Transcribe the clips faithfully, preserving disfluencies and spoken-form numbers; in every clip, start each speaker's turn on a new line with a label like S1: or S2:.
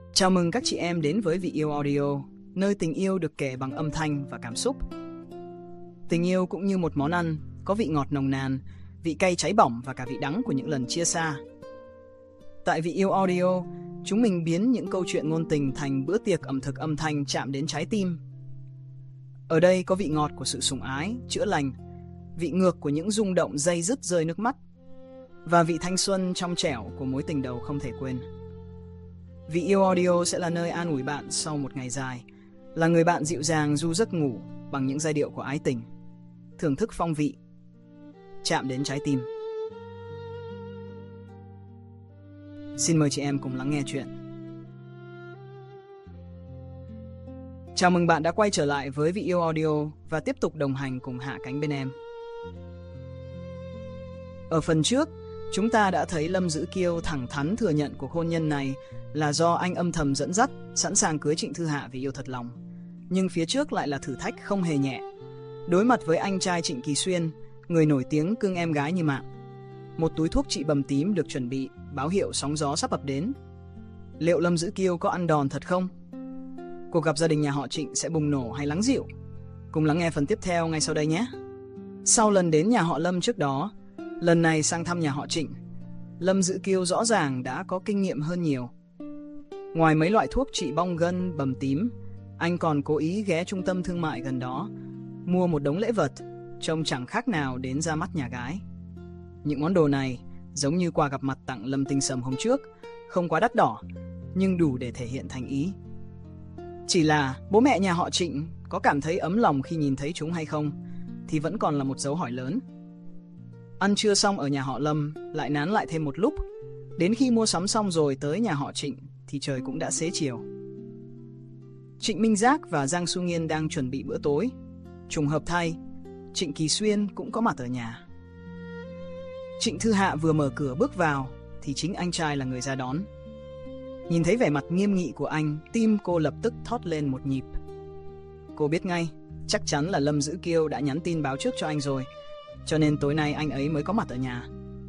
S1: Chào mừng các chị em đến với Vị Yêu Audio, nơi tình yêu được kể bằng âm thanh và cảm xúc. Tình yêu cũng như một món ăn, có vị ngọt nồng nàn, vị cay cháy bỏng và cả vị đắng của những lần chia xa. Tại Vị Yêu Audio, chúng mình biến những câu chuyện ngôn tình thành bữa tiệc ẩm thực âm thanh chạm đến trái tim. Ở đây có vị ngọt của sự sủng ái, chữa lành, vị ngược của những rung động day dứt rơi nước mắt, và vị thanh xuân trong trẻo của mối tình đầu không thể quên. Vị Yêu Audio sẽ là nơi an ủi bạn sau một ngày dài, là người bạn dịu dàng du giấc ngủ bằng những giai điệu của ái tình, thưởng thức phong vị, chạm đến trái tim. Xin mời chị em cùng lắng nghe chuyện. Chào mừng bạn đã quay trở lại với Vị Yêu Audio và tiếp tục đồng hành cùng hạ cánh bên em. Ở phần trước, chúng ta đã thấy Lâm Dữ Kiêu thẳng thắn thừa nhận cuộc hôn nhân này là do anh âm thầm dẫn dắt, sẵn sàng cưới Trịnh Thư Hạ vì yêu thật lòng. Nhưng phía trước lại là thử thách không hề nhẹ. Đối mặt với anh trai Trịnh Kỳ Xuyên, người nổi tiếng cưng em gái như mạng. Một túi thuốc trị bầm tím được chuẩn bị, báo hiệu sóng gió sắp ập đến. Liệu Lâm Dữ Kiêu có ăn đòn thật không? Cuộc gặp gia đình nhà họ Trịnh sẽ bùng nổ hay lắng dịu? Cùng lắng nghe phần tiếp theo ngay sau đây nhé. Sau lần đến nhà họ Lâm trước đó, lần này sang thăm nhà họ Trịnh, Lâm Dữ Kiêu rõ ràng đã có kinh nghiệm hơn nhiều. Ngoài mấy loại thuốc trị bong gân, bầm tím, anh còn cố ý ghé trung tâm thương mại gần đó, mua một đống lễ vật, trông chẳng khác nào đến ra mắt nhà gái. Những món đồ này giống như quà gặp mặt tặng Lâm Tinh Sầm hôm trước, không quá đắt đỏ, nhưng đủ để thể hiện thành ý. Chỉ là bố mẹ nhà họ Trịnh có cảm thấy ấm lòng khi nhìn thấy chúng hay không, thì vẫn còn là một dấu hỏi lớn. Ăn trưa xong ở nhà họ Lâm, lại nán lại thêm một lúc. Đến khi mua sắm xong rồi tới nhà họ Trịnh, thì trời cũng đã xế chiều. Trịnh Minh Giác và Giang Su Nghiên đang chuẩn bị bữa tối. Trùng hợp thay, Trịnh Kỳ Xuyên cũng có mặt ở nhà. Trịnh Thư Hạ vừa mở cửa bước vào, thì chính anh trai là người ra đón. Nhìn thấy vẻ mặt nghiêm nghị của anh, tim cô lập tức thót lên một nhịp. Cô biết ngay, chắc chắn là Lâm Dữ Kiêu đã nhắn tin báo trước cho anh rồi, cho nên tối nay anh ấy mới có mặt ở nhà.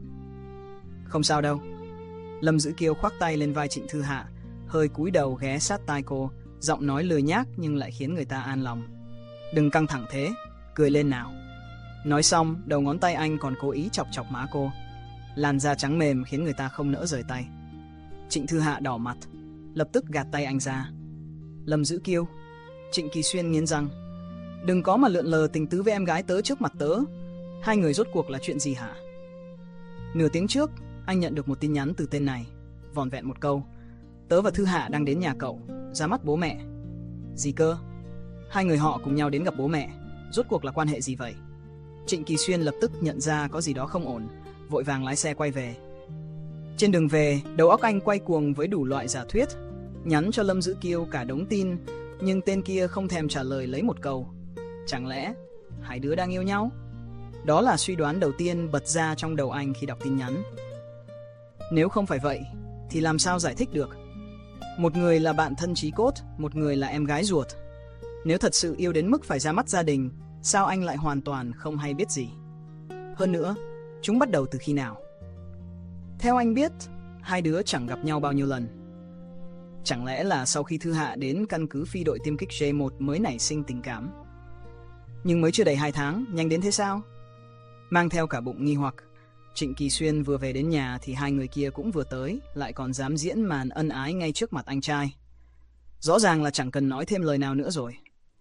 S1: Không sao đâu. Lâm Dữ Kiêu khoác tay lên vai Trịnh Thư Hạ, hơi cúi đầu ghé sát tai cô, giọng nói lười nhác nhưng lại khiến người ta an lòng. Đừng căng thẳng thế, cười lên nào. Nói xong, đầu ngón tay anh còn cố ý chọc chọc má cô. Làn da trắng mềm khiến người ta không nỡ rời tay. Trịnh Thư Hạ đỏ mặt, lập tức gạt tay anh ra. Lâm Dữ Kiêu, Trịnh Kỳ Xuyên nghiến răng, đừng có mà lượn lờ tình tứ với em gái tớ trước mặt tớ. Hai người rốt cuộc là chuyện gì hả? Nửa tiếng trước, anh nhận được một tin nhắn từ tên này, vỏn vẹn một câu: tớ và Thư Hạ đang đến nhà cậu, ra mắt bố mẹ. Gì cơ? Hai người họ cùng nhau đến gặp bố mẹ, rốt cuộc là quan hệ gì vậy? Trịnh Kỳ Xuyên lập tức nhận ra có gì đó không ổn, vội vàng lái xe quay về. Trên đường về, đầu óc anh quay cuồng với đủ loại giả thuyết, nhắn cho Lâm Dữ Kiêu cả đống tin, nhưng tên kia không thèm trả lời lấy một câu. Chẳng lẽ hai đứa đang yêu nhau? Đó là suy đoán đầu tiên bật ra trong đầu anh khi đọc tin nhắn. Nếu không phải vậy, thì làm sao giải thích được? Một người là bạn thân chí cốt, một người là em gái ruột. Nếu thật sự yêu đến mức phải ra mắt gia đình, sao anh lại hoàn toàn không hay biết gì? Hơn nữa, chúng bắt đầu từ khi nào? Theo anh biết, hai đứa chẳng gặp nhau bao nhiêu lần. Chẳng lẽ là sau khi Thư Hạ đến căn cứ phi đội tiêm kích J một mới nảy sinh tình cảm? Nhưng mới chưa đầy hai tháng, nhanh đến thế sao? Mang theo cả bụng nghi hoặc, Trịnh Kỳ Xuyên vừa về đến nhà thì hai người kia cũng vừa tới, lại còn dám diễn màn ân ái ngay trước mặt anh trai. Rõ ràng là chẳng cần nói thêm lời nào nữa rồi.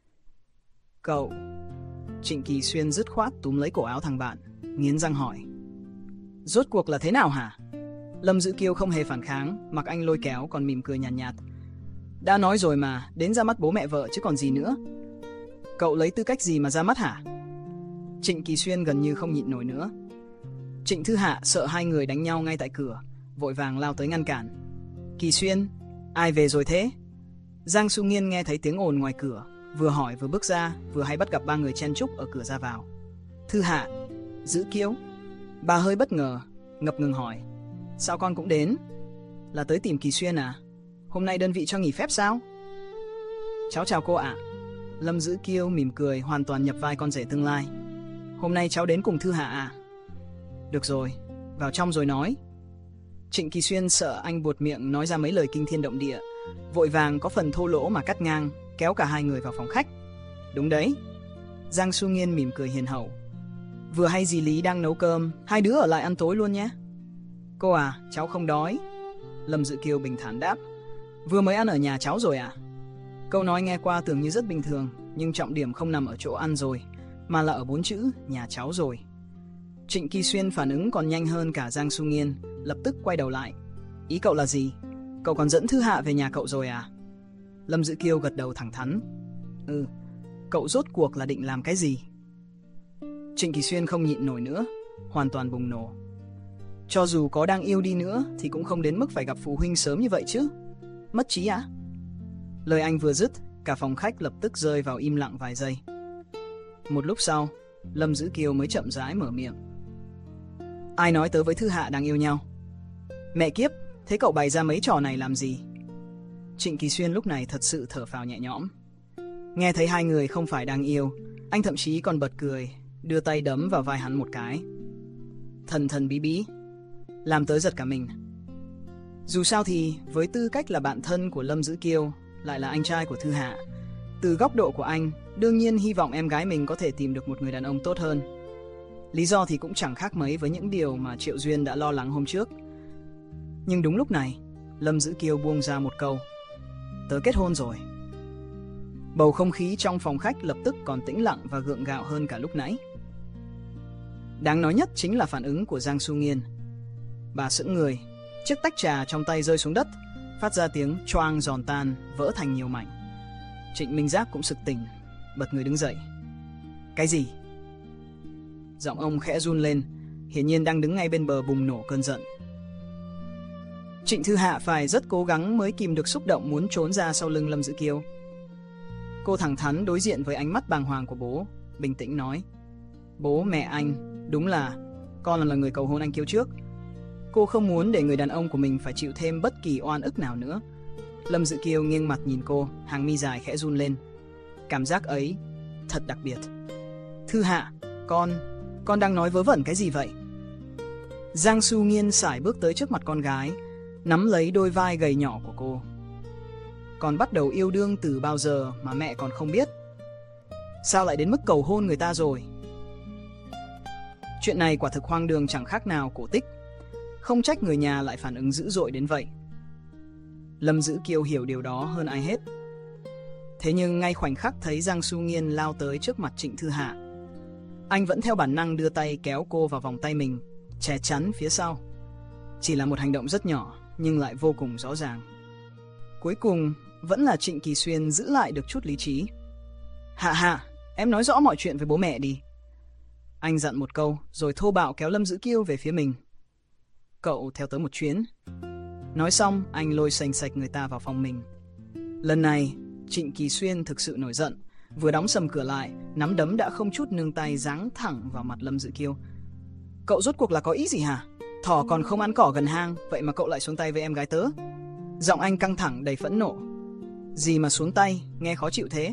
S1: Cậu... Trịnh Kỳ Xuyên dứt khoát túm lấy cổ áo thằng bạn, nghiến răng hỏi. Rốt cuộc là thế nào hả? Lâm Dữ Kiêu không hề phản kháng, mặc anh lôi kéo còn mỉm cười nhàn nhạt, nhạt. Đã nói rồi mà, đến ra mắt bố mẹ vợ chứ còn gì nữa. Cậu lấy tư cách gì mà ra mắt hả? Trịnh Kỳ Xuyên gần như không nhịn nổi nữa. Trịnh Thư Hạ sợ hai người đánh nhau ngay tại cửa, vội vàng lao tới ngăn cản. Kỳ Xuyên, ai về rồi thế? Giang Su Nghiên nghe thấy tiếng ồn ngoài cửa, vừa hỏi vừa bước ra, vừa hay bắt gặp ba người chen chúc ở cửa ra vào. Thư Hạ, Dữ Kiêu. Bà hơi bất ngờ, ngập ngừng hỏi, sao con cũng đến? Là tới tìm Kỳ Xuyên à? Hôm nay đơn vị cho nghỉ phép sao? Cháu chào cô ạ. Lâm Dữ Kiêu mỉm cười, hoàn toàn nhập vai con rể tương lai. Hôm nay cháu đến cùng Thư Hạ à? Được rồi, vào trong rồi nói. Trịnh Kỳ Xuyên sợ anh buột miệng nói ra mấy lời kinh thiên động địa, vội vàng có phần thô lỗ mà cắt ngang, kéo cả hai người vào phòng khách. Đúng đấy. Giang Su Nghiên mỉm cười hiền hậu. Vừa hay dì Lý đang nấu cơm, hai đứa ở lại ăn tối luôn nhé. Cô à, cháu không đói. Lâm Dự Kiêu bình thản đáp. Vừa mới ăn ở nhà cháu rồi à? Câu nói nghe qua tưởng như rất bình thường, nhưng trọng điểm không nằm ở chỗ ăn rồi, mà là ở bốn chữ nhà cháu rồi. Trịnh Kỳ Xuyên phản ứng còn nhanh hơn cả Giang Su Nghiên, lập tức quay đầu lại. Ý cậu là gì? Cậu còn dẫn Thư Hạ về nhà cậu rồi à? Lâm Dự Kiêu gật đầu thẳng thắn. Ừ, cậu rốt cuộc là định làm cái gì? Trịnh Kỳ Xuyên không nhịn nổi nữa, hoàn toàn bùng nổ. Cho dù có đang yêu đi nữa thì cũng không đến mức phải gặp phụ huynh sớm như vậy chứ. Mất trí á? Lời anh vừa dứt, cả phòng khách lập tức rơi vào im lặng vài giây. Một lúc sau, Lâm Dữ Kiêu mới chậm rãi mở miệng. Ai nói tớ với Thư Hạ đang yêu nhau? Mẹ kiếp, thế cậu bày ra mấy trò này làm gì? Trịnh Kỳ Xuyên lúc này thật sự thở phào nhẹ nhõm. Nghe thấy hai người không phải đang yêu, anh thậm chí còn bật cười, đưa tay đấm vào vai hắn một cái. Thần thần bí bí, làm tớ giật cả mình. Dù sao thì với tư cách là bạn thân của Lâm Dữ Kiêu, lại là anh trai của Thư Hạ, từ góc độ của anh, đương nhiên hy vọng em gái mình có thể tìm được một người đàn ông tốt hơn. Lý do thì cũng chẳng khác mấy với những điều mà Triệu Duyên đã lo lắng hôm trước. Nhưng đúng lúc này, Lâm Dữ Kiêu buông ra một câu. Tớ kết hôn rồi. Bầu không khí trong phòng khách lập tức còn tĩnh lặng và gượng gạo hơn cả lúc nãy. Đáng nói nhất chính là phản ứng của Giang Su Nghiên. Bà sững người, chiếc tách trà trong tay rơi xuống đất, phát ra tiếng choang giòn tan, vỡ thành nhiều mảnh. Trịnh Minh Giác cũng sực tỉnh, bật người đứng dậy. Cái gì? Giọng ông khẽ run lên, hiển nhiên đang đứng ngay bên bờ bùng nổ cơn giận. Trịnh Thư Hạ phải rất cố gắng mới kìm được xúc động muốn trốn ra sau lưng Lâm Dữ Kiêu. Cô thẳng thắn đối diện với ánh mắt bàng hoàng của bố, bình tĩnh nói. Bố mẹ anh, đúng là con là người cầu hôn anh Kiêu trước. Cô không muốn để người đàn ông của mình phải chịu thêm bất kỳ oan ức nào nữa. Lâm Dữ Kiêu nghiêng mặt nhìn cô, hàng mi dài khẽ run lên. Cảm giác ấy thật đặc biệt. Thư Hạ, con, con đang nói vớ vẩn cái gì vậy? Giang Su Nghiên sải bước tới trước mặt con gái, nắm lấy đôi vai gầy nhỏ của cô. Con bắt đầu yêu đương từ bao giờ mà mẹ còn không biết? Sao lại đến mức cầu hôn người ta rồi? Chuyện này quả thực hoang đường chẳng khác nào cổ tích. Không trách người nhà lại phản ứng dữ dội đến vậy. Lâm Dữ Kiêu hiểu điều đó hơn ai hết. Thế nhưng ngay khoảnh khắc thấy Giang Su Nghiên lao tới trước mặt Trịnh Thư Hạ, anh vẫn theo bản năng đưa tay kéo cô vào vòng tay mình, che chắn phía sau. Chỉ là một hành động rất nhỏ nhưng lại vô cùng rõ ràng. Cuối cùng vẫn là Trịnh Kỳ Xuyên giữ lại được chút lý trí. Hạ Hạ, em nói rõ mọi chuyện với bố mẹ đi. Anh dặn một câu rồi thô bạo kéo Lâm Dữ Kiêu về phía mình. Cậu theo tớ một chuyến. Nói xong anh lôi xành xạch người ta vào phòng mình. Lần này Trịnh Kỳ Xuyên thực sự nổi giận, vừa đóng sầm cửa lại, nắm đấm đã không chút nương tay giáng thẳng vào mặt Lâm Dữ Kiêu. Cậu rốt cuộc là có ý gì hả? Thỏ còn không ăn cỏ gần hang, vậy mà cậu lại xuống tay với em gái tớ. Giọng anh căng thẳng đầy phẫn nộ. Gì mà xuống tay, nghe khó chịu thế.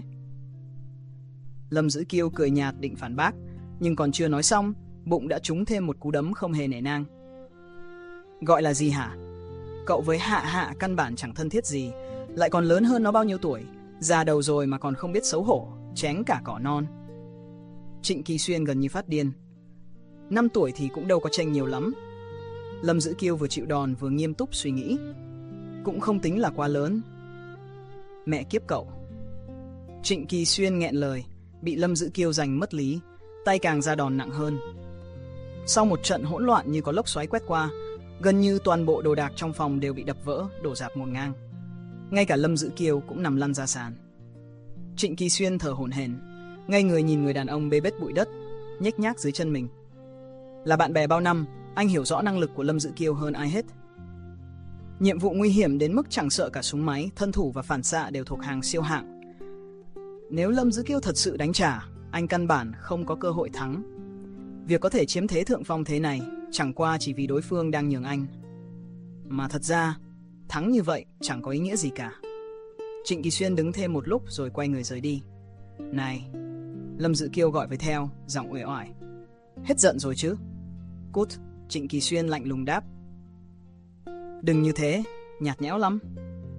S1: Lâm Dữ Kiêu cười nhạt định phản bác, nhưng còn chưa nói xong, bụng đã trúng thêm một cú đấm không hề nể nang. Gọi là gì hả? Cậu với Hạ Hạ căn bản chẳng thân thiết gì, lại còn lớn hơn nó bao nhiêu tuổi, già đầu rồi mà còn không biết xấu hổ, chén cả cỏ non. Trịnh Kỳ Xuyên gần như phát điên. Năm tuổi thì cũng đâu có chênh nhiều lắm. Lâm Dữ Kiêu vừa chịu đòn vừa nghiêm túc suy nghĩ. Cũng không tính là quá lớn. Mẹ kiếp cậu. Trịnh Kỳ Xuyên nghẹn lời, bị Lâm Dữ Kiêu giành mất lý, tay càng ra đòn nặng hơn. Sau một trận hỗn loạn như có lốc xoáy quét qua, gần như toàn bộ đồ đạc trong phòng đều bị đập vỡ, đổ rạp ngổn ngang. Ngay cả Lâm Dữ Kiêu cũng nằm lăn ra sàn. Trịnh Kỳ Xuyên thở hổn hển, ngây người nhìn người đàn ông bê bết bụi đất, nhếch nhác dưới chân mình. Là bạn bè bao năm, anh hiểu rõ năng lực của Lâm Dữ Kiêu hơn ai hết. Nhiệm vụ nguy hiểm đến mức chẳng sợ cả súng máy, thân thủ và phản xạ đều thuộc hàng siêu hạng. Nếu Lâm Dữ Kiêu thật sự đánh trả, anh căn bản không có cơ hội thắng. Việc có thể chiếm thế thượng phong thế này chẳng qua chỉ vì đối phương đang nhường anh. Mà thật ra, thắng như vậy chẳng có ý nghĩa gì cả. Trịnh Kỳ Xuyên đứng thêm một lúc rồi quay người rời đi. Này, Lâm Dữ Kiêu gọi với theo, giọng uể oải. Hết giận rồi chứ? Cút, Trịnh Kỳ Xuyên lạnh lùng đáp. Đừng như thế, nhạt nhẽo lắm.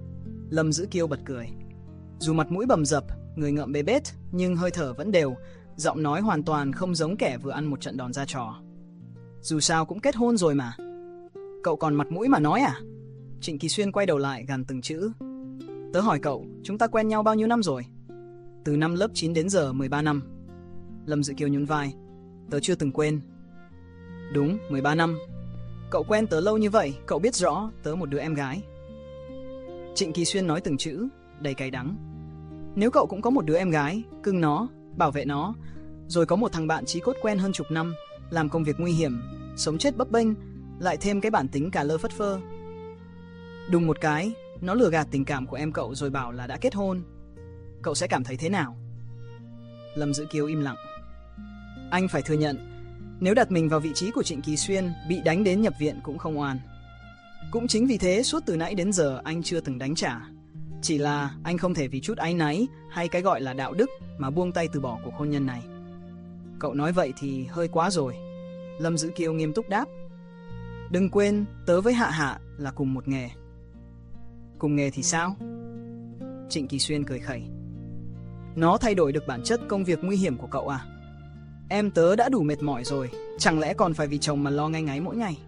S1: Lâm Dữ Kiêu bật cười. Dù mặt mũi bầm dập, người ngợm bê bết, nhưng hơi thở vẫn đều, giọng nói hoàn toàn không giống kẻ vừa ăn một trận đòn ra trò. Dù sao cũng kết hôn rồi mà. Cậu còn mặt mũi mà nói à? Trịnh Kỳ Xuyên quay đầu lại gằn từng chữ. Tớ hỏi cậu, chúng ta quen nhau bao nhiêu năm rồi? Từ năm lớp chín đến giờ mười ba năm. Lâm Dữ Kiêu nhún vai. Tớ chưa từng quên. Đúng, mười ba năm. Cậu quen tớ lâu như vậy, cậu biết rõ tớ một đứa em gái. Trịnh Kỳ Xuyên nói từng chữ, đầy cay đắng. Nếu cậu cũng có một đứa em gái, cưng nó, bảo vệ nó, rồi có một thằng bạn chí cốt quen hơn chục năm, làm công việc nguy hiểm, sống chết bấp bênh, lại thêm cái bản tính cả lơ phất phơ. Đùng một cái, nó lừa gạt tình cảm của em cậu rồi bảo là đã kết hôn. Cậu sẽ cảm thấy thế nào? Lâm Dữ Kiêu im lặng. Anh phải thừa nhận, nếu đặt mình vào vị trí của Trịnh Kỳ Xuyên, bị đánh đến nhập viện cũng không oan. Cũng chính vì thế suốt từ nãy đến giờ anh chưa từng đánh trả. Chỉ là anh không thể vì chút áy náy hay cái gọi là đạo đức mà buông tay từ bỏ cuộc hôn nhân này. Cậu nói vậy thì hơi quá rồi. Lâm Dữ Kiêu nghiêm túc đáp. Đừng quên, tớ với Hạ Hạ là cùng một nghề. Cùng nghề thì sao? Trịnh Kỳ Xuyên cười khẩy. Nó thay đổi được bản chất công việc nguy hiểm của cậu à? Em tớ đã đủ mệt mỏi rồi, chẳng lẽ còn phải vì chồng mà lo ngáy ngáy mỗi ngày?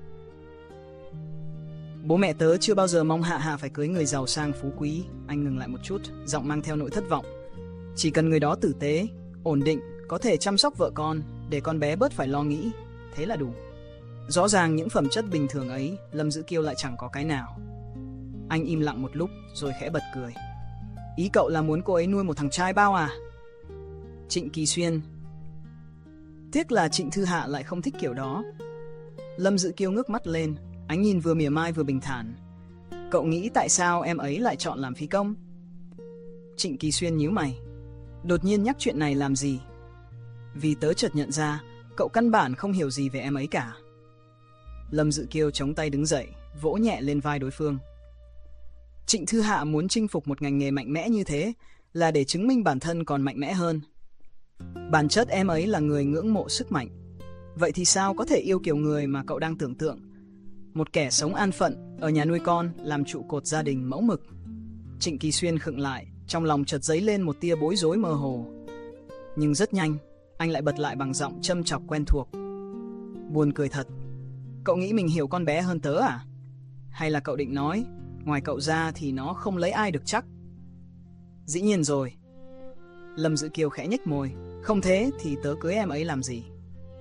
S1: Bố mẹ tớ chưa bao giờ mong Hạ Hạ phải cưới người giàu sang phú quý. Anh ngừng lại một chút, giọng mang theo nỗi thất vọng. Chỉ cần người đó tử tế, ổn định, có thể chăm sóc vợ con, để con bé bớt phải lo nghĩ, thế là đủ. Rõ ràng những phẩm chất bình thường ấy, Lâm Dữ Kiêu lại chẳng có cái nào. Anh im lặng một lúc rồi khẽ bật cười. Ý cậu là muốn cô ấy nuôi một thằng trai bao à? Trịnh Kỳ Xuyên. Tiếc là Trịnh Thư Hạ lại không thích kiểu đó. Lâm Dữ Kiêu ngước mắt lên, ánh nhìn vừa mỉa mai vừa bình thản. Cậu nghĩ tại sao em ấy lại chọn làm phi công? Trịnh Kỳ Xuyên nhíu mày. Đột nhiên nhắc chuyện này làm gì? Vì tớ chợt nhận ra, cậu căn bản không hiểu gì về em ấy cả. Lâm Dữ Kiêu chống tay đứng dậy, vỗ nhẹ lên vai đối phương. Trịnh Thư Hạ muốn chinh phục một ngành nghề mạnh mẽ như thế là để chứng minh bản thân còn mạnh mẽ hơn. Bản chất em ấy là người ngưỡng mộ sức mạnh. Vậy thì sao có thể yêu kiểu người mà cậu đang tưởng tượng? Một kẻ sống an phận, ở nhà nuôi con, làm trụ cột gia đình mẫu mực. Trịnh Kỳ Xuyên khựng lại, trong lòng chợt dấy lên một tia bối rối mơ hồ. Nhưng rất nhanh, anh lại bật lại bằng giọng châm chọc quen thuộc. Buồn cười thật. Cậu nghĩ mình hiểu con bé hơn tớ à? Hay là cậu định nói, ngoài cậu ra thì nó không lấy ai được chắc? Dĩ nhiên rồi. Lâm Dữ Kiêu khẽ nhếch môi. Không thế thì tớ cưới em ấy làm gì?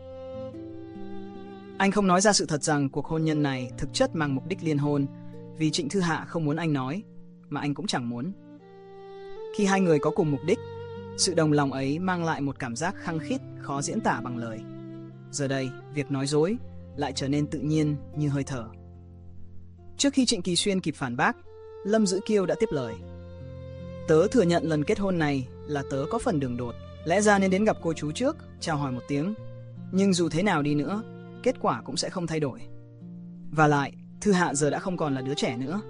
S1: Anh không nói ra sự thật rằng cuộc hôn nhân này thực chất mang mục đích liên hôn, vì Trịnh Thư Hạ không muốn anh nói, mà anh cũng chẳng muốn. Khi hai người có cùng mục đích, sự đồng lòng ấy mang lại một cảm giác khăng khít khó diễn tả bằng lời. Giờ đây, việc nói dối lại trở nên tự nhiên như hơi thở. Trước khi Trịnh Kỳ Xuyên kịp phản bác, Lâm Dữ Kiêu đã tiếp lời. Tớ thừa nhận lần kết hôn này là tớ có phần đường đột, lẽ ra nên đến gặp cô chú trước, chào hỏi một tiếng. Nhưng dù thế nào đi nữa, kết quả cũng sẽ không thay đổi. Và lại, Thư Hạ giờ đã không còn là đứa trẻ nữa.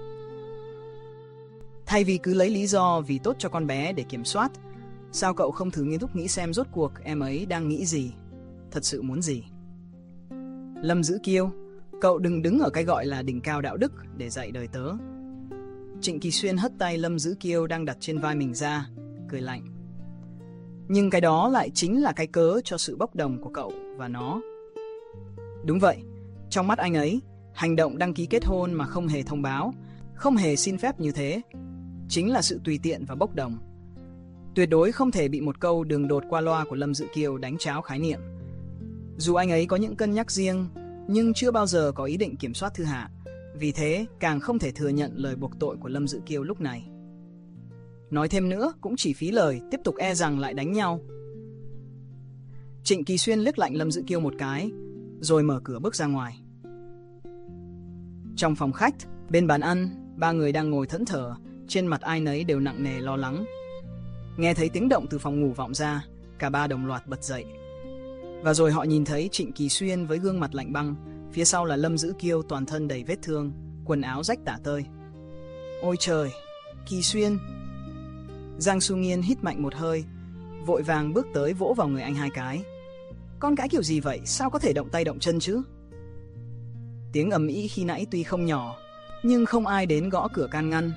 S1: Thay vì cứ lấy lý do vì tốt cho con bé để kiểm soát, sao cậu không thử nghiêm túc nghĩ xem rốt cuộc em ấy đang nghĩ gì, thật sự muốn gì? Lâm Dữ Kiêu, cậu đừng đứng ở cái gọi là đỉnh cao đạo đức để dạy đời tớ. Trịnh Kỳ Xuyên hất tay Lâm Dữ Kiêu đang đặt trên vai mình ra, cười lạnh. Nhưng cái đó lại chính là cái cớ cho sự bốc đồng của cậu và nó. Đúng vậy, trong mắt anh ấy, hành động đăng ký kết hôn mà không hề thông báo, không hề xin phép như thế, chính là sự tùy tiện và bốc đồng. Tuyệt đối không thể bị một câu đường đột qua loa của Lâm Dữ Kiêu đánh tráo khái niệm. Dù anh ấy có những cân nhắc riêng, nhưng chưa bao giờ có ý định kiểm soát Thư Hạ, vì thế càng không thể thừa nhận lời buộc tội của Lâm Dữ Kiêu lúc này. Nói thêm nữa cũng chỉ phí lời, tiếp tục e rằng lại đánh nhau. Trịnh Kỳ Xuyên liếc lạnh Lâm Dữ Kiêu một cái, rồi mở cửa bước ra ngoài. Trong phòng khách, bên bàn ăn, ba người đang ngồi thẫn thờ, trên mặt ai nấy đều nặng nề lo lắng. Nghe thấy tiếng động từ phòng ngủ vọng ra, cả ba đồng loạt bật dậy. Và rồi họ nhìn thấy Trịnh Kỳ Xuyên với gương mặt lạnh băng, phía sau là Lâm Dữ Kiêu toàn thân đầy vết thương, quần áo rách tả tơi. Ôi trời, Kỳ Xuyên! Giang Su Nghiên hít mạnh một hơi, vội vàng bước tới vỗ vào người anh hai cái. Con cái kiểu gì vậy, sao có thể động tay động chân chứ? Tiếng ầm ĩ khi nãy tuy không nhỏ, nhưng không ai đến gõ cửa can ngăn.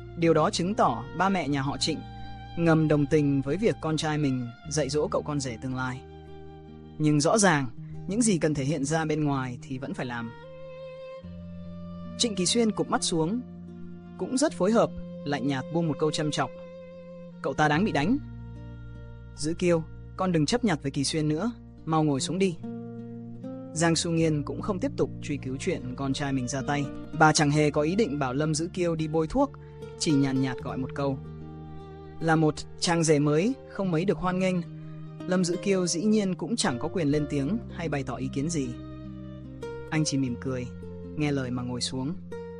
S1: Điều đó chứng tỏ ba mẹ nhà họ Trịnh ngầm đồng tình với việc con trai mình dạy dỗ cậu con rể tương lai. Nhưng rõ ràng, những gì cần thể hiện ra bên ngoài thì vẫn phải làm. Trịnh Kỳ Xuyên cụp mắt xuống, cũng rất phối hợp, lạnh nhạt buông một câu châm chọc. Cậu ta đáng bị đánh. Dữ Kiêu, con đừng chấp nhặt với Kỳ Xuyên nữa, mau ngồi xuống đi. Giang Su Nghiên cũng không tiếp tục truy cứu chuyện con trai mình ra tay. Bà chẳng hề có ý định bảo Lâm Dữ Kiêu đi bôi thuốc, chỉ nhàn nhạt gọi một câu. Là một chàng rể mới không mấy được hoan nghênh, Lâm Dữ Kiêu dĩ nhiên cũng chẳng có quyền lên tiếng hay bày tỏ ý kiến gì. Anh chỉ mỉm cười, nghe lời mà ngồi xuống.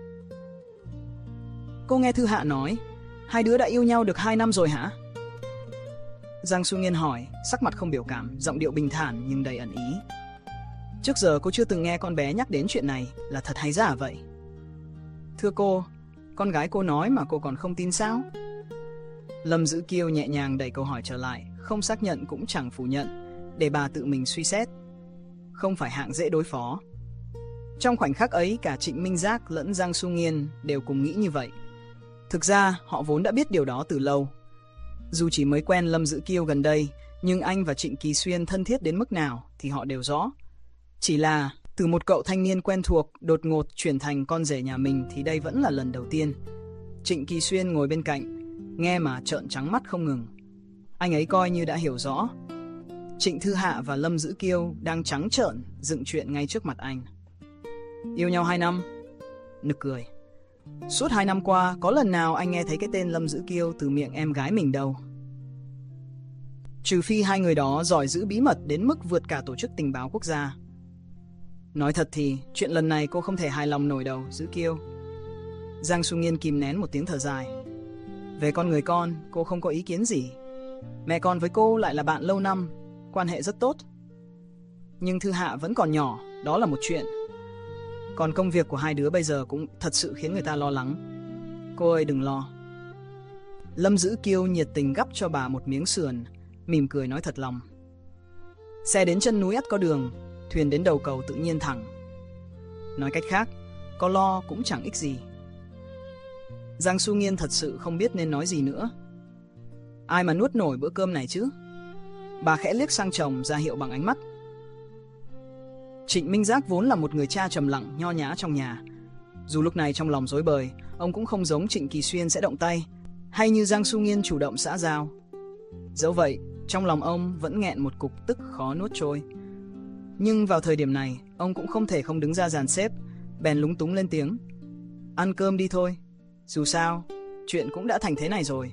S1: Cô nghe Thư Hạ nói, hai đứa đã yêu nhau được hai năm rồi hả? Giang Su Nghiên hỏi, sắc mặt không biểu cảm, giọng điệu bình thản nhưng đầy ẩn ý. Trước giờ cô chưa từng nghe con bé nhắc đến chuyện này, là thật hay giả vậy? Thưa cô, con gái cô nói mà cô còn không tin sao? Lâm Dữ Kiêu nhẹ nhàng đẩy câu hỏi trở lại, không xác nhận cũng chẳng phủ nhận, để bà tự mình suy xét. Không phải hạng dễ đối phó. Trong khoảnh khắc ấy, cả Trịnh Minh Giác lẫn Giang Su Nghiên đều cùng nghĩ như vậy. Thực ra, họ vốn đã biết điều đó từ lâu. Dù chỉ mới quen Lâm Dữ Kiêu gần đây, nhưng anh và Trịnh Kỳ Xuyên thân thiết đến mức nào thì họ đều rõ. Chỉ là, từ một cậu thanh niên quen thuộc đột ngột chuyển thành con rể nhà mình thì đây vẫn là lần đầu tiên. Trịnh Kỳ Xuyên ngồi bên cạnh, nghe mà trợn trắng mắt không ngừng. Anh ấy coi như đã hiểu rõ. Trịnh Thư Hạ và Lâm Dữ Kiêu đang trắng trợn dựng chuyện ngay trước mặt anh. Yêu nhau hai năm? Nực cười. Suốt hai năm qua, có lần nào anh nghe thấy cái tên Lâm Dữ Kiêu từ miệng em gái mình đâu. Trừ phi hai người đó giỏi giữ bí mật đến mức vượt cả tổ chức tình báo quốc gia. Nói thật thì, chuyện lần này cô không thể hài lòng nổi đâu, Dữ Kiêu. Giang Su Nghiên kìm nén một tiếng thở dài. Về con người con, cô không có ý kiến gì. Mẹ con với cô lại là bạn lâu năm, quan hệ rất tốt. Nhưng Thư Hạ vẫn còn nhỏ, đó là một chuyện. Còn công việc của hai đứa bây giờ cũng thật sự khiến người ta lo lắng. Cô ơi đừng lo. Lâm Dữ Kiêu nhiệt tình gắp cho bà một miếng sườn, mỉm cười nói thật lòng. Xe đến chân núi ắt có đường, thuyền đến đầu cầu tự nhiên thẳng. Nói cách khác, có lo cũng chẳng ích gì. Giang Su Nghiên thật sự không biết nên nói gì nữa. Ai mà nuốt nổi bữa cơm này chứ? Bà khẽ liếc sang chồng ra hiệu bằng ánh mắt. Trịnh Minh Giác vốn là một người cha trầm lặng, nho nhã trong nhà. Dù lúc này trong lòng rối bời, ông cũng không giống Trịnh Kỳ Xuyên sẽ động tay, hay như Giang Su Nghiên chủ động xã giao. Dẫu vậy, trong lòng ông vẫn nghẹn một cục tức khó nuốt trôi. Nhưng vào thời điểm này, ông cũng không thể không đứng ra dàn xếp, bèn lúng túng lên tiếng. Ăn cơm đi thôi, dù sao, chuyện cũng đã thành thế này rồi.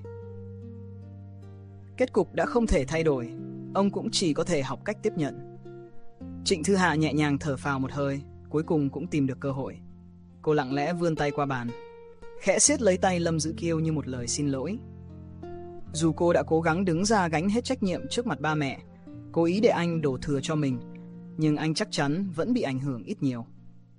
S1: Kết cục đã không thể thay đổi, ông cũng chỉ có thể học cách tiếp nhận. Trịnh Thư Hạ nhẹ nhàng thở phào một hơi, cuối cùng cũng tìm được cơ hội. Cô lặng lẽ vươn tay qua bàn, khẽ siết lấy tay Lâm Dữ Kiêu như một lời xin lỗi. Dù cô đã cố gắng đứng ra gánh hết trách nhiệm trước mặt ba mẹ, cố ý để anh đổ thừa cho mình, nhưng anh chắc chắn vẫn bị ảnh hưởng ít nhiều.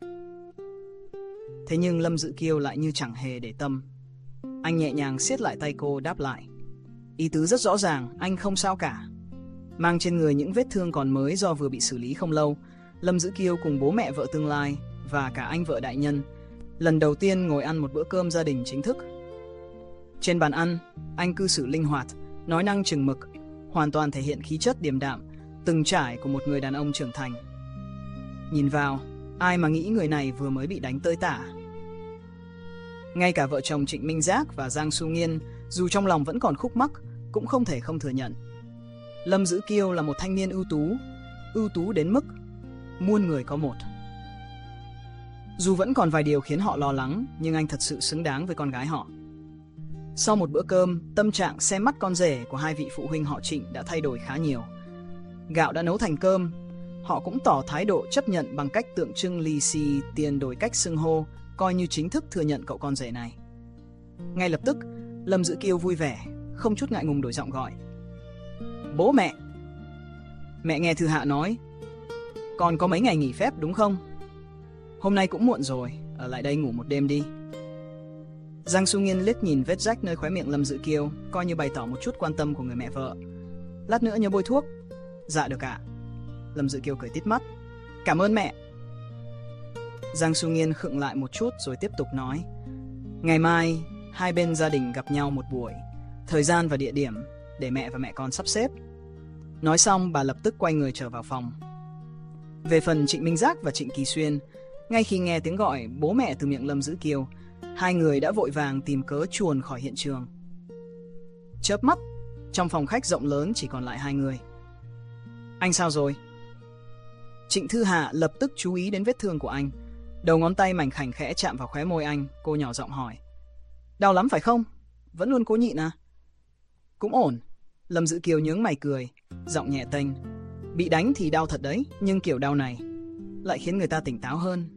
S1: Thế nhưng Lâm Dữ Kiêu lại như chẳng hề để tâm. Anh nhẹ nhàng siết lại tay cô đáp lại. Ý tứ rất rõ ràng, anh không sao cả. Mang trên người những vết thương còn mới do vừa bị xử lý không lâu, Lâm Dữ Kiêu cùng bố mẹ vợ tương lai và cả anh vợ đại nhân lần đầu tiên ngồi ăn một bữa cơm gia đình chính thức. Trên bàn ăn, anh cư xử linh hoạt, nói năng chừng mực, hoàn toàn thể hiện khí chất điềm đạm, từng trải của một người đàn ông trưởng thành. Nhìn vào, ai mà nghĩ người này vừa mới bị đánh tơi tả. Ngay cả vợ chồng Trịnh Minh Giác và Giang Su Nghiên, dù trong lòng vẫn còn khúc mắc, cũng không thể không thừa nhận. Lâm Dữ Kiêu là một thanh niên ưu tú, ưu tú đến mức muôn người có một. Dù vẫn còn vài điều khiến họ lo lắng, nhưng anh thật sự xứng đáng với con gái họ. Sau một bữa cơm, tâm trạng xem mắt con rể của hai vị phụ huynh họ Trịnh đã thay đổi khá nhiều. Gạo đã nấu thành cơm, họ cũng tỏ thái độ chấp nhận bằng cách tượng trưng lì xì tiền đổi cách xưng hô, coi như chính thức thừa nhận cậu con rể này. Ngay lập tức, Lâm Dữ Kiêu vui vẻ, không chút ngại ngùng đổi giọng gọi. Bố mẹ! Mẹ nghe Thư Hạ nói, con có mấy ngày nghỉ phép đúng không? Hôm nay cũng muộn rồi, ở lại đây ngủ một đêm đi. Giang Su Nghiên liếc nhìn vết rách nơi khóe miệng Lâm Dữ Kiêu, coi như bày tỏ một chút quan tâm của người mẹ vợ. Lát nữa nhớ bôi thuốc. Dạ được ạ. Lâm Dữ Kiêu cười tít mắt. Cảm ơn mẹ. Giang Su Nghiên khựng lại một chút rồi tiếp tục nói. Ngày mai hai bên gia đình gặp nhau một buổi, thời gian và địa điểm để mẹ và mẹ con sắp xếp. Nói xong, bà lập tức quay người trở vào phòng. Về phần Trịnh Minh Giác và Trịnh Kỳ Xuyên, ngay khi nghe tiếng gọi bố mẹ từ miệng Lâm Dữ Kiều, hai người đã vội vàng tìm cớ chuồn khỏi hiện trường. Chớp mắt, trong phòng khách rộng lớn chỉ còn lại hai người. Anh sao rồi? Trịnh Thư Hạ lập tức chú ý đến vết thương của anh. Đầu ngón tay mảnh khảnh khẽ chạm vào khóe môi anh. Cô nhỏ giọng hỏi: Đau lắm phải không? Vẫn luôn cố nhịn à? Cũng ổn. Lâm Dữ Kiều nhướng mày cười, giọng nhẹ tênh: Bị đánh thì đau thật đấy, nhưng kiểu đau này lại khiến người ta tỉnh táo hơn.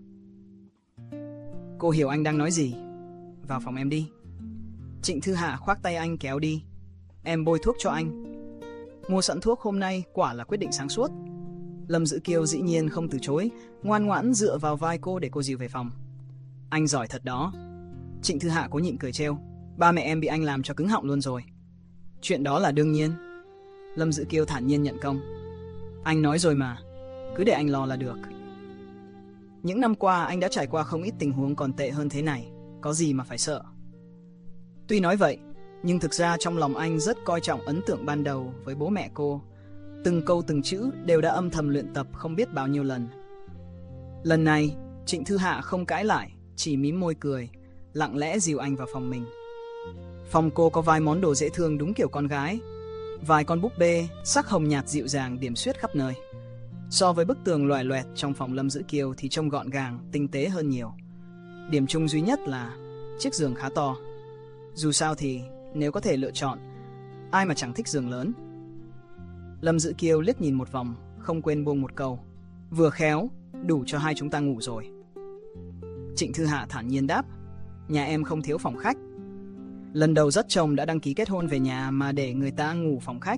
S1: Cô hiểu anh đang nói gì. Vào phòng em đi. Trịnh Thư Hạ khoác tay anh kéo đi. Em bôi thuốc cho anh. Mua sẵn thuốc hôm nay quả là quyết định sáng suốt. Lâm Dữ Kiều dĩ nhiên không từ chối, ngoan ngoãn dựa vào vai cô để cô dìu về phòng. Anh giỏi thật đó. Trịnh Thư Hạ cố nhịn cười trêu: Ba mẹ em bị anh làm cho cứng họng luôn rồi. Chuyện đó là đương nhiên. Lâm Dữ Kiều thản nhiên nhận công. Anh nói rồi mà, cứ để anh lo là được. Những năm qua anh đã trải qua không ít tình huống còn tệ hơn thế này, có gì mà phải sợ. Tuy nói vậy, nhưng thực ra trong lòng anh rất coi trọng ấn tượng ban đầu với bố mẹ cô. Từng câu từng chữ đều đã âm thầm luyện tập không biết bao nhiêu lần. Lần này, Trịnh Thư Hạ không cãi lại, chỉ mím môi cười, lặng lẽ dìu anh vào phòng mình. Phòng cô có vài món đồ dễ thương đúng kiểu con gái. Vài con búp bê, sắc hồng nhạt dịu dàng điểm xuyết khắp nơi. So với bức tường loè loẹt trong phòng Lâm Dữ Kiều thì trông gọn gàng, tinh tế hơn nhiều. Điểm chung duy nhất là chiếc giường khá to. Dù sao thì nếu có thể lựa chọn, ai mà chẳng thích giường lớn. Lâm Dữ Kiều liếc nhìn một vòng, không quên buông một câu: Vừa khéo, đủ cho hai chúng ta ngủ rồi. Trịnh Thư Hạ thản nhiên đáp: Nhà em không thiếu phòng khách. Lần đầu dắt chồng đã đăng ký kết hôn về nhà mà để người ta ngủ phòng khách.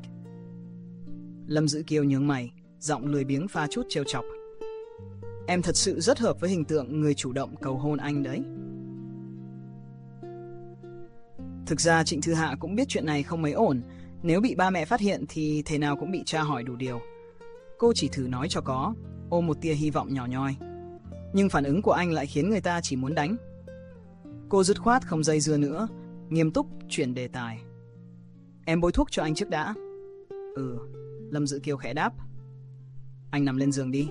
S1: Lâm Dữ Kiều nhướng mày, giọng lười biếng pha chút trêu chọc: Em thật sự rất hợp với hình tượng người chủ động cầu hôn anh đấy. Thực ra Trịnh Thư Hạ cũng biết chuyện này không mấy ổn. Nếu bị ba mẹ phát hiện thì thế nào cũng bị tra hỏi đủ điều. Cô chỉ thử nói cho có, ôm một tia hy vọng nhỏ nhoi. Nhưng phản ứng của anh lại khiến người ta chỉ muốn đánh. Cô dứt khoát không dây dưa nữa, nghiêm túc chuyển đề tài: Em bôi thuốc cho anh trước đã. Ừ. Lâm Dữ Kiều khẽ đáp. Anh nằm lên giường đi.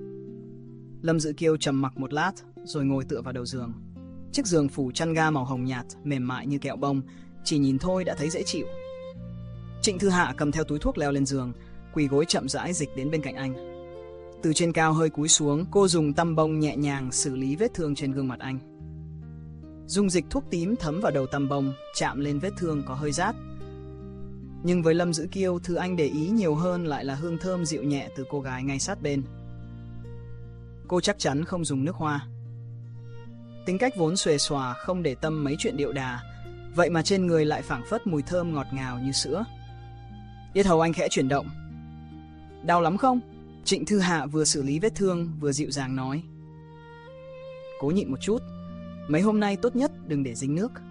S1: Lâm Dữ Kiều trầm mặc một lát rồi ngồi tựa vào đầu giường. Chiếc giường phủ chăn ga màu hồng nhạt, mềm mại như kẹo bông, chỉ nhìn thôi đã thấy dễ chịu. Trịnh Thư Hạ cầm theo túi thuốc leo lên giường, quỳ gối chậm rãi dịch đến bên cạnh anh. Từ trên cao hơi cúi xuống, cô dùng tăm bông nhẹ nhàng xử lý vết thương trên gương mặt anh. Dung dịch thuốc tím thấm vào đầu tăm bông, chạm lên vết thương có hơi rát. Nhưng với Lâm Dữ Kiều, thứ anh để ý nhiều hơn lại là hương thơm dịu nhẹ từ cô gái ngay sát bên. Cô chắc chắn không dùng nước hoa. Tính cách vốn xuề xòa, không để tâm mấy chuyện điệu đà, vậy mà trên người lại phảng phất mùi thơm ngọt ngào như sữa. Yết hầu anh khẽ chuyển động. Đau lắm không? Trịnh Thư Hạ vừa xử lý vết thương vừa dịu dàng nói. Cố nhịn một chút, mấy hôm nay tốt nhất đừng để dính nước.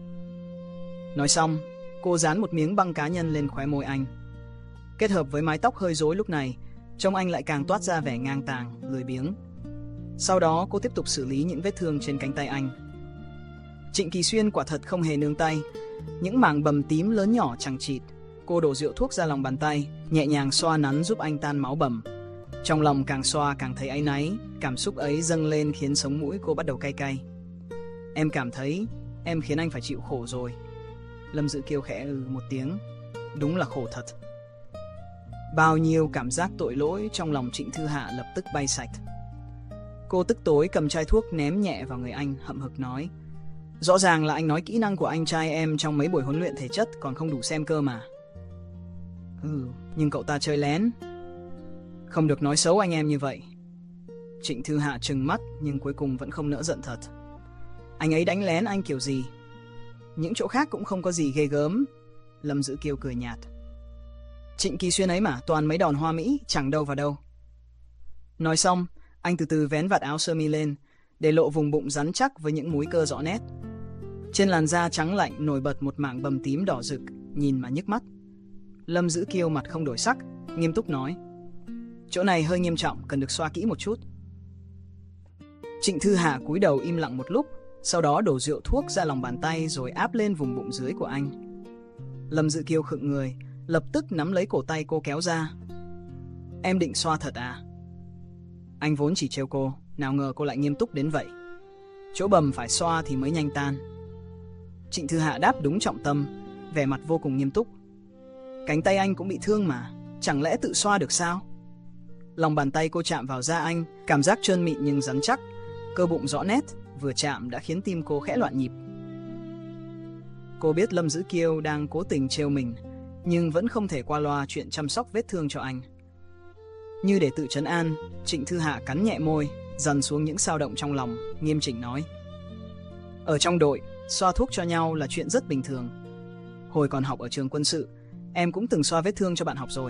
S1: Nói xong, cô dán một miếng băng cá nhân lên khóe môi anh. Kết hợp với mái tóc hơi rối lúc này, trông anh lại càng toát ra vẻ ngang tàng, lười biếng. Sau đó cô tiếp tục xử lý những vết thương trên cánh tay anh. Trịnh Kỳ Xuyên quả thật không hề nương tay. Những mảng bầm tím lớn nhỏ chằng chịt. Cô đổ rượu thuốc ra lòng bàn tay, nhẹ nhàng xoa nắn giúp anh tan máu bầm. Trong lòng càng xoa càng thấy áy náy. Cảm xúc ấy dâng lên khiến sống mũi cô bắt đầu cay cay. Em cảm thấy em khiến anh phải chịu khổ rồi. Lâm Dữ Kiều khẽ ừ một tiếng. Đúng là khổ thật. Bao nhiêu cảm giác tội lỗi trong lòng Trịnh Thư Hạ lập tức bay sạch. Cô tức tối cầm chai thuốc ném nhẹ vào người anh, hậm hực nói. Rõ ràng là anh nói kỹ năng của anh trai em trong mấy buổi huấn luyện thể chất còn không đủ xem cơ mà. Ừ, nhưng cậu ta chơi lén. Không được nói xấu anh em như vậy. Trịnh Thư Hạ trừng mắt nhưng cuối cùng vẫn không nỡ giận thật. Anh ấy đánh lén anh kiểu gì? Những chỗ khác cũng không có gì ghê gớm. Lâm Dữ Kiều cười nhạt. Trịnh Kỳ Xuyên ấy mà, toàn mấy đòn hoa mỹ, chẳng đâu vào đâu. Nói xong, anh từ từ vén vạt áo sơ mi lên, để lộ vùng bụng rắn chắc với những múi cơ rõ nét. Trên làn da trắng lạnh nổi bật một mảng bầm tím đỏ rực, nhìn mà nhức mắt. Lâm Dữ Kiều mặt không đổi sắc, nghiêm túc nói. Chỗ này hơi nghiêm trọng, cần được xoa kỹ một chút. Trịnh Thư Hạ cúi đầu im lặng một lúc, sau đó đổ rượu thuốc ra lòng bàn tay rồi áp lên vùng bụng dưới của anh. Lâm Dữ Kiêu khựng người, lập tức nắm lấy cổ tay cô kéo ra. Em định xoa thật à? Anh vốn chỉ trêu cô, nào ngờ cô lại nghiêm túc đến vậy. Chỗ bầm phải xoa thì mới nhanh tan. Trịnh Thư Hạ đáp đúng trọng tâm, vẻ mặt vô cùng nghiêm túc. Cánh tay anh cũng bị thương mà, chẳng lẽ tự xoa được sao? Lòng bàn tay cô chạm vào da anh, cảm giác trơn mịn nhưng rắn chắc, cơ bụng rõ nét, vừa chạm đã khiến tim cô khẽ loạn nhịp. Cô biết Lâm Dữ Kiêu đang cố tình trêu mình, nhưng vẫn không thể qua loa chuyện chăm sóc vết thương cho anh. Như để tự trấn an, Trịnh Thư Hạ cắn nhẹ môi, dần xuống những dao động trong lòng, nghiêm chỉnh nói. Ở trong đội, xoa thuốc cho nhau là chuyện rất bình thường. Hồi còn học ở trường quân sự, em cũng từng xoa vết thương cho bạn học rồi.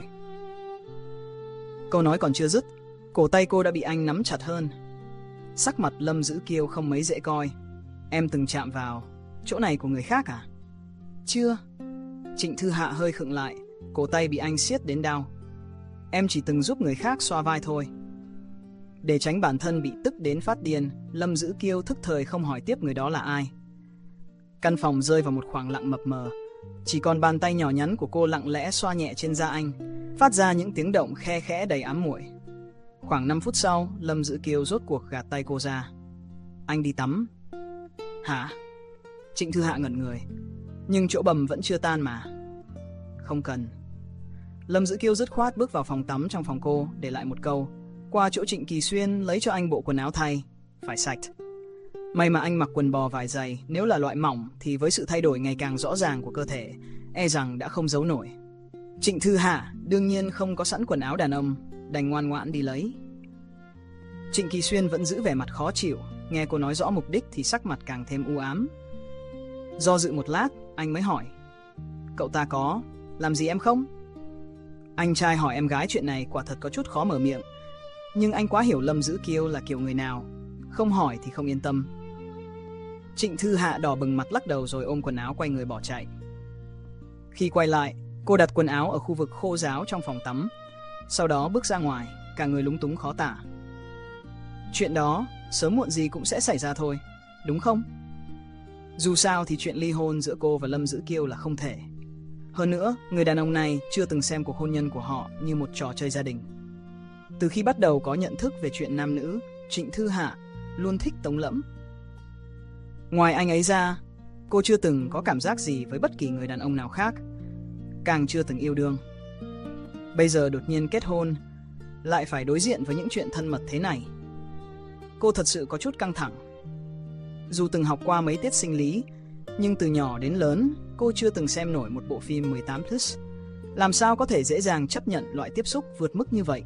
S1: Câu nói còn chưa dứt, cổ tay cô đã bị anh nắm chặt hơn. Sắc mặt Lâm Dữ Kiêu không mấy dễ coi. Em từng chạm vào chỗ này của người khác à? Chưa. Trịnh Thư Hạ hơi khựng lại, cổ tay bị anh siết đến đau. Em chỉ từng giúp người khác xoa vai thôi. Để tránh bản thân bị tức đến phát điên, Lâm Dữ Kiêu thức thời không hỏi tiếp người đó là ai. Căn phòng rơi vào một khoảng lặng mập mờ. Chỉ còn bàn tay nhỏ nhắn của cô lặng lẽ xoa nhẹ trên da anh, phát ra những tiếng động khe khẽ đầy ám muội. Khoảng năm phút sau, Lâm Dữ Kiêu rốt cuộc gạt tay cô ra. Anh đi tắm. Hả? Trịnh Thư Hạ ngẩn người. Nhưng chỗ bầm vẫn chưa tan mà. Không cần. Lâm Dữ Kiêu dứt khoát bước vào phòng tắm trong phòng cô, để lại một câu. Qua chỗ Trịnh Kỳ Xuyên lấy cho anh bộ quần áo thay. Phải sạch. May mà anh mặc quần bò vải dày, nếu là loại mỏng thì với sự thay đổi ngày càng rõ ràng của cơ thể, e rằng đã không giấu nổi. Trịnh Thư Hạ đương nhiên không có sẵn quần áo đàn ông, đành ngoan ngoãn đi lấy. Trịnh Kỳ Xuyên vẫn giữ vẻ mặt khó chịu, nghe cô nói rõ mục đích thì sắc mặt càng thêm u ám. Do dự một lát, anh mới hỏi. Cậu ta có làm gì em không? Anh trai hỏi em gái chuyện này quả thật có chút khó mở miệng, nhưng anh quá hiểu Lâm Dữ Kiêu là kiểu người nào, không hỏi thì không yên tâm. Trịnh Thư Hạ đỏ bừng mặt lắc đầu rồi ôm quần áo quay người bỏ chạy. Khi quay lại, cô đặt quần áo ở khu vực khô ráo trong phòng tắm, sau đó bước ra ngoài, cả người lúng túng khó tả. Chuyện đó sớm muộn gì cũng sẽ xảy ra thôi, đúng không? Dù sao thì chuyện ly hôn giữa cô và Lâm Dữ Kiêu là không thể. Hơn nữa, người đàn ông này chưa từng xem cuộc hôn nhân của họ như một trò chơi gia đình. Từ khi bắt đầu có nhận thức về chuyện nam nữ, Trịnh Thư Hạ luôn thích Tống Lẫm. Ngoài anh ấy ra, cô chưa từng có cảm giác gì với bất kỳ người đàn ông nào khác, càng chưa từng yêu đương. Bây giờ đột nhiên kết hôn, lại phải đối diện với những chuyện thân mật thế này. Cô thật sự có chút căng thẳng. Dù từng học qua mấy tiết sinh lý, nhưng từ nhỏ đến lớn, cô chưa từng xem nổi một bộ phim mười tám plus. Làm sao có thể dễ dàng chấp nhận loại tiếp xúc vượt mức như vậy?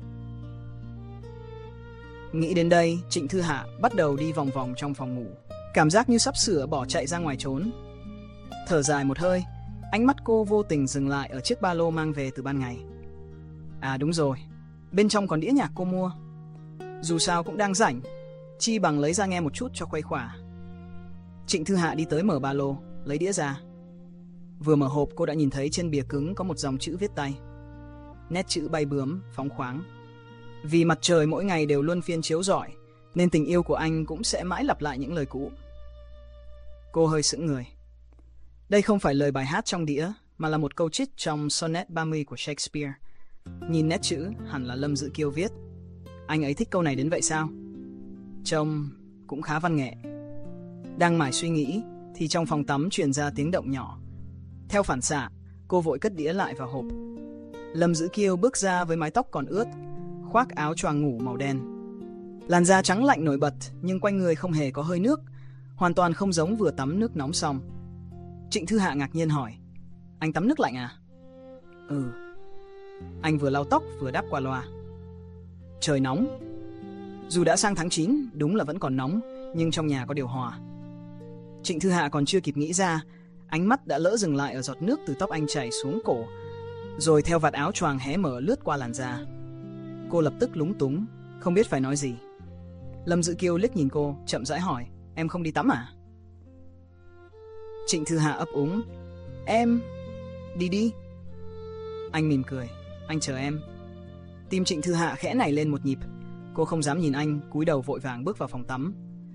S1: Nghĩ đến đây, Trịnh Thư Hạ bắt đầu đi vòng vòng trong phòng ngủ, cảm giác như sắp sửa bỏ chạy ra ngoài trốn. Thở dài một hơi, ánh mắt cô vô tình dừng lại ở chiếc ba lô mang về từ ban ngày. À đúng rồi, bên trong còn đĩa nhạc cô mua. Dù sao cũng đang rảnh, chi bằng lấy ra nghe một chút cho khuây khỏa. Trịnh Thư Hạ đi tới mở ba lô, lấy đĩa ra. Vừa mở hộp cô đã nhìn thấy trên bìa cứng có một dòng chữ viết tay. Nét chữ bay bướm, phóng khoáng. Vì mặt trời mỗi ngày đều luân phiên chiếu rọi, nên tình yêu của anh cũng sẽ mãi lặp lại những lời cũ. Cô hơi sững người. Đây không phải lời bài hát trong đĩa, mà là một câu trích trong Sonnet ba mươi của Shakespeare. Nhìn nét chữ, hẳn là Lâm Dữ Kiêu viết. Anh ấy thích câu này đến vậy sao? Trông cũng khá văn nghệ. Đang mải suy nghĩ, thì trong phòng tắm truyền ra tiếng động nhỏ. Theo phản xạ, cô vội cất đĩa lại vào hộp. Lâm Dữ Kiêu bước ra với mái tóc còn ướt, khoác áo choàng ngủ màu đen. Làn da trắng lạnh nổi bật, nhưng quanh người không hề có hơi nước, hoàn toàn không giống vừa tắm nước nóng xong. Trịnh Thư Hạ ngạc nhiên hỏi, anh tắm nước lạnh à? Ừ. Anh vừa lau tóc vừa đáp qua loa. Trời nóng. Dù đã sang tháng chín, đúng là vẫn còn nóng, nhưng trong nhà có điều hòa. Trịnh Thư Hạ còn chưa kịp nghĩ ra, ánh mắt đã lỡ dừng lại ở giọt nước từ tóc anh chảy xuống cổ, rồi theo vạt áo choàng hé mở lướt qua làn da. Cô lập tức lúng túng, không biết phải nói gì. Lâm Dữ Kiêu liếc nhìn cô, chậm rãi hỏi, em không đi tắm à? Trịnh Thư Hạ ấp úng, em... đi đi. Anh mỉm cười, anh chờ em. Tim Trịnh Thư Hạ khẽ nảy lên một nhịp. Cô không dám nhìn anh, cúi đầu vội vàng bước vào phòng tắm.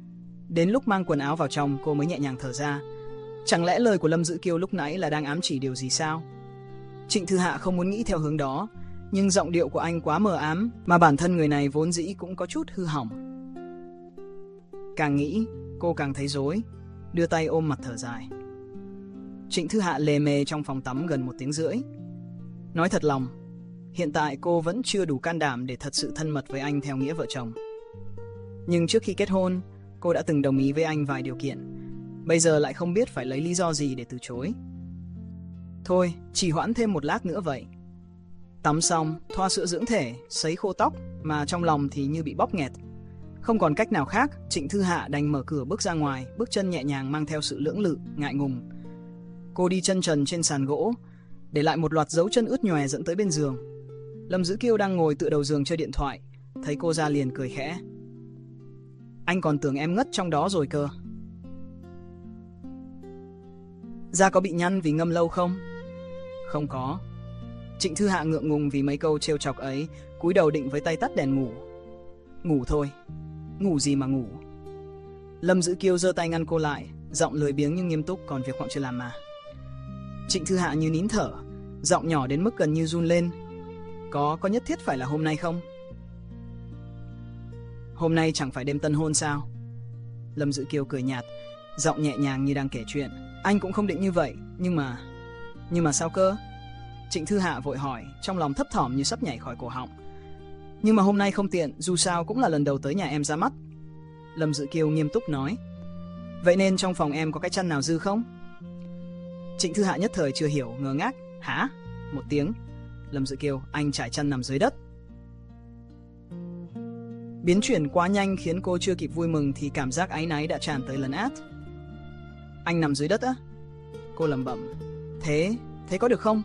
S1: Đến lúc mang quần áo vào trong, cô mới nhẹ nhàng thở ra. Chẳng lẽ lời của Lâm Dữ Kiêu lúc nãy là đang ám chỉ điều gì sao? Trịnh Thư Hạ không muốn nghĩ theo hướng đó, nhưng giọng điệu của anh quá mờ ám, mà bản thân người này vốn dĩ cũng có chút hư hỏng. Càng nghĩ, cô càng thấy rối, đưa tay ôm mặt thở dài. Trịnh Thư Hạ lề mề trong phòng tắm gần một tiếng rưỡi. Nói thật lòng, hiện tại cô vẫn chưa đủ can đảm để thật sự thân mật với anh theo nghĩa vợ chồng. Nhưng trước khi kết hôn, cô đã từng đồng ý với anh vài điều kiện. Bây giờ lại không biết phải lấy lý do gì để từ chối. Thôi, chỉ hoãn thêm một lát nữa vậy. Tắm xong, thoa sữa dưỡng thể, sấy khô tóc, mà trong lòng thì như bị bóp nghẹt. Không còn cách nào khác, Trịnh Thư Hạ đành mở cửa bước ra ngoài, bước chân nhẹ nhàng mang theo sự lưỡng lự, ngại ngùng. Cô đi chân trần trên sàn gỗ, để lại một loạt dấu chân ướt nhòe dẫn tới bên giường. Lâm Dữ Kiêu đang ngồi tựa đầu giường chơi điện thoại, thấy cô ra liền cười khẽ. Anh còn tưởng em ngất trong đó rồi cơ. Da có bị nhăn vì ngâm lâu không? Không có. Trịnh Thư Hạ ngượng ngùng vì mấy câu trêu chọc ấy, cúi đầu định với tay tắt đèn ngủ. Ngủ thôi. Ngủ gì mà ngủ? Lâm Dữ Kiêu giơ tay ngăn cô lại, giọng lười biếng nhưng nghiêm túc, còn việc bọn chưa làm mà. Trịnh Thư Hạ như nín thở, giọng nhỏ đến mức gần như run lên. Có, có nhất thiết phải là hôm nay không? Hôm nay chẳng phải đêm tân hôn sao? Lâm Dữ Kiêu cười nhạt, giọng nhẹ nhàng như đang kể chuyện. Anh cũng không định như vậy, nhưng mà... Nhưng mà sao cơ? Trịnh Thư Hạ vội hỏi, trong lòng thấp thỏm như sắp nhảy khỏi cổ họng. Nhưng mà hôm nay không tiện, dù sao cũng là lần đầu tới nhà em ra mắt. Lâm Dữ Kiêu nghiêm túc nói. Vậy nên trong phòng em có cái chăn nào dư không? Trịnh Thư Hạ nhất thời chưa hiểu, ngơ ngác. Hả? Một tiếng. Lâm Dữ Kiêu, anh trải chăn nằm dưới đất. Biến chuyển quá nhanh khiến cô chưa kịp vui mừng thì cảm giác áy náy đã tràn tới lấn át. Anh nằm dưới đất á? Cô lẩm bẩm. Thế, thế có được không?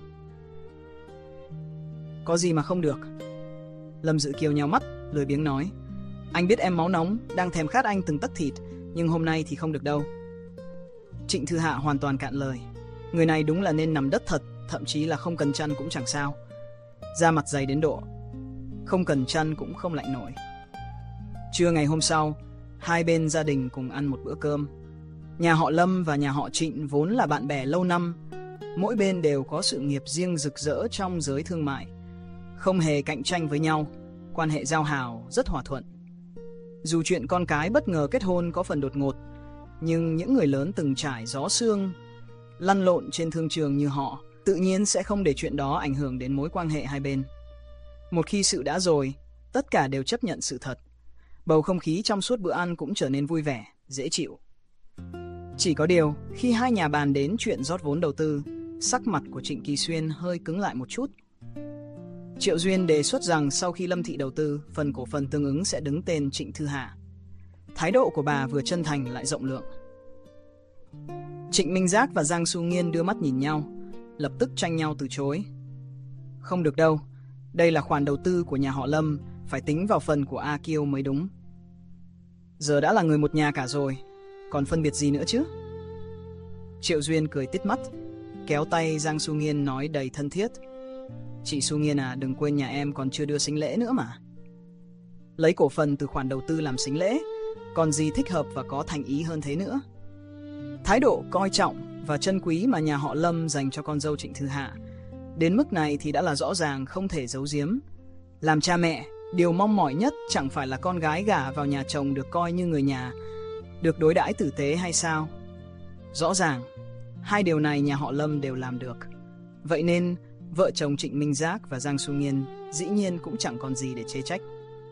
S1: Có gì mà không được? Lâm Dữ Kiêu nhào mắt, lười biếng nói. Anh biết em máu nóng, đang thèm khát anh từng tấc thịt, nhưng hôm nay thì không được đâu. Trịnh Thư Hạ hoàn toàn cạn lời. Người này đúng là nên nằm đất thật, thậm chí là không cần chăn cũng chẳng sao. Da mặt dày đến độ không cần chăn cũng không lạnh nổi. Trưa ngày hôm sau, hai bên gia đình cùng ăn một bữa cơm. Nhà họ Lâm và nhà họ Trịnh vốn là bạn bè lâu năm, mỗi bên đều có sự nghiệp riêng rực rỡ trong giới thương mại, không hề cạnh tranh với nhau, quan hệ giao hảo rất hòa thuận. Dù chuyện con cái bất ngờ kết hôn có phần đột ngột, nhưng những người lớn từng trải gió sương, lăn lộn trên thương trường như họ, tự nhiên sẽ không để chuyện đó ảnh hưởng đến mối quan hệ hai bên. Một khi sự đã rồi, tất cả đều chấp nhận sự thật. Bầu không khí trong suốt bữa ăn cũng trở nên vui vẻ, dễ chịu. Chỉ có điều, khi hai nhà bàn đến chuyện rót vốn đầu tư, sắc mặt của Trịnh Kỳ Xuyên hơi cứng lại một chút. Triệu Duyên đề xuất rằng sau khi Lâm Thị đầu tư, phần cổ phần tương ứng sẽ đứng tên Trịnh Thư Hạ. Thái độ của bà vừa chân thành lại rộng lượng. Trịnh Minh Giác và Giang Xu Nghiên đưa mắt nhìn nhau, lập tức tranh nhau từ chối. Không được đâu, đây là khoản đầu tư của nhà họ Lâm, phải tính vào phần của A Kiêu mới đúng. Giờ đã là người một nhà cả rồi, còn phân biệt gì nữa chứ? Triệu Duyên cười tít mắt, kéo tay Giang Xu Nghiên nói đầy thân thiết. Chị Xu Nghiên à, đừng quên nhà em còn chưa đưa sính lễ nữa mà. Lấy cổ phần từ khoản đầu tư làm sính lễ, còn gì thích hợp và có thành ý hơn thế nữa. Thái độ coi trọng và trân quý mà nhà họ Lâm dành cho con dâu Trịnh Thư Hạ, đến mức này thì đã là rõ ràng không thể giấu giếm. Làm cha mẹ, điều mong mỏi nhất chẳng phải là con gái gả vào nhà chồng được coi như người nhà, được đối đãi tử tế hay sao? Rõ ràng, hai điều này nhà họ Lâm đều làm được. Vậy nên, vợ chồng Trịnh Minh Giác và Giang Xu Nghiên dĩ nhiên cũng chẳng còn gì để chê trách.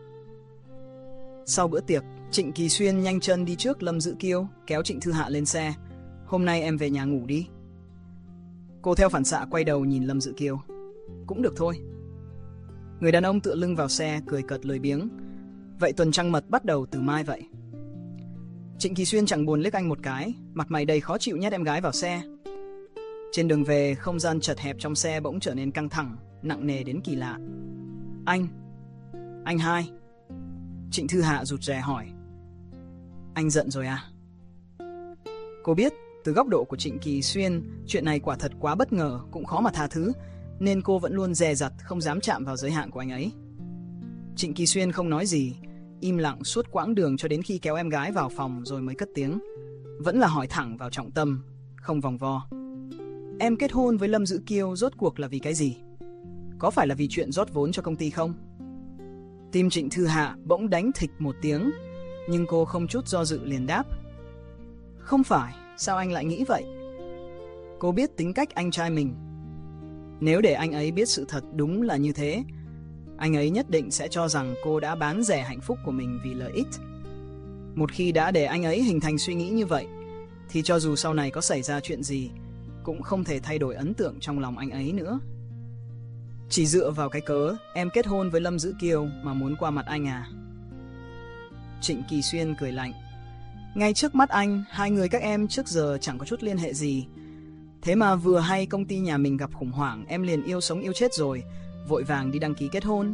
S1: Sau bữa tiệc, Trịnh Kỳ Xuyên nhanh chân đi trước Lâm Dữ Kiêu, kéo Trịnh Thư Hạ lên xe. Hôm nay em về nhà ngủ đi. Cô theo phản xạ quay đầu nhìn Lâm Dữ Kiêu. Cũng được thôi. Người đàn ông tựa lưng vào xe, cười cợt lười biếng. Vậy tuần trăng mật bắt đầu từ mai vậy. Trịnh Kỳ Xuyên chẳng buồn liếc anh một cái, mặt mày đầy khó chịu nhét em gái vào xe. Trên đường về, không gian chật hẹp trong xe bỗng trở nên căng thẳng, nặng nề đến kỳ lạ. Anh, anh hai. Trịnh Thư Hạ rụt rè hỏi. Anh giận rồi à? Cô biết, từ góc độ của Trịnh Kỳ Xuyên, chuyện này quả thật quá bất ngờ, cũng khó mà tha thứ, nên cô vẫn luôn dè dặt không dám chạm vào giới hạn của anh ấy. Trịnh Kỳ Xuyên không nói gì, im lặng suốt quãng đường cho đến khi kéo em gái vào phòng rồi mới cất tiếng. Vẫn là hỏi thẳng vào trọng tâm, không vòng vo. Em kết hôn với Lâm Dữ Kiêu rốt cuộc là vì cái gì? Có phải là vì chuyện rót vốn cho công ty không? Tim Trịnh Thư Hạ bỗng đánh thịch một tiếng, nhưng cô không chút do dự liền đáp. Không phải, sao anh lại nghĩ vậy? Cô biết tính cách anh trai mình. Nếu để anh ấy biết sự thật đúng là như thế, anh ấy nhất định sẽ cho rằng cô đã bán rẻ hạnh phúc của mình vì lợi ích. Một khi đã để anh ấy hình thành suy nghĩ như vậy, thì cho dù sau này có xảy ra chuyện gì, cũng không thể thay đổi ấn tượng trong lòng anh ấy nữa. Chỉ dựa vào cái cớ em kết hôn với Lâm Dữ Kiêu mà muốn qua mặt anh à? Trịnh Kỳ Xuyên cười lạnh. Ngay trước mắt anh, hai người các em trước giờ chẳng có chút liên hệ gì. Thế mà vừa hay công ty nhà mình gặp khủng hoảng, em liền yêu sống yêu chết rồi, vội vàng đi đăng ký kết hôn.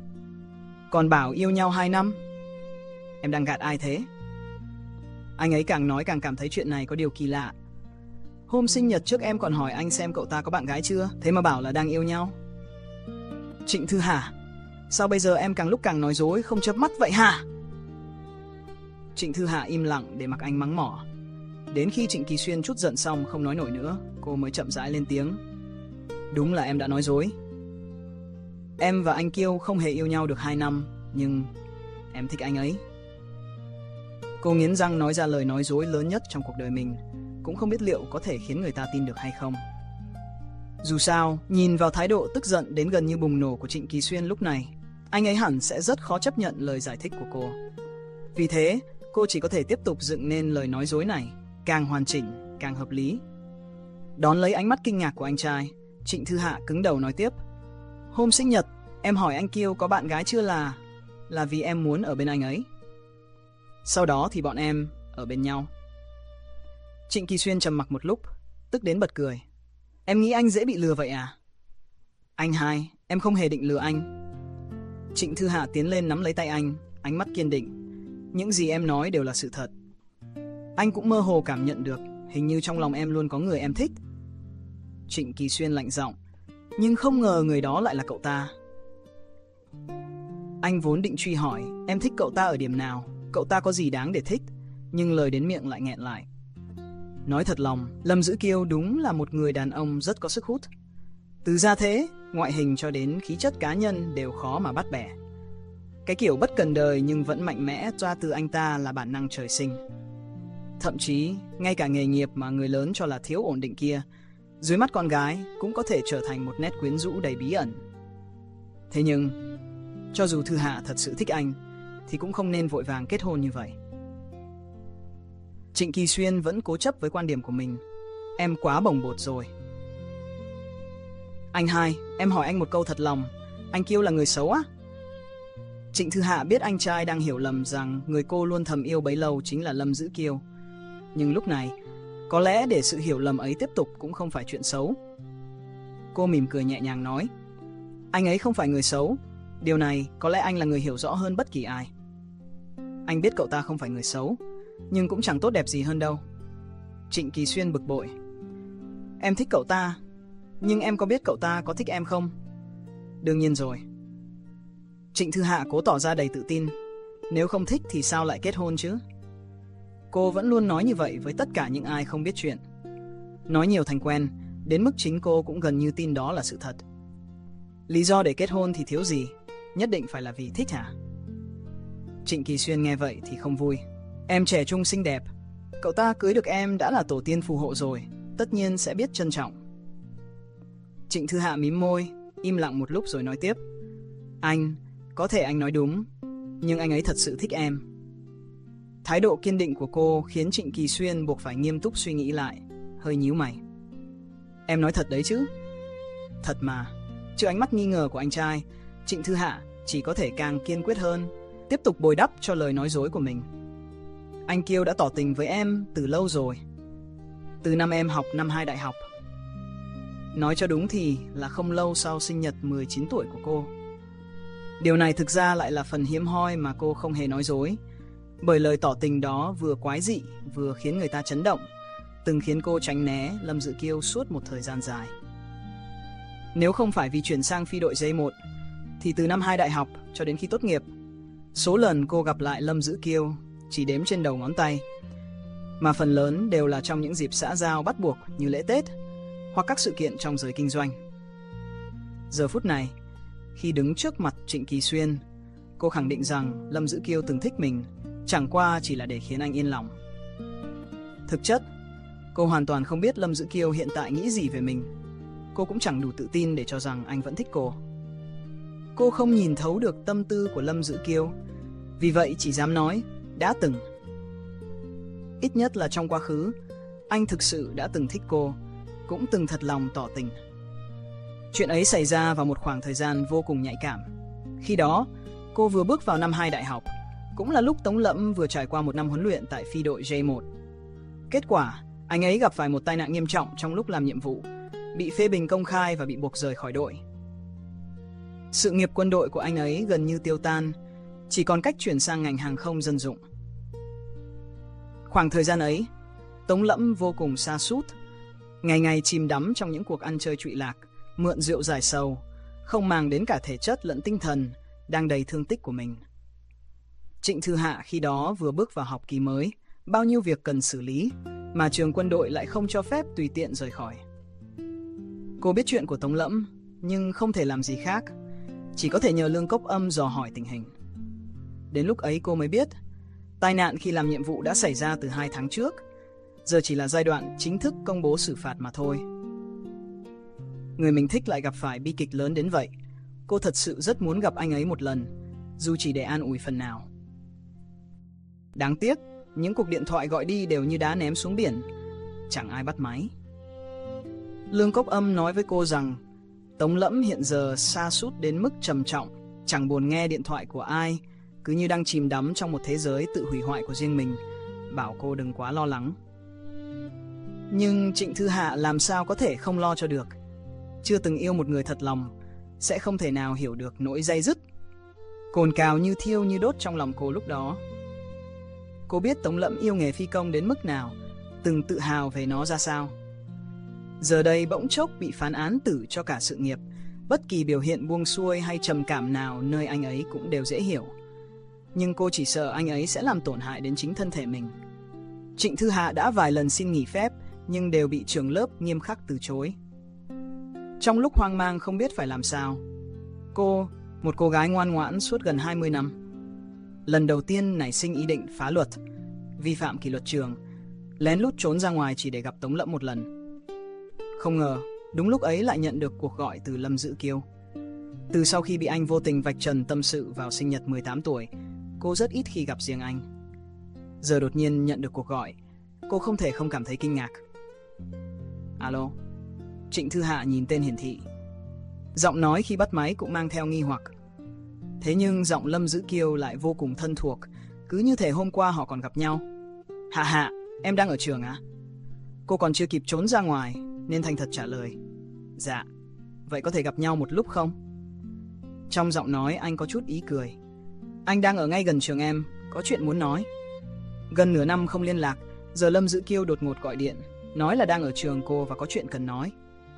S1: Còn bảo yêu nhau hai năm. Em đang gạt ai thế? Anh ấy càng nói càng cảm thấy chuyện này có điều kỳ lạ. Hôm sinh nhật trước em còn hỏi anh xem cậu ta có bạn gái chưa, thế mà bảo là đang yêu nhau. Trịnh Thư Hà, sao bây giờ em càng lúc càng nói dối, không chớp mắt vậy hả? Trịnh Thư Hà im lặng để mặc anh mắng mỏ. Đến khi Trịnh Kỳ Xuyên trút giận xong không nói nổi nữa, cô mới chậm rãi lên tiếng. Đúng là em đã nói dối. Em và anh Kiêu không hề yêu nhau được hai năm, nhưng em thích anh ấy. Cô nghiến răng nói ra lời nói dối lớn nhất trong cuộc đời mình, cũng không biết liệu có thể khiến người ta tin được hay không. Dù sao, nhìn vào thái độ tức giận đến gần như bùng nổ của Trịnh Kỳ Xuyên lúc này, anh ấy hẳn sẽ rất khó chấp nhận lời giải thích của cô. Vì thế, cô chỉ có thể tiếp tục dựng nên lời nói dối này, càng hoàn chỉnh, càng hợp lý. Đón lấy ánh mắt kinh ngạc của anh trai, Trịnh Thư Hạ cứng đầu nói tiếp. Hôm sinh nhật, em hỏi anh Kiêu có bạn gái chưa là... là vì em muốn ở bên anh ấy. Sau đó thì bọn em ở bên nhau. Trịnh Kỳ Xuyên trầm mặc một lúc, tức đến bật cười. Em nghĩ anh dễ bị lừa vậy à? Anh hai, em không hề định lừa anh. Trịnh Thư Hạ tiến lên nắm lấy tay anh, ánh mắt kiên định. Những gì em nói đều là sự thật. Anh cũng mơ hồ cảm nhận được, hình như trong lòng em luôn có người em thích. Trịnh Kỳ Xuyên lạnh giọng, nhưng không ngờ người đó lại là cậu ta. Anh vốn định truy hỏi, em thích cậu ta ở điểm nào, cậu ta có gì đáng để thích, nhưng lời đến miệng lại nghẹn lại. Nói thật lòng, Lâm Dữ Kiêu đúng là một người đàn ông rất có sức hút. Từ gia thế, ngoại hình cho đến khí chất cá nhân đều khó mà bắt bẻ. Cái kiểu bất cần đời nhưng vẫn mạnh mẽ toa từ anh ta là bản năng trời sinh. Thậm chí, ngay cả nghề nghiệp mà người lớn cho là thiếu ổn định kia, dưới mắt con gái cũng có thể trở thành một nét quyến rũ đầy bí ẩn. Thế nhưng, cho dù Thư Hạ thật sự thích anh, thì cũng không nên vội vàng kết hôn như vậy. Trịnh Kỳ Xuyên vẫn cố chấp với quan điểm của mình. Em quá bồng bột rồi. Anh hai, em hỏi anh một câu thật lòng, anh Kiêu là người xấu á? Trịnh Thư Hạ biết anh trai đang hiểu lầm rằng người cô luôn thầm yêu bấy lâu chính là Lâm Dữ Kiêu. Nhưng lúc này, có lẽ để sự hiểu lầm ấy tiếp tục cũng không phải chuyện xấu. Cô mỉm cười nhẹ nhàng nói, anh ấy không phải người xấu. Điều này có lẽ anh là người hiểu rõ hơn bất kỳ ai. Anh biết cậu ta không phải người xấu, nhưng cũng chẳng tốt đẹp gì hơn đâu. Trịnh Kỳ Xuyên bực bội. Em thích cậu ta, nhưng em có biết cậu ta có thích em không? Đương nhiên rồi. Trịnh Thư Hạ cố tỏ ra đầy tự tin. Nếu không thích thì sao lại kết hôn chứ? Cô vẫn luôn nói như vậy với tất cả những ai không biết chuyện. Nói nhiều thành quen, đến mức chính cô cũng gần như tin đó là sự thật. Lý do để kết hôn thì thiếu gì, nhất định phải là vì thích hả? Trịnh Kỳ Xuyên nghe vậy thì không vui. Em trẻ trung xinh đẹp, cậu ta cưới được em đã là tổ tiên phù hộ rồi, tất nhiên sẽ biết trân trọng. Trịnh Thư Hạ mím môi, im lặng một lúc rồi nói tiếp. Anh, có thể anh nói đúng, nhưng anh ấy thật sự thích em. Thái độ kiên định của cô khiến Trịnh Kỳ Xuyên buộc phải nghiêm túc suy nghĩ lại, hơi nhíu mày. Em nói thật đấy chứ? Thật mà. Trước ánh mắt nghi ngờ của anh trai, Trịnh Thư Hạ chỉ có thể càng kiên quyết hơn, tiếp tục bồi đắp cho lời nói dối của mình. Anh Kiêu đã tỏ tình với em từ lâu rồi, từ năm em học năm hai đại học. Nói cho đúng thì là không lâu sau sinh nhật mười chín tuổi của cô. Điều này thực ra lại là phần hiếm hoi mà cô không hề nói dối, bởi lời tỏ tình đó vừa quái dị vừa khiến người ta chấn động, từng khiến cô tránh né Lâm Dữ Kiêu suốt một thời gian dài. Nếu không phải vì chuyển sang phi đội J một, thì từ năm hai đại học cho đến khi tốt nghiệp, Số lần cô gặp lại Lâm Dữ Kiêu chỉ đếm trên đầu ngón tay, mà phần lớn đều là trong những dịp xã giao bắt buộc như lễ Tết hoặc các sự kiện trong giới kinh doanh. Giờ phút này, khi đứng trước mặt Trịnh Kỳ Xuyên, cô khẳng định rằng Lâm Dữ Kiêu từng thích mình, chẳng qua chỉ là để khiến anh yên lòng. Thực chất, cô hoàn toàn không biết Lâm Dữ Kiêu hiện tại nghĩ gì về mình. Cô cũng chẳng đủ tự tin để cho rằng anh vẫn thích cô. Cô không nhìn thấu được tâm tư của Lâm Dữ Kiêu, vì vậy chỉ dám nói đã từng. Ít nhất là trong quá khứ, anh thực sự đã từng thích cô, cũng từng thật lòng tỏ tình. Chuyện ấy xảy ra vào một khoảng thời gian vô cùng nhạy cảm. Khi đó, cô vừa bước vào năm hai đại học, cũng là lúc Tống Lẫm vừa trải qua một năm huấn luyện tại phi đội J một. Kết quả, anh ấy gặp phải một tai nạn nghiêm trọng trong lúc làm nhiệm vụ, bị phê bình công khai và bị buộc rời khỏi đội. Sự nghiệp quân đội của anh ấy gần như tiêu tan, chỉ còn cách chuyển sang ngành hàng không dân dụng. Khoảng thời gian ấy, Tống Lẫm vô cùng sa sút, ngày ngày chìm đắm trong những cuộc ăn chơi trụy lạc, mượn rượu giải sầu, không màng đến cả thể chất lẫn tinh thần đang đầy thương tích của mình. Trịnh Thư Hạ khi đó vừa bước vào học kỳ mới, bao nhiêu việc cần xử lý, mà trường quân đội lại không cho phép tùy tiện rời khỏi. Cô biết chuyện của Tống Lẫm, nhưng không thể làm gì khác, chỉ có thể nhờ Lương Cốc Âm dò hỏi tình hình. Đến lúc ấy cô mới biết, tai nạn khi làm nhiệm vụ đã xảy ra từ hai tháng trước, giờ chỉ là giai đoạn chính thức công bố xử phạt mà thôi. Người mình thích lại gặp phải bi kịch lớn đến vậy, cô thật sự rất muốn gặp anh ấy một lần, dù chỉ để an ủi phần nào. Đáng tiếc, những cuộc điện thoại gọi đi đều như đá ném xuống biển, chẳng ai bắt máy. Lương Cốc Âm nói với cô rằng Tống Lẫm hiện giờ sa sút đến mức trầm trọng, chẳng buồn nghe điện thoại của ai, cứ như đang chìm đắm trong một thế giới tự hủy hoại của riêng mình, bảo cô đừng quá lo lắng. Nhưng Trịnh Thư Hạ làm sao có thể không lo cho được. Chưa từng yêu một người thật lòng, sẽ không thể nào hiểu được nỗi day dứt, cồn cào như thiêu như đốt trong lòng cô lúc đó. Cô biết Tống Lẫm yêu nghề phi công đến mức nào, từng tự hào về nó ra sao. Giờ đây bỗng chốc bị phán án tử cho cả sự nghiệp, bất kỳ biểu hiện buông xuôi hay trầm cảm nào nơi anh ấy cũng đều dễ hiểu. Nhưng cô chỉ sợ anh ấy sẽ làm tổn hại đến chính thân thể mình. Trịnh Thư Hạ đã vài lần xin nghỉ phép, nhưng đều bị trưởng lớp nghiêm khắc từ chối. Trong lúc hoang mang không biết phải làm sao, cô, một cô gái ngoan ngoãn suốt gần hai mươi năm, lần đầu tiên nảy sinh ý định phá luật, vi phạm kỷ luật trường, lén lút trốn ra ngoài chỉ để gặp Tống Lẫm một lần. Không ngờ, đúng lúc ấy lại nhận được cuộc gọi từ Lâm Dữ Kiêu. Từ sau khi bị anh vô tình vạch trần tâm sự vào sinh nhật mười tám tuổi, cô rất ít khi gặp riêng anh. Giờ đột nhiên nhận được cuộc gọi, cô không thể không cảm thấy kinh ngạc. Alo. Trịnh Thư Hạ nhìn tên hiển thị. Giọng nói khi bắt máy cũng mang theo nghi hoặc. Thế nhưng giọng Lâm Dữ Kiêu lại vô cùng thân thuộc, cứ như thể hôm qua họ còn gặp nhau. Hạ Hạ, em đang ở trường à? Cô còn chưa kịp trốn ra ngoài nên thành thật trả lời. Dạ. Vậy có thể gặp nhau một lúc không? Trong giọng nói anh có chút ý cười. Anh đang ở ngay gần trường em, có chuyện muốn nói. Gần nửa năm không liên lạc, giờ Lâm Dữ Kiêu đột ngột gọi điện, nói là đang ở trường cô và có chuyện cần nói.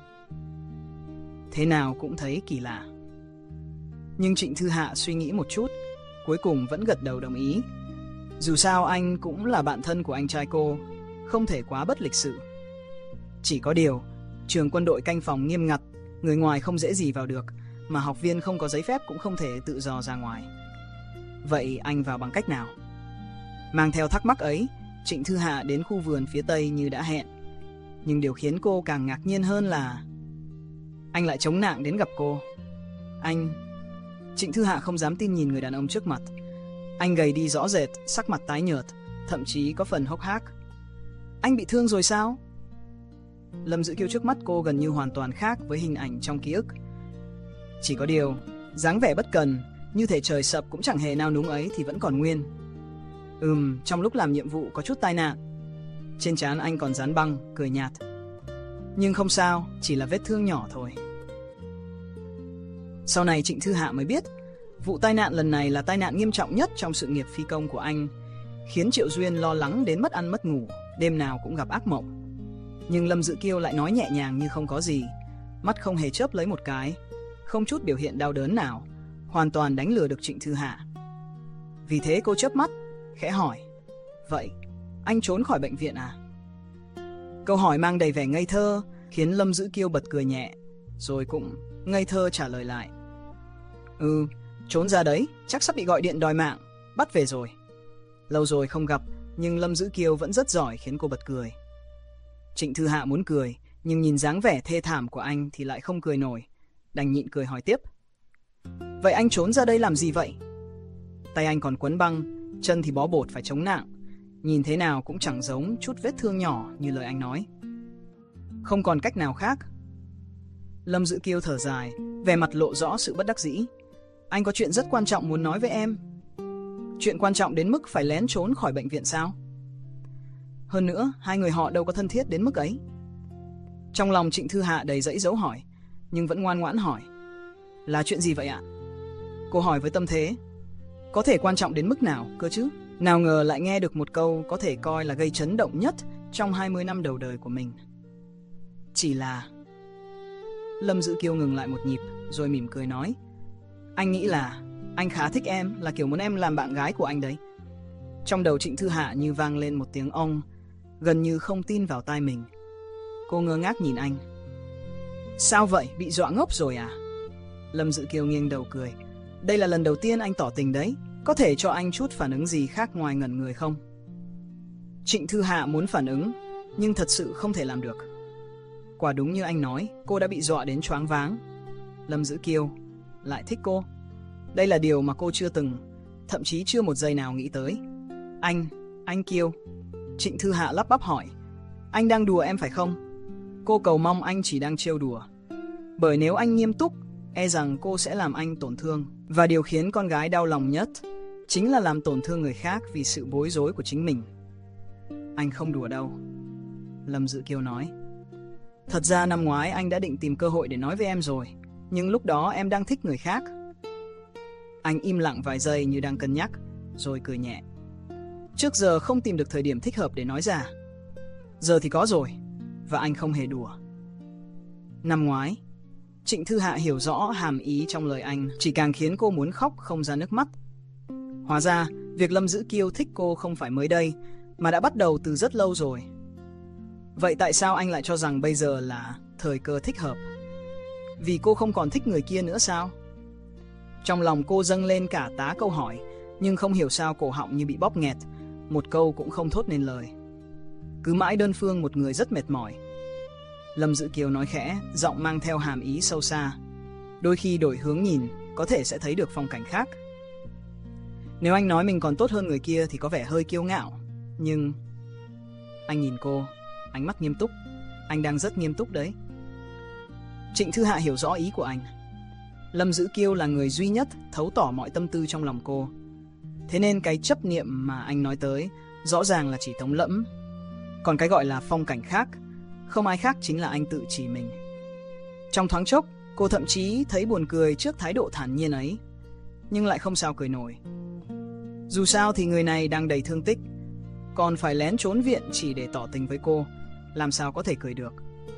S1: Thế nào cũng thấy kỳ lạ. Nhưng Trịnh Thư Hạ suy nghĩ một chút, cuối cùng vẫn gật đầu đồng ý. Dù sao anh cũng là bạn thân của anh trai cô, không thể quá bất lịch sự. Chỉ có điều, trường quân đội canh phòng nghiêm ngặt, người ngoài không dễ gì vào được, mà học viên không có giấy phép cũng không thể tự do ra ngoài. Vậy anh vào bằng cách nào? Mang theo thắc mắc ấy, Trịnh Thư Hạ đến khu vườn phía tây như đã hẹn. Nhưng điều khiến cô càng ngạc nhiên hơn là anh lại chống nạng đến gặp cô. Anh... Trịnh Thư Hạ không dám tin nhìn người đàn ông trước mặt. Anh gầy đi rõ rệt, sắc mặt tái nhợt, thậm chí có phần hốc hác. Anh bị thương rồi sao? Lâm Dữ Kiêu trước mắt cô gần như hoàn toàn khác với hình ảnh trong ký ức. Chỉ có điều, dáng vẻ bất cần, như thể trời sập cũng chẳng hề nao núng ấy thì vẫn còn nguyên. Ừm, trong lúc làm nhiệm vụ có chút tai nạn. Trên trán anh còn dán băng, cười nhạt. Nhưng không sao, chỉ là vết thương nhỏ thôi. Sau này Trịnh Thư Hạ mới biết, vụ tai nạn lần này là tai nạn nghiêm trọng nhất trong sự nghiệp phi công của anh, khiến Triệu Duyên lo lắng đến mất ăn mất ngủ, đêm nào cũng gặp ác mộng. Nhưng Lâm Dữ Kiêu lại nói nhẹ nhàng như không có gì, mắt không hề chớp lấy một cái, không chút biểu hiện đau đớn nào, hoàn toàn đánh lừa được Trịnh Thư Hạ. Vì thế cô chớp mắt, khẽ hỏi, vậy anh trốn khỏi bệnh viện à? Câu hỏi mang đầy vẻ ngây thơ khiến Lâm Dữ Kiêu bật cười nhẹ, rồi cũng ngây thơ trả lời lại. Ừ, trốn ra đấy, chắc sắp bị gọi điện đòi mạng, bắt về rồi. Lâu rồi không gặp, nhưng Lâm Dữ Kiêu vẫn rất giỏi khiến cô bật cười. Trịnh Thư Hạ muốn cười, nhưng nhìn dáng vẻ thê thảm của anh thì lại không cười nổi, đành nhịn cười hỏi tiếp. Vậy anh trốn ra đây làm gì vậy? Tay anh còn quấn băng, chân thì bó bột phải chống nạng, nhìn thế nào cũng chẳng giống chút vết thương nhỏ như lời anh nói. Không còn cách nào khác. Lâm Dữ Kiêu thở dài, vẻ mặt lộ rõ sự bất đắc dĩ. Anh có chuyện rất quan trọng muốn nói với em. Chuyện quan trọng đến mức phải lén trốn khỏi bệnh viện sao? Hơn nữa, hai người họ đâu có thân thiết đến mức ấy. Trong lòng Trịnh Thư Hạ đầy dẫy dấu hỏi, nhưng vẫn ngoan ngoãn hỏi. Là chuyện gì vậy ạ? Cô hỏi với tâm thế, có thể quan trọng đến mức nào cơ chứ? Nào ngờ lại nghe được một câu có thể coi là gây chấn động nhất trong hai mươi năm đầu đời của mình. Chỉ là... Lâm Dữ Kiêu ngừng lại một nhịp, rồi mỉm cười nói. Anh nghĩ là anh khá thích em, là kiểu muốn em làm bạn gái của anh đấy. Trong đầu Trịnh Thư Hạ như vang lên một tiếng ong, gần như không tin vào tai mình. Cô ngơ ngác nhìn anh. Sao vậy, bị dọa ngốc rồi à? Lâm Dữ Kiêu nghiêng đầu cười. Đây là lần đầu tiên anh tỏ tình đấy, có thể cho anh chút phản ứng gì khác ngoài ngẩn người không? Trịnh Thư Hạ muốn phản ứng, nhưng thật sự không thể làm được. Quả đúng như anh nói, cô đã bị dọa đến choáng váng. Lâm Dữ Kiêu lại thích cô. Đây là điều mà cô chưa từng, thậm chí chưa một giây nào nghĩ tới. Anh, anh Kiêu. Trịnh Thư Hạ lắp bắp hỏi. Anh đang đùa em phải không? Cô cầu mong anh chỉ đang trêu đùa. Bởi nếu anh nghiêm túc, e rằng cô sẽ làm anh tổn thương. Và điều khiến con gái đau lòng nhất chính là làm tổn thương người khác vì sự bối rối của chính mình. Anh không đùa đâu, Lâm Dữ Kiêu nói. Thật ra năm ngoái anh đã định tìm cơ hội để nói với em rồi, nhưng lúc đó em đang thích người khác. Anh im lặng vài giây như đang cân nhắc, rồi cười nhẹ. Trước giờ không tìm được thời điểm thích hợp để nói ra. Giờ thì có rồi, và anh không hề đùa. Năm ngoái, Trịnh Thư Hạ hiểu rõ hàm ý trong lời anh, chỉ càng khiến cô muốn khóc không ra nước mắt. Hóa ra, việc Lâm Dữ Kiêu thích cô không phải mới đây, mà đã bắt đầu từ rất lâu rồi. Vậy tại sao anh lại cho rằng bây giờ là thời cơ thích hợp? Vì cô không còn thích người kia nữa sao? Trong lòng cô dâng lên cả tá câu hỏi, nhưng không hiểu sao cổ họng như bị bóp nghẹt, một câu cũng không thốt nên lời. Cứ mãi đơn phương một người rất mệt mỏi. Lâm Dữ Kiêu nói khẽ, giọng mang theo hàm ý sâu xa. Đôi khi đổi hướng nhìn, có thể sẽ thấy được phong cảnh khác. Nếu anh nói mình còn tốt hơn người kia thì có vẻ hơi kiêu ngạo. Nhưng... Anh nhìn cô, ánh mắt nghiêm túc. Anh đang rất nghiêm túc đấy. Trịnh Thư Hạ hiểu rõ ý của anh. Lâm Dữ Kiêu là người duy nhất thấu tỏ mọi tâm tư trong lòng cô. Thế nên cái chấp niệm mà anh nói tới rõ ràng là chỉ tống lẫm. Còn cái gọi là phong cảnh khác, không ai khác chính là anh tự chỉ mình. Trong thoáng chốc, cô thậm chí thấy buồn cười trước thái độ thản nhiên ấy, nhưng lại không sao cười nổi. Dù sao thì người này đang đầy thương tích, còn phải lén trốn viện chỉ để tỏ tình với cô, làm sao có thể cười được.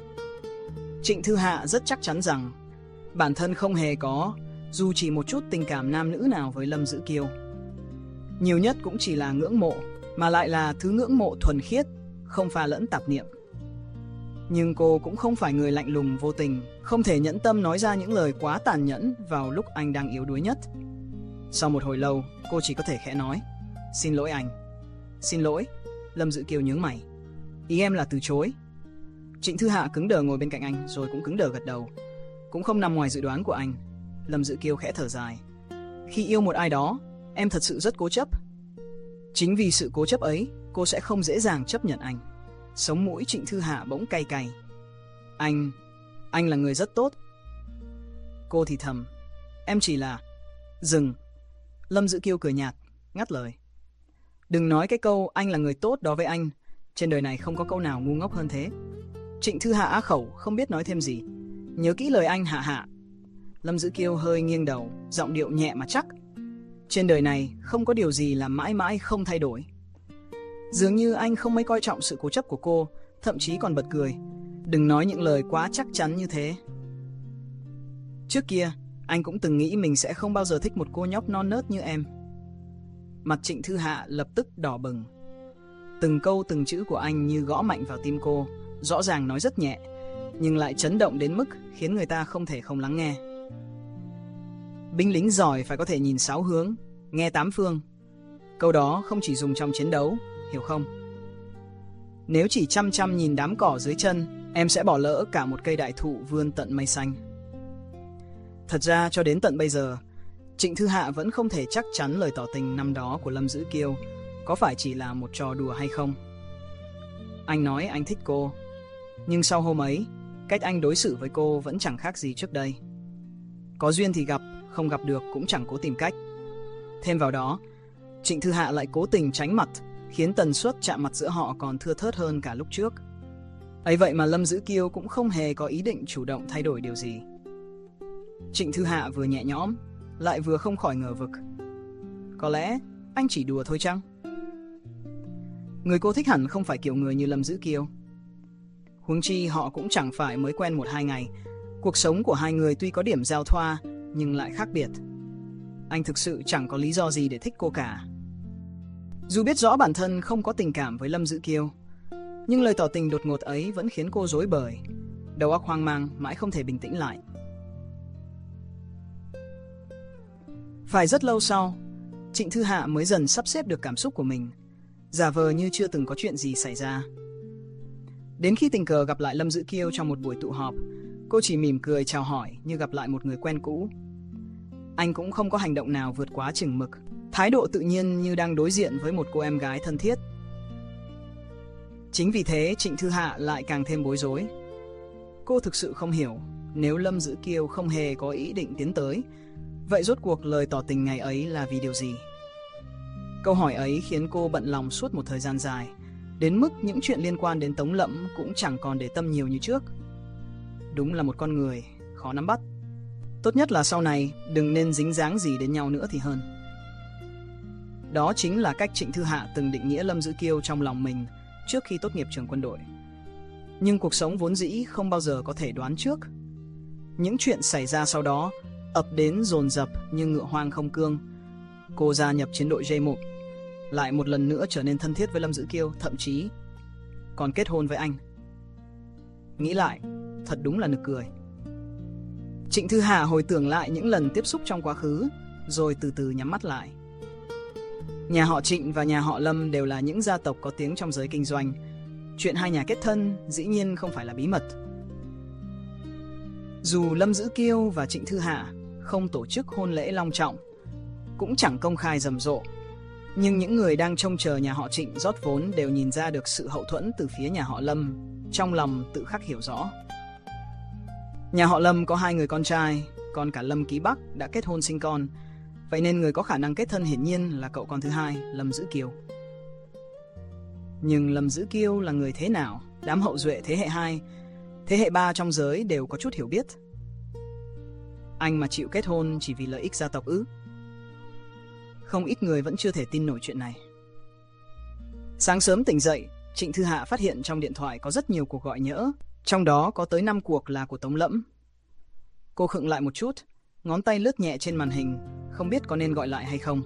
S1: Trịnh Thư Hạ rất chắc chắn rằng bản thân không hề có dù chỉ một chút tình cảm nam nữ nào với Lâm Dữ Kiêu. Nhiều nhất cũng chỉ là ngưỡng mộ, mà lại là thứ ngưỡng mộ thuần khiết, không pha lẫn tạp niệm. Nhưng cô cũng không phải người lạnh lùng vô tình, không thể nhẫn tâm nói ra những lời quá tàn nhẫn vào lúc anh đang yếu đuối nhất. Sau một hồi lâu, cô chỉ có thể khẽ nói, xin lỗi anh. Xin lỗi, Lâm Dữ Kiêu nhướng mày. Ý em là từ chối. Trịnh Thư Hạ cứng đờ ngồi bên cạnh anh, rồi cũng cứng đờ gật đầu. Cũng không nằm ngoài dự đoán của anh. Lâm Dữ Kiêu khẽ thở dài. Khi yêu một ai đó, em thật sự rất cố chấp. Chính vì sự cố chấp ấy, cô sẽ không dễ dàng chấp nhận anh. Sống mũi Trịnh Thư Hạ bỗng cay cay. Anh, anh là người rất tốt. Cô thì thầm, em chỉ là... Dừng. Lâm Dữ Kiêu cười nhạt, ngắt lời. Đừng nói cái câu anh là người tốt đó với anh. Trên đời này không có câu nào ngu ngốc hơn thế. Trịnh Thư Hạ á khẩu, không biết nói thêm gì. Nhớ kỹ lời anh Hạ Hạ. Lâm Dữ Kiêu hơi nghiêng đầu, giọng điệu nhẹ mà chắc. Trên đời này không có điều gì là mãi mãi không thay đổi. Dường như anh không mấy coi trọng sự cố chấp của cô, thậm chí còn bật cười. Đừng nói những lời quá chắc chắn như thế. Trước kia, anh cũng từng nghĩ mình sẽ không bao giờ thích một cô nhóc non nớt như em. Mặt Trịnh Thư Hạ lập tức đỏ bừng. Từng câu từng chữ của anh như gõ mạnh vào tim cô, rõ ràng nói rất nhẹ, nhưng lại chấn động đến mức khiến người ta không thể không lắng nghe. Binh lính giỏi phải có thể nhìn sáu hướng, nghe tám phương. Câu đó không chỉ dùng trong chiến đấu, hiểu không? Nếu chỉ chăm chăm nhìn đám cỏ dưới chân, em sẽ bỏ lỡ cả một cây đại thụ vươn tận mây xanh. Thật ra cho đến tận bây giờ, Trịnh Thư Hạ vẫn không thể chắc chắn lời tỏ tình năm đó của Lâm Dữ Kiêu có phải chỉ là một trò đùa hay không. Anh nói anh thích cô, nhưng sau hôm ấy, cách anh đối xử với cô vẫn chẳng khác gì trước đây. Có duyên thì gặp, không gặp được cũng chẳng cố tìm cách. Thêm vào đó, Trịnh Thư Hạ lại cố tình tránh mặt, khiến tần suất chạm mặt giữa họ còn thưa thớt hơn cả lúc trước. Ấy vậy mà Lâm Dữ Kiêu cũng không hề có ý định chủ động thay đổi điều gì. Trịnh Thư Hạ vừa nhẹ nhõm, lại vừa không khỏi ngờ vực. Có lẽ anh chỉ đùa thôi chăng? Người cô thích hẳn không phải kiểu người như Lâm Dữ Kiêu. Huống chi họ cũng chẳng phải mới quen một hai ngày. Cuộc sống của hai người tuy có điểm giao thoa nhưng lại khác biệt. Anh thực sự chẳng có lý do gì để thích cô cả. Dù biết rõ bản thân không có tình cảm với Lâm Dữ Kiêu, nhưng lời tỏ tình đột ngột ấy vẫn khiến cô rối bời, đầu óc hoang mang, mãi không thể bình tĩnh lại. Phải rất lâu sau, Trịnh Thư Hạ mới dần sắp xếp được cảm xúc của mình, giả vờ như chưa từng có chuyện gì xảy ra. Đến khi tình cờ gặp lại Lâm Dữ Kiêu trong một buổi tụ họp, cô chỉ mỉm cười chào hỏi như gặp lại một người quen cũ. Anh cũng không có hành động nào vượt quá chừng mực, thái độ tự nhiên như đang đối diện với một cô em gái thân thiết. Chính vì thế Trịnh Thư Hạ lại càng thêm bối rối. Cô thực sự không hiểu, nếu Lâm Dữ Kiêu không hề có ý định tiến tới, vậy rốt cuộc lời tỏ tình ngày ấy là vì điều gì? Câu hỏi ấy khiến cô bận lòng suốt một thời gian dài, đến mức những chuyện liên quan đến Tống Lẫm cũng chẳng còn để tâm nhiều như trước. Đúng là một con người khó nắm bắt. Tốt nhất là sau này đừng nên dính dáng gì đến nhau nữa thì hơn. Đó chính là cách Trịnh Thư Hạ từng định nghĩa Lâm Dữ Kiêu trong lòng mình trước khi tốt nghiệp trường quân đội. Nhưng cuộc sống vốn dĩ không bao giờ có thể đoán trước. Những chuyện xảy ra sau đó ập đến dồn dập như ngựa hoang không cương. Cô gia nhập chiến đội J một, lại một lần nữa trở nên thân thiết với Lâm Dữ Kiêu, thậm chí còn kết hôn với anh. Nghĩ lại, thật đúng là nực cười. Trịnh Thư Hạ hồi tưởng lại những lần tiếp xúc trong quá khứ, rồi từ từ nhắm mắt lại. Nhà họ Trịnh và nhà họ Lâm đều là những gia tộc có tiếng trong giới kinh doanh. Chuyện hai nhà kết thân dĩ nhiên không phải là bí mật. Dù Lâm Dữ Kiêu và Trịnh Thư Hạ không tổ chức hôn lễ long trọng, cũng chẳng công khai rầm rộ, nhưng những người đang trông chờ nhà họ Trịnh rót vốn đều nhìn ra được sự hậu thuẫn từ phía nhà họ Lâm, trong lòng tự khắc hiểu rõ. Nhà họ Lâm có hai người con trai, còn cả Lâm Ký Bắc đã kết hôn sinh con, vậy nên người có khả năng kết thân hiển nhiên là cậu con thứ hai, Lâm Dữ Kiêu. Nhưng Lâm Dữ Kiêu là người thế nào? Đám hậu duệ thế hệ hai, thế hệ ba trong giới đều có chút hiểu biết. Anh mà chịu kết hôn chỉ vì lợi ích gia tộc ư? Không ít người vẫn chưa thể tin nổi chuyện này. Sáng sớm tỉnh dậy, Trịnh Thư Hạ phát hiện trong điện thoại có rất nhiều cuộc gọi nhỡ, trong đó có tới năm cuộc là của Tống Lẫm. Cô khựng lại một chút, ngón tay lướt nhẹ trên màn hình, không biết có nên gọi lại hay không.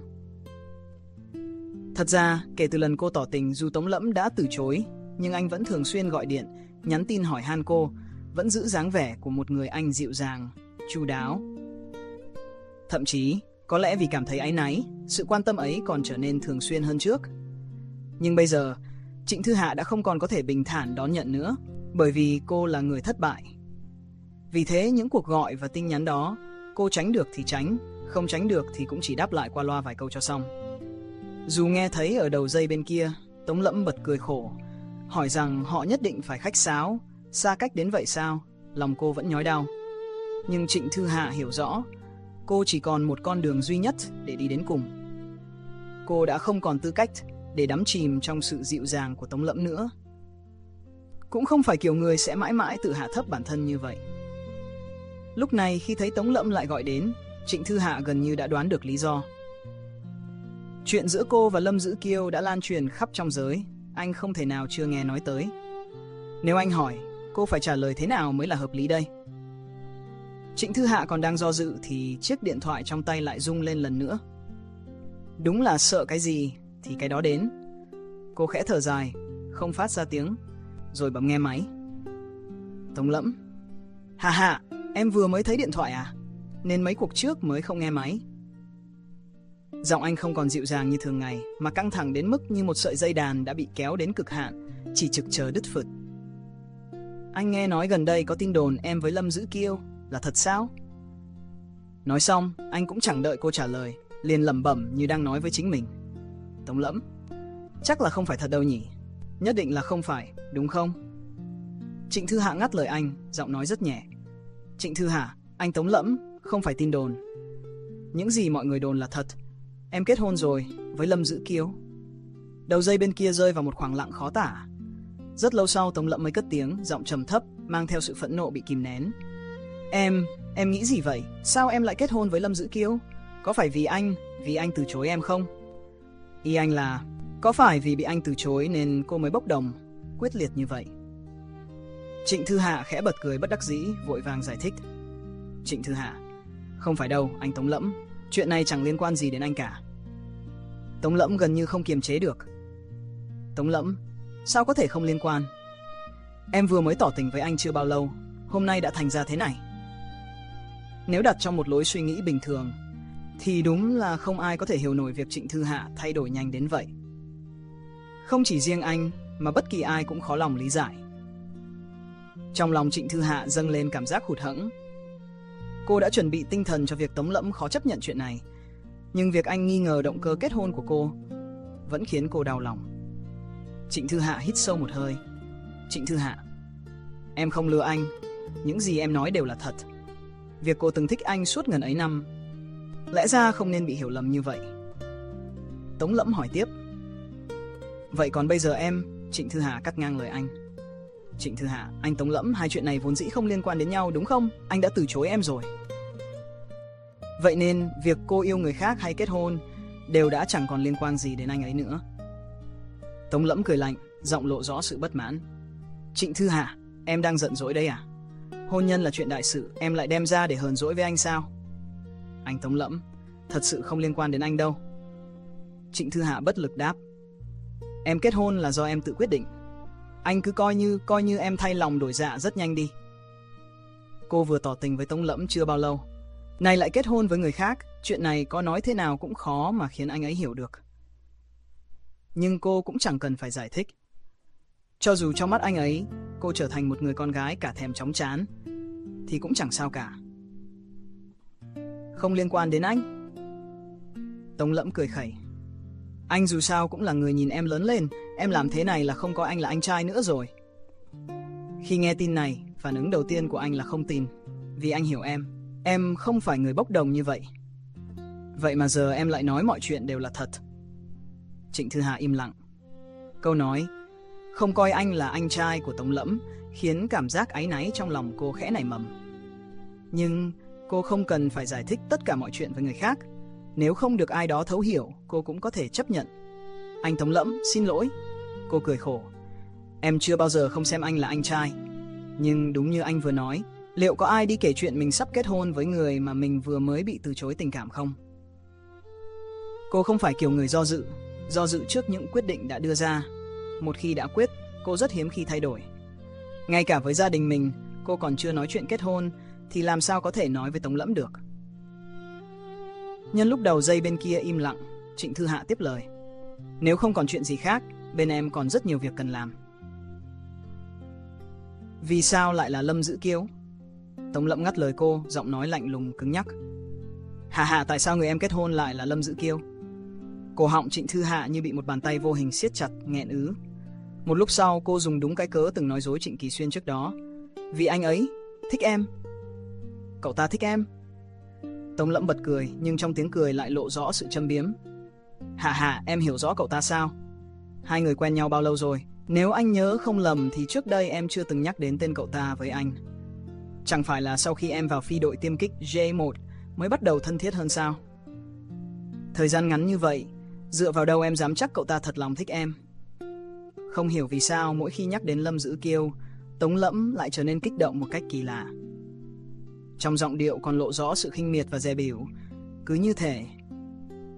S1: Thật ra, kể từ lần cô tỏ tình, dù Tống Lẫm đã từ chối, nhưng anh vẫn thường xuyên gọi điện, nhắn tin hỏi han cô, vẫn giữ dáng vẻ của một người anh dịu dàng, chu đáo. Thậm chí, có lẽ vì cảm thấy áy náy, sự quan tâm ấy còn trở nên thường xuyên hơn trước. Nhưng bây giờ, Trịnh Thư Hạ đã không còn có thể bình thản đón nhận nữa, bởi vì cô là người thất bại. Vì thế những cuộc gọi và tin nhắn đó, cô tránh được thì tránh, không tránh được thì cũng chỉ đáp lại qua loa vài câu cho xong. Dù nghe thấy ở đầu dây bên kia, Tống Lẫm bật cười khổ, hỏi rằng họ nhất định phải khách sáo, xa cách đến vậy sao, lòng cô vẫn nhói đau. Nhưng Trịnh Thư Hạ hiểu rõ, cô chỉ còn một con đường duy nhất để đi đến cùng. Cô đã không còn tư cách để đắm chìm trong sự dịu dàng của Tống Lẫm nữa. Cũng không phải kiểu người sẽ mãi mãi tự hạ thấp bản thân như vậy. Lúc này khi thấy Tống Lẫm lại gọi đến, Trịnh Thư Hạ gần như đã đoán được lý do. Chuyện giữa cô và Lâm Dữ Kiêu đã lan truyền khắp trong giới, anh không thể nào chưa nghe nói tới. Nếu anh hỏi, cô phải trả lời thế nào mới là hợp lý đây? Trịnh Thư Hạ còn đang do dự thì chiếc điện thoại trong tay lại rung lên lần nữa. Đúng là sợ cái gì thì cái đó đến. Cô khẽ thở dài, không phát ra tiếng, rồi bấm nghe máy. Tống Lẫm: Hà hà, em vừa mới thấy điện thoại à? Nên mấy cuộc trước mới không nghe máy. Giọng anh không còn dịu dàng như thường ngày, mà căng thẳng đến mức như một sợi dây đàn đã bị kéo đến cực hạn, chỉ trực chờ đứt phụt. Anh nghe nói gần đây có tin đồn em với Lâm Dữ Kiêu, là thật sao? Nói xong, anh cũng chẳng đợi cô trả lời, liền lẩm bẩm như đang nói với chính mình. Tống Lẫm: Chắc là không phải thật đâu nhỉ? Nhất định là không phải, đúng không? Trịnh Thư Hạ ngắt lời anh, giọng nói rất nhẹ. Trịnh Thư Hạ, anh Tống Lẫm, không phải tin đồn. Những gì mọi người đồn là thật. Em kết hôn rồi, với Lâm Dữ Kiêu. Đầu dây bên kia rơi vào một khoảng lặng khó tả. Rất lâu sau Tống Lẫm mới cất tiếng, giọng trầm thấp, mang theo sự phẫn nộ bị kìm nén. Em, em nghĩ gì vậy? Sao em lại kết hôn với Lâm Dữ Kiêu? Có phải vì anh, vì anh từ chối em không? Ý anh là, có phải vì bị anh từ chối nên cô mới bốc đồng, quyết liệt như vậy? Trịnh Thư Hạ khẽ bật cười bất đắc dĩ, vội vàng giải thích. Trịnh Thư Hạ: Không phải đâu, anh Tống Lẫm, chuyện này chẳng liên quan gì đến anh cả. Tống Lẫm gần như không kiềm chế được. Tống Lẫm: Sao có thể không liên quan? Em vừa mới tỏ tình với anh chưa bao lâu, hôm nay đã thành ra thế này. Nếu đặt trong một lối suy nghĩ bình thường, thì đúng là không ai có thể hiểu nổi việc Trịnh Thư Hạ thay đổi nhanh đến vậy. Không chỉ riêng anh, mà bất kỳ ai cũng khó lòng lý giải. Trong lòng Trịnh Thư Hạ dâng lên cảm giác hụt hẫng. Cô đã chuẩn bị tinh thần cho việc Tống Lẫm khó chấp nhận chuyện này, nhưng việc anh nghi ngờ động cơ kết hôn của cô vẫn khiến cô đau lòng. Trịnh Thư Hạ hít sâu một hơi. Trịnh Thư Hạ: Em không lừa anh, những gì em nói đều là thật. Việc cô từng thích anh suốt ngần ấy năm, lẽ ra không nên bị hiểu lầm như vậy. Tống Lẫm hỏi tiếp. Vậy còn bây giờ em? Trịnh Thư Hạ cắt ngang lời anh. Trịnh Thư Hạ: Anh Tống Lẫm, hai chuyện này vốn dĩ không liên quan đến nhau đúng không? Anh đã từ chối em rồi. Vậy nên việc cô yêu người khác hay kết hôn đều đã chẳng còn liên quan gì đến anh ấy nữa. Tống Lẫm cười lạnh, giọng lộ rõ sự bất mãn. Trịnh Thư Hạ, em đang giận dỗi đấy à? Hôn nhân là chuyện đại sự, em lại đem ra để hờn dỗi với anh sao? Anh Tống Lẫm: Thật sự không liên quan đến anh đâu. Trịnh Thư Hạ bất lực đáp. Em kết hôn là do em tự quyết định. Anh cứ coi như coi như em thay lòng đổi dạ rất nhanh đi. Cô vừa tỏ tình với Tống Lẫm chưa bao lâu, nay lại kết hôn với người khác. Chuyện này có nói thế nào cũng khó mà khiến anh ấy hiểu được. Nhưng cô cũng chẳng cần phải giải thích. Cho dù trong mắt anh ấy cô trở thành một người con gái cả thèm chóng chán, thì cũng chẳng sao cả. Không liên quan đến anh. Tống Lẫm cười khẩy. Anh dù sao cũng là người nhìn em lớn lên, em làm thế này là không coi anh là anh trai nữa rồi. Khi nghe tin này, phản ứng đầu tiên của anh là không tin, vì anh hiểu em. Em không phải người bốc đồng như vậy. Vậy mà giờ em lại nói mọi chuyện đều là thật. Trịnh Thư Hạ im lặng. Câu nói không coi anh là anh trai của Tống Lẫm khiến cảm giác áy náy trong lòng cô khẽ nảy mầm. Nhưng cô không cần phải giải thích tất cả mọi chuyện với người khác. Nếu không được ai đó thấu hiểu, cô cũng có thể chấp nhận. Anh Tống Lẫm, xin lỗi. Cô cười khổ. Em chưa bao giờ không xem anh là anh trai. Nhưng đúng như anh vừa nói, liệu có ai đi kể chuyện mình sắp kết hôn với người mà mình vừa mới bị từ chối tình cảm không? Cô không phải kiểu người do dự, do dự trước những quyết định đã đưa ra. Một khi đã quyết, cô rất hiếm khi thay đổi. Ngay cả với gia đình mình, cô còn chưa nói chuyện kết hôn, thì làm sao có thể nói với Tống Lẫm được? Nhân lúc đầu dây bên kia im lặng, Trịnh Thư Hạ tiếp lời. Nếu không còn chuyện gì khác, bên em còn rất nhiều việc cần làm. Vì sao lại là Lâm Dữ Kiêu? Tống Lẫm ngắt lời cô, giọng nói lạnh lùng cứng nhắc. Hà hà, tại sao người em kết hôn lại là Lâm Dữ Kiêu? Cổ họng Trịnh Thư Hạ như bị một bàn tay vô hình siết chặt, nghẹn ứ. Một lúc sau cô dùng đúng cái cớ từng nói dối Trịnh Kỳ Xuyên trước đó. Vì anh ấy thích em. Cậu ta thích em. Tống Lẫm bật cười, nhưng trong tiếng cười lại lộ rõ sự châm biếm. Hà hà, em hiểu rõ cậu ta sao? Hai người quen nhau bao lâu rồi? Nếu anh nhớ không lầm thì trước đây em chưa từng nhắc đến tên cậu ta với anh. Chẳng phải là sau khi em vào phi đội tiêm kích J một mới bắt đầu thân thiết hơn sao? Thời gian ngắn như vậy, dựa vào đâu em dám chắc cậu ta thật lòng thích em? Không hiểu vì sao mỗi khi nhắc đến Lâm Dữ Kiêu, Tống Lẫm lại trở nên kích động một cách kỳ lạ. Trong giọng điệu còn lộ rõ sự khinh miệt và dè bỉu, cứ như thể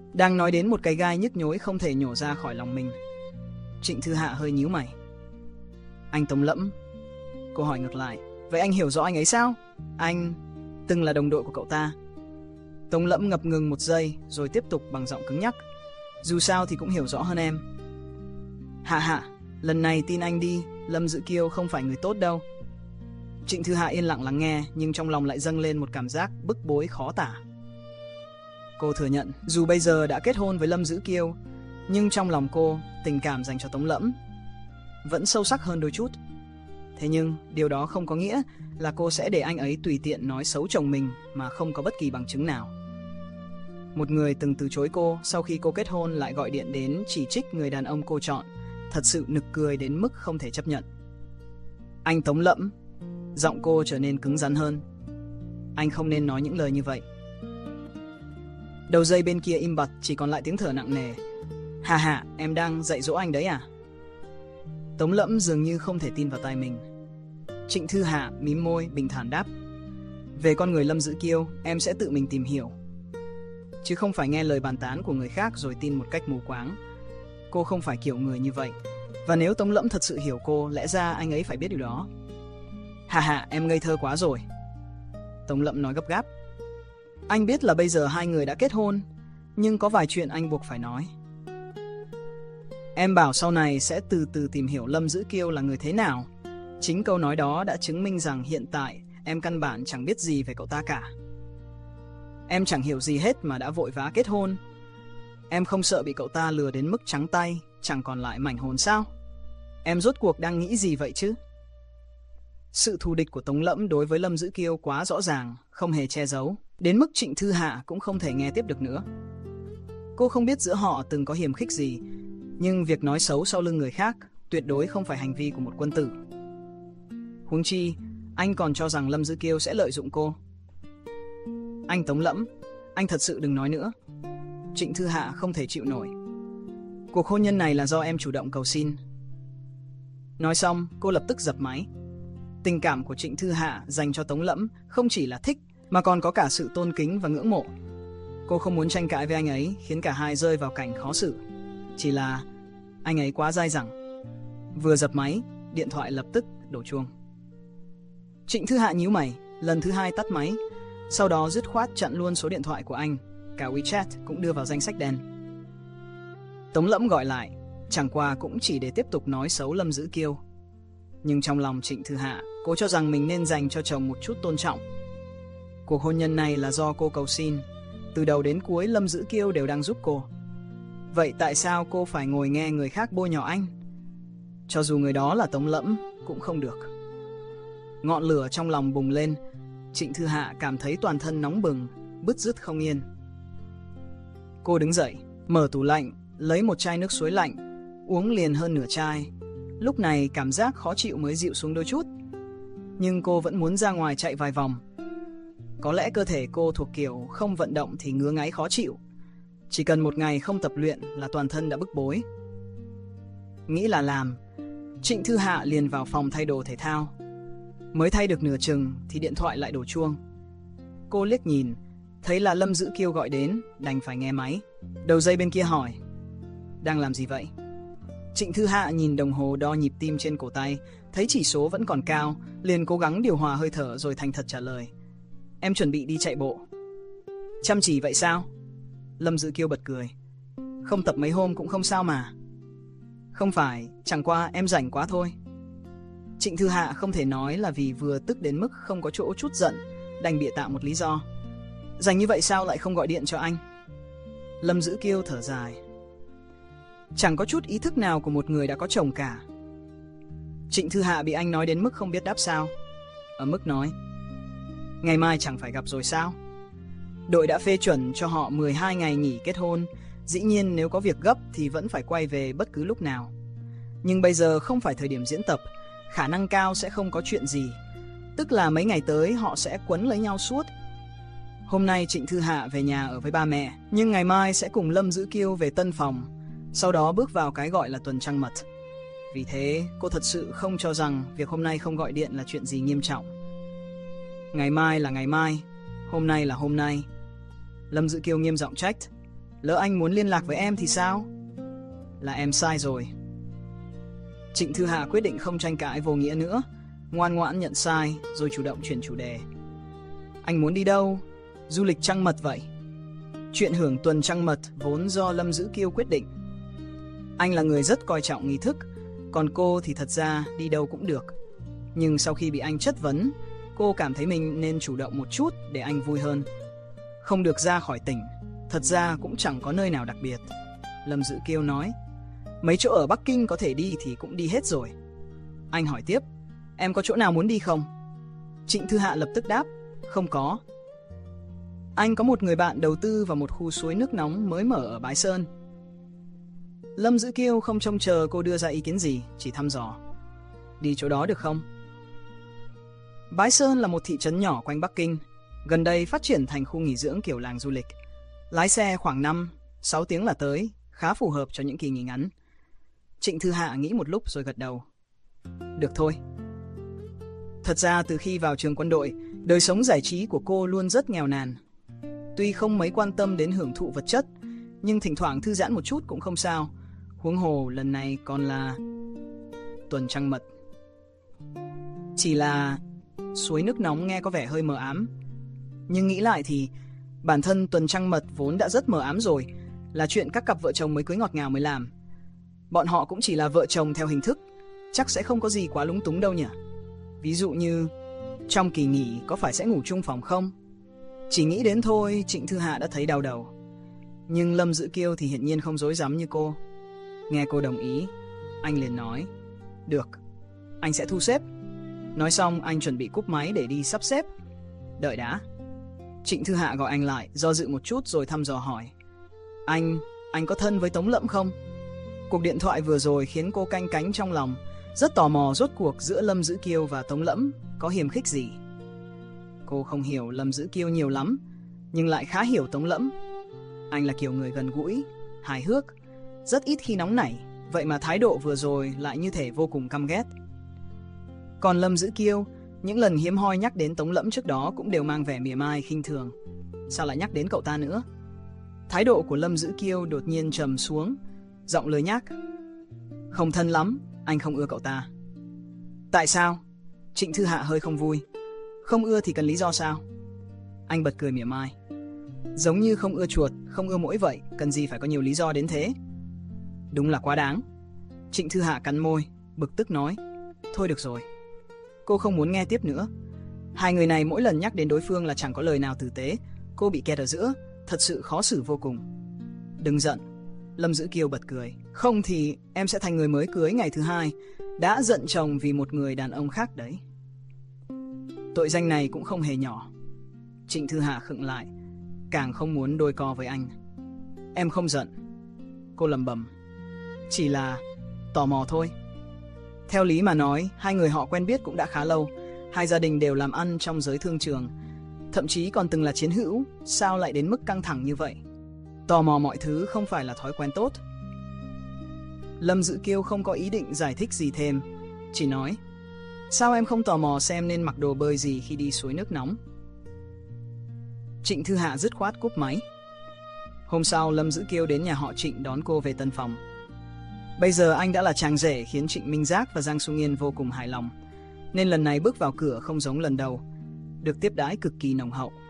S1: Đang nói đến một cái gai nhức nhối không thể nhổ ra khỏi lòng mình. Trịnh Thư Hạ hơi nhíu mày. Anh Tống Lẫm. Cô hỏi ngược lại. Vậy anh hiểu rõ anh ấy sao? Anh từng là đồng đội của cậu ta. Tống Lẫm ngập ngừng một giây rồi tiếp tục bằng giọng cứng nhắc. Dù sao thì cũng hiểu rõ hơn em. Hạ Hạ, lần này tin anh đi, Lâm Dữ Kiêu không phải người tốt đâu. Trịnh Thư Hạ yên lặng lắng nghe, nhưng trong lòng lại dâng lên một cảm giác bức bối khó tả. Cô thừa nhận, dù bây giờ đã kết hôn với Lâm Dữ Kiêu, nhưng trong lòng cô, tình cảm dành cho Tống Lẫm vẫn sâu sắc hơn đôi chút. Thế nhưng, điều đó không có nghĩa là cô sẽ để anh ấy tùy tiện nói xấu chồng mình mà không có bất kỳ bằng chứng nào. Một người từng từ chối cô sau khi cô kết hôn lại gọi điện đến chỉ trích người đàn ông cô chọn, thật sự nực cười đến mức không thể chấp nhận. Anh Tống Lẫm, giọng cô trở nên cứng rắn hơn. Anh không nên nói những lời như vậy. Đầu dây bên kia im bặt, chỉ còn lại tiếng thở nặng nề. Hà hà, em đang dạy dỗ anh đấy à? Tống Lẫm dường như không thể tin vào tai mình. Trịnh Thư Hạ mím môi bình thản đáp. Về con người Lâm Dữ Kiêu, em sẽ tự mình tìm hiểu, chứ không phải nghe lời bàn tán của người khác rồi tin một cách mù quáng. Cô không phải kiểu người như vậy. Và nếu Tống Lẫm thật sự hiểu cô, lẽ ra anh ấy phải biết điều đó. Hà hà, em ngây thơ quá rồi. Tống Lẫm nói gấp gáp. Anh biết là bây giờ hai người đã kết hôn, nhưng có vài chuyện anh buộc phải nói. Em bảo sau này sẽ từ từ tìm hiểu Lâm Dữ Kiêu là người thế nào. Chính câu nói đó đã chứng minh rằng hiện tại em căn bản chẳng biết gì về cậu ta cả. Em chẳng hiểu gì hết mà đã vội vã kết hôn. Em không sợ bị cậu ta lừa đến mức trắng tay, chẳng còn lại mảnh hồn sao? Em rốt cuộc đang nghĩ gì vậy chứ? Sự thù địch của Tống Lẫm đối với Lâm Dữ Kiêu quá rõ ràng, không hề che giấu, đến mức Trịnh Thư Hạ cũng không thể nghe tiếp được nữa. Cô không biết giữa họ từng có hiềm khích gì, nhưng việc nói xấu sau lưng người khác tuyệt đối không phải hành vi của một quân tử. Huống chi, anh còn cho rằng Lâm Dữ Kiêu sẽ lợi dụng cô. Anh Tống Lẫm, anh thật sự đừng nói nữa. Trịnh Thư Hạ không thể chịu nổi. Cuộc hôn nhân này là do em chủ động cầu xin. Nói xong, cô lập tức dập máy. Tình cảm của Trịnh Thư Hạ dành cho Tống Lẫm không chỉ là thích, mà còn có cả sự tôn kính và ngưỡng mộ. Cô không muốn tranh cãi với anh ấy, khiến cả hai rơi vào cảnh khó xử. Chỉ là anh ấy quá dai dẳng. Vừa dập máy, điện thoại lập tức đổ chuông. Trịnh Thư Hạ nhíu mày, lần thứ hai tắt máy. Sau đó dứt khoát chặn luôn số điện thoại của anh. Cả WeChat cũng đưa vào danh sách đen. Tống Lẫm gọi lại, chẳng qua cũng chỉ để tiếp tục nói xấu Lâm Dữ Kiêu. Nhưng trong lòng Trịnh Thư Hạ, cô cho rằng mình nên dành cho chồng một chút tôn trọng. Cuộc hôn nhân này là do cô cầu xin. Từ đầu đến cuối Lâm Dữ Kiêu đều đang giúp cô. Vậy tại sao cô phải ngồi nghe người khác bôi nhọ anh? Cho dù người đó là Tống Lẫm cũng không được. Ngọn lửa trong lòng bùng lên. Trịnh Thư Hạ cảm thấy toàn thân nóng bừng, bứt rứt không yên. Cô đứng dậy, mở tủ lạnh, lấy một chai nước suối lạnh, uống liền hơn nửa chai. Lúc này cảm giác khó chịu mới dịu xuống đôi chút. Nhưng cô vẫn muốn ra ngoài chạy vài vòng. Có lẽ cơ thể cô thuộc kiểu không vận động thì ngứa ngáy khó chịu. Chỉ cần một ngày không tập luyện là toàn thân đã bức bối. Nghĩ là làm, Trịnh Thư Hạ liền vào phòng thay đồ thể thao. Mới thay được nửa chừng thì điện thoại lại đổ chuông. Cô liếc nhìn, thấy là Lâm Dữ Kiêu gọi đến, đành phải nghe máy. Đầu dây bên kia hỏi, đang làm gì vậy? Trịnh Thư Hạ nhìn đồng hồ đo nhịp tim trên cổ tay, thấy chỉ số vẫn còn cao, liền cố gắng điều hòa hơi thở rồi thành thật trả lời. Em chuẩn bị đi chạy bộ. Chăm chỉ vậy sao? Lâm Dữ Kiêu bật cười. Không tập mấy hôm cũng không sao mà. Không phải, chẳng qua em rảnh quá thôi. Trịnh Thư Hạ không thể nói là vì vừa tức đến mức không có chỗ chút giận, đành bịa tạo một lý do. Rảnh như vậy sao lại không gọi điện cho anh? Lâm Dữ Kiêu thở dài. Chẳng có chút ý thức nào của một người đã có chồng cả. Trịnh Thư Hạ bị anh nói đến mức không biết đáp sao. Ở mức nói, ngày mai chẳng phải gặp rồi sao? Đội đã phê chuẩn cho họ mười hai ngày nghỉ kết hôn. Dĩ nhiên nếu có việc gấp thì vẫn phải quay về bất cứ lúc nào. Nhưng bây giờ không phải thời điểm diễn tập, khả năng cao sẽ không có chuyện gì. Tức là mấy ngày tới họ sẽ quấn lấy nhau suốt. Hôm nay Trịnh Thư Hạ về nhà ở với ba mẹ, nhưng ngày mai sẽ cùng Lâm Dữ Kiêu về tân phòng, sau đó bước vào cái gọi là tuần trăng mật. Vì thế cô thật sự không cho rằng việc hôm nay không gọi điện là chuyện gì nghiêm trọng. Ngày mai là ngày mai, hôm nay là hôm nay. Lâm Dữ Kiêu nghiêm giọng trách. Lỡ anh muốn liên lạc với em thì sao? Là em sai rồi. Trịnh Thư Hạ quyết định không tranh cãi vô nghĩa nữa, ngoan ngoãn nhận sai rồi chủ động chuyển chủ đề. Anh muốn đi đâu? Du lịch trăng mật vậy. Chuyện hưởng tuần trăng mật vốn do Lâm Dữ Kiêu quyết định. Anh là người rất coi trọng nghi thức, còn cô thì thật ra đi đâu cũng được. Nhưng sau khi bị anh chất vấn, cô cảm thấy mình nên chủ động một chút để anh vui hơn. Không được ra khỏi tỉnh, thật ra cũng chẳng có nơi nào đặc biệt. Lâm Dữ Kiêu nói, mấy chỗ ở Bắc Kinh có thể đi thì cũng đi hết rồi. Anh hỏi tiếp, em có chỗ nào muốn đi không? Trịnh Thư Hạ lập tức đáp, không có. Anh có một người bạn đầu tư vào một khu suối nước nóng mới mở ở Bái Sơn. Lâm Dữ Kiêu không trông chờ cô đưa ra ý kiến gì, chỉ thăm dò. Đi chỗ đó được không? Bái Sơn là một thị trấn nhỏ quanh Bắc Kinh, gần đây phát triển thành khu nghỉ dưỡng kiểu làng du lịch. Lái xe khoảng năm sáu tiếng là tới, khá phù hợp cho những kỳ nghỉ ngắn. Trịnh Thư Hạ nghĩ một lúc rồi gật đầu. Được thôi. Thật ra từ khi vào trường quân đội, đời sống giải trí của cô luôn rất nghèo nàn. Tuy không mấy quan tâm đến hưởng thụ vật chất, nhưng thỉnh thoảng thư giãn một chút cũng không sao. Huống hồ lần này còn là tuần trăng mật. Chỉ là suối nước nóng nghe có vẻ hơi mờ ám. Nhưng nghĩ lại thì bản thân tuần trăng mật vốn đã rất mờ ám rồi, là chuyện các cặp vợ chồng mới cưới ngọt ngào mới làm. Bọn họ cũng chỉ là vợ chồng theo hình thức, chắc sẽ không có gì quá lúng túng đâu nhỉ. Ví dụ như trong kỳ nghỉ có phải sẽ ngủ chung phòng không? Chỉ nghĩ đến thôi Trịnh Thư Hạ đã thấy đau đầu. Nhưng Lâm Dữ Kiêu thì hiển nhiên không rối rắm như cô. Nghe cô đồng ý, anh liền nói, được, anh sẽ thu xếp. Nói xong anh chuẩn bị cúp máy để đi sắp xếp. Đợi đã. Trịnh Thư Hạ gọi anh lại, do dự một chút rồi thăm dò hỏi, Anh, anh có thân với Tống Lẫm không? Cuộc điện thoại vừa rồi khiến cô canh cánh trong lòng, rất tò mò rốt cuộc giữa Lâm Dữ Kiêu và Tống Lẫm có hiềm khích gì. Cô không hiểu Lâm Dữ Kiêu nhiều lắm, nhưng lại khá hiểu Tống Lẫm. Anh là kiểu người gần gũi, hài hước, rất ít khi nóng nảy, vậy mà thái độ vừa rồi lại như thể vô cùng căm ghét. Còn Lâm Dữ Kiêu, những lần hiếm hoi nhắc đến Tống Lẫm trước đó cũng đều mang vẻ mỉa mai khinh thường. Sao lại nhắc đến cậu ta nữa? Thái độ của Lâm Dữ Kiêu đột nhiên trầm xuống, giọng lười nhác, không thân lắm, anh không ưa cậu ta. Tại sao? Trịnh Thư Hạ hơi không vui. Không ưa thì cần lý do sao? Anh bật cười mỉa mai, giống như không ưa chuột, không ưa muỗi vậy, cần gì phải có nhiều lý do đến thế? Đúng là quá đáng. Trịnh Thư Hạ cắn môi, bực tức nói, thôi được rồi. Cô không muốn nghe tiếp nữa. Hai người này mỗi lần nhắc đến đối phương là chẳng có lời nào tử tế. Cô bị kẹt ở giữa, thật sự khó xử vô cùng. Đừng giận. Lâm Dữ Kiêu bật cười, không thì em sẽ thành người mới cưới ngày thứ hai, đã giận chồng vì một người đàn ông khác đấy. Tội danh này cũng không hề nhỏ. Trịnh Thư Hạ khựng lại, càng không muốn đôi co với anh. Em không giận. Cô lẩm bẩm, chỉ là tò mò thôi. Theo lý mà nói, hai người họ quen biết cũng đã khá lâu, hai gia đình đều làm ăn trong giới thương trường, thậm chí còn từng là chiến hữu, sao lại đến mức căng thẳng như vậy? Tò mò mọi thứ không phải là thói quen tốt. Lâm Dữ Kiêu không có ý định giải thích gì thêm, chỉ nói, sao em không tò mò xem nên mặc đồ bơi gì khi đi suối nước nóng? Trịnh Thư Hạ dứt khoát cúp máy. Hôm sau Lâm Dữ Kiêu đến nhà họ Trịnh đón cô về tân phòng. Bây giờ anh đã là chàng rể khiến Trịnh Minh Giác và Giang Sung Yên vô cùng hài lòng, nên lần này bước vào cửa không giống lần đầu, được tiếp đãi cực kỳ nồng hậu.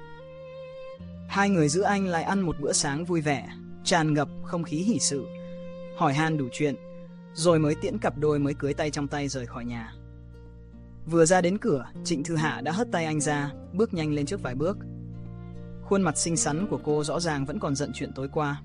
S1: Hai người giữ anh lại ăn một bữa sáng vui vẻ, tràn ngập không khí hỉ sự, hỏi han đủ chuyện, rồi mới tiễn cặp đôi mới cưới tay trong tay rời khỏi nhà. Vừa ra đến cửa, Trịnh Thư Hạ đã hất tay anh ra, bước nhanh lên trước vài bước. Khuôn mặt xinh xắn của cô rõ ràng vẫn còn giận chuyện tối qua.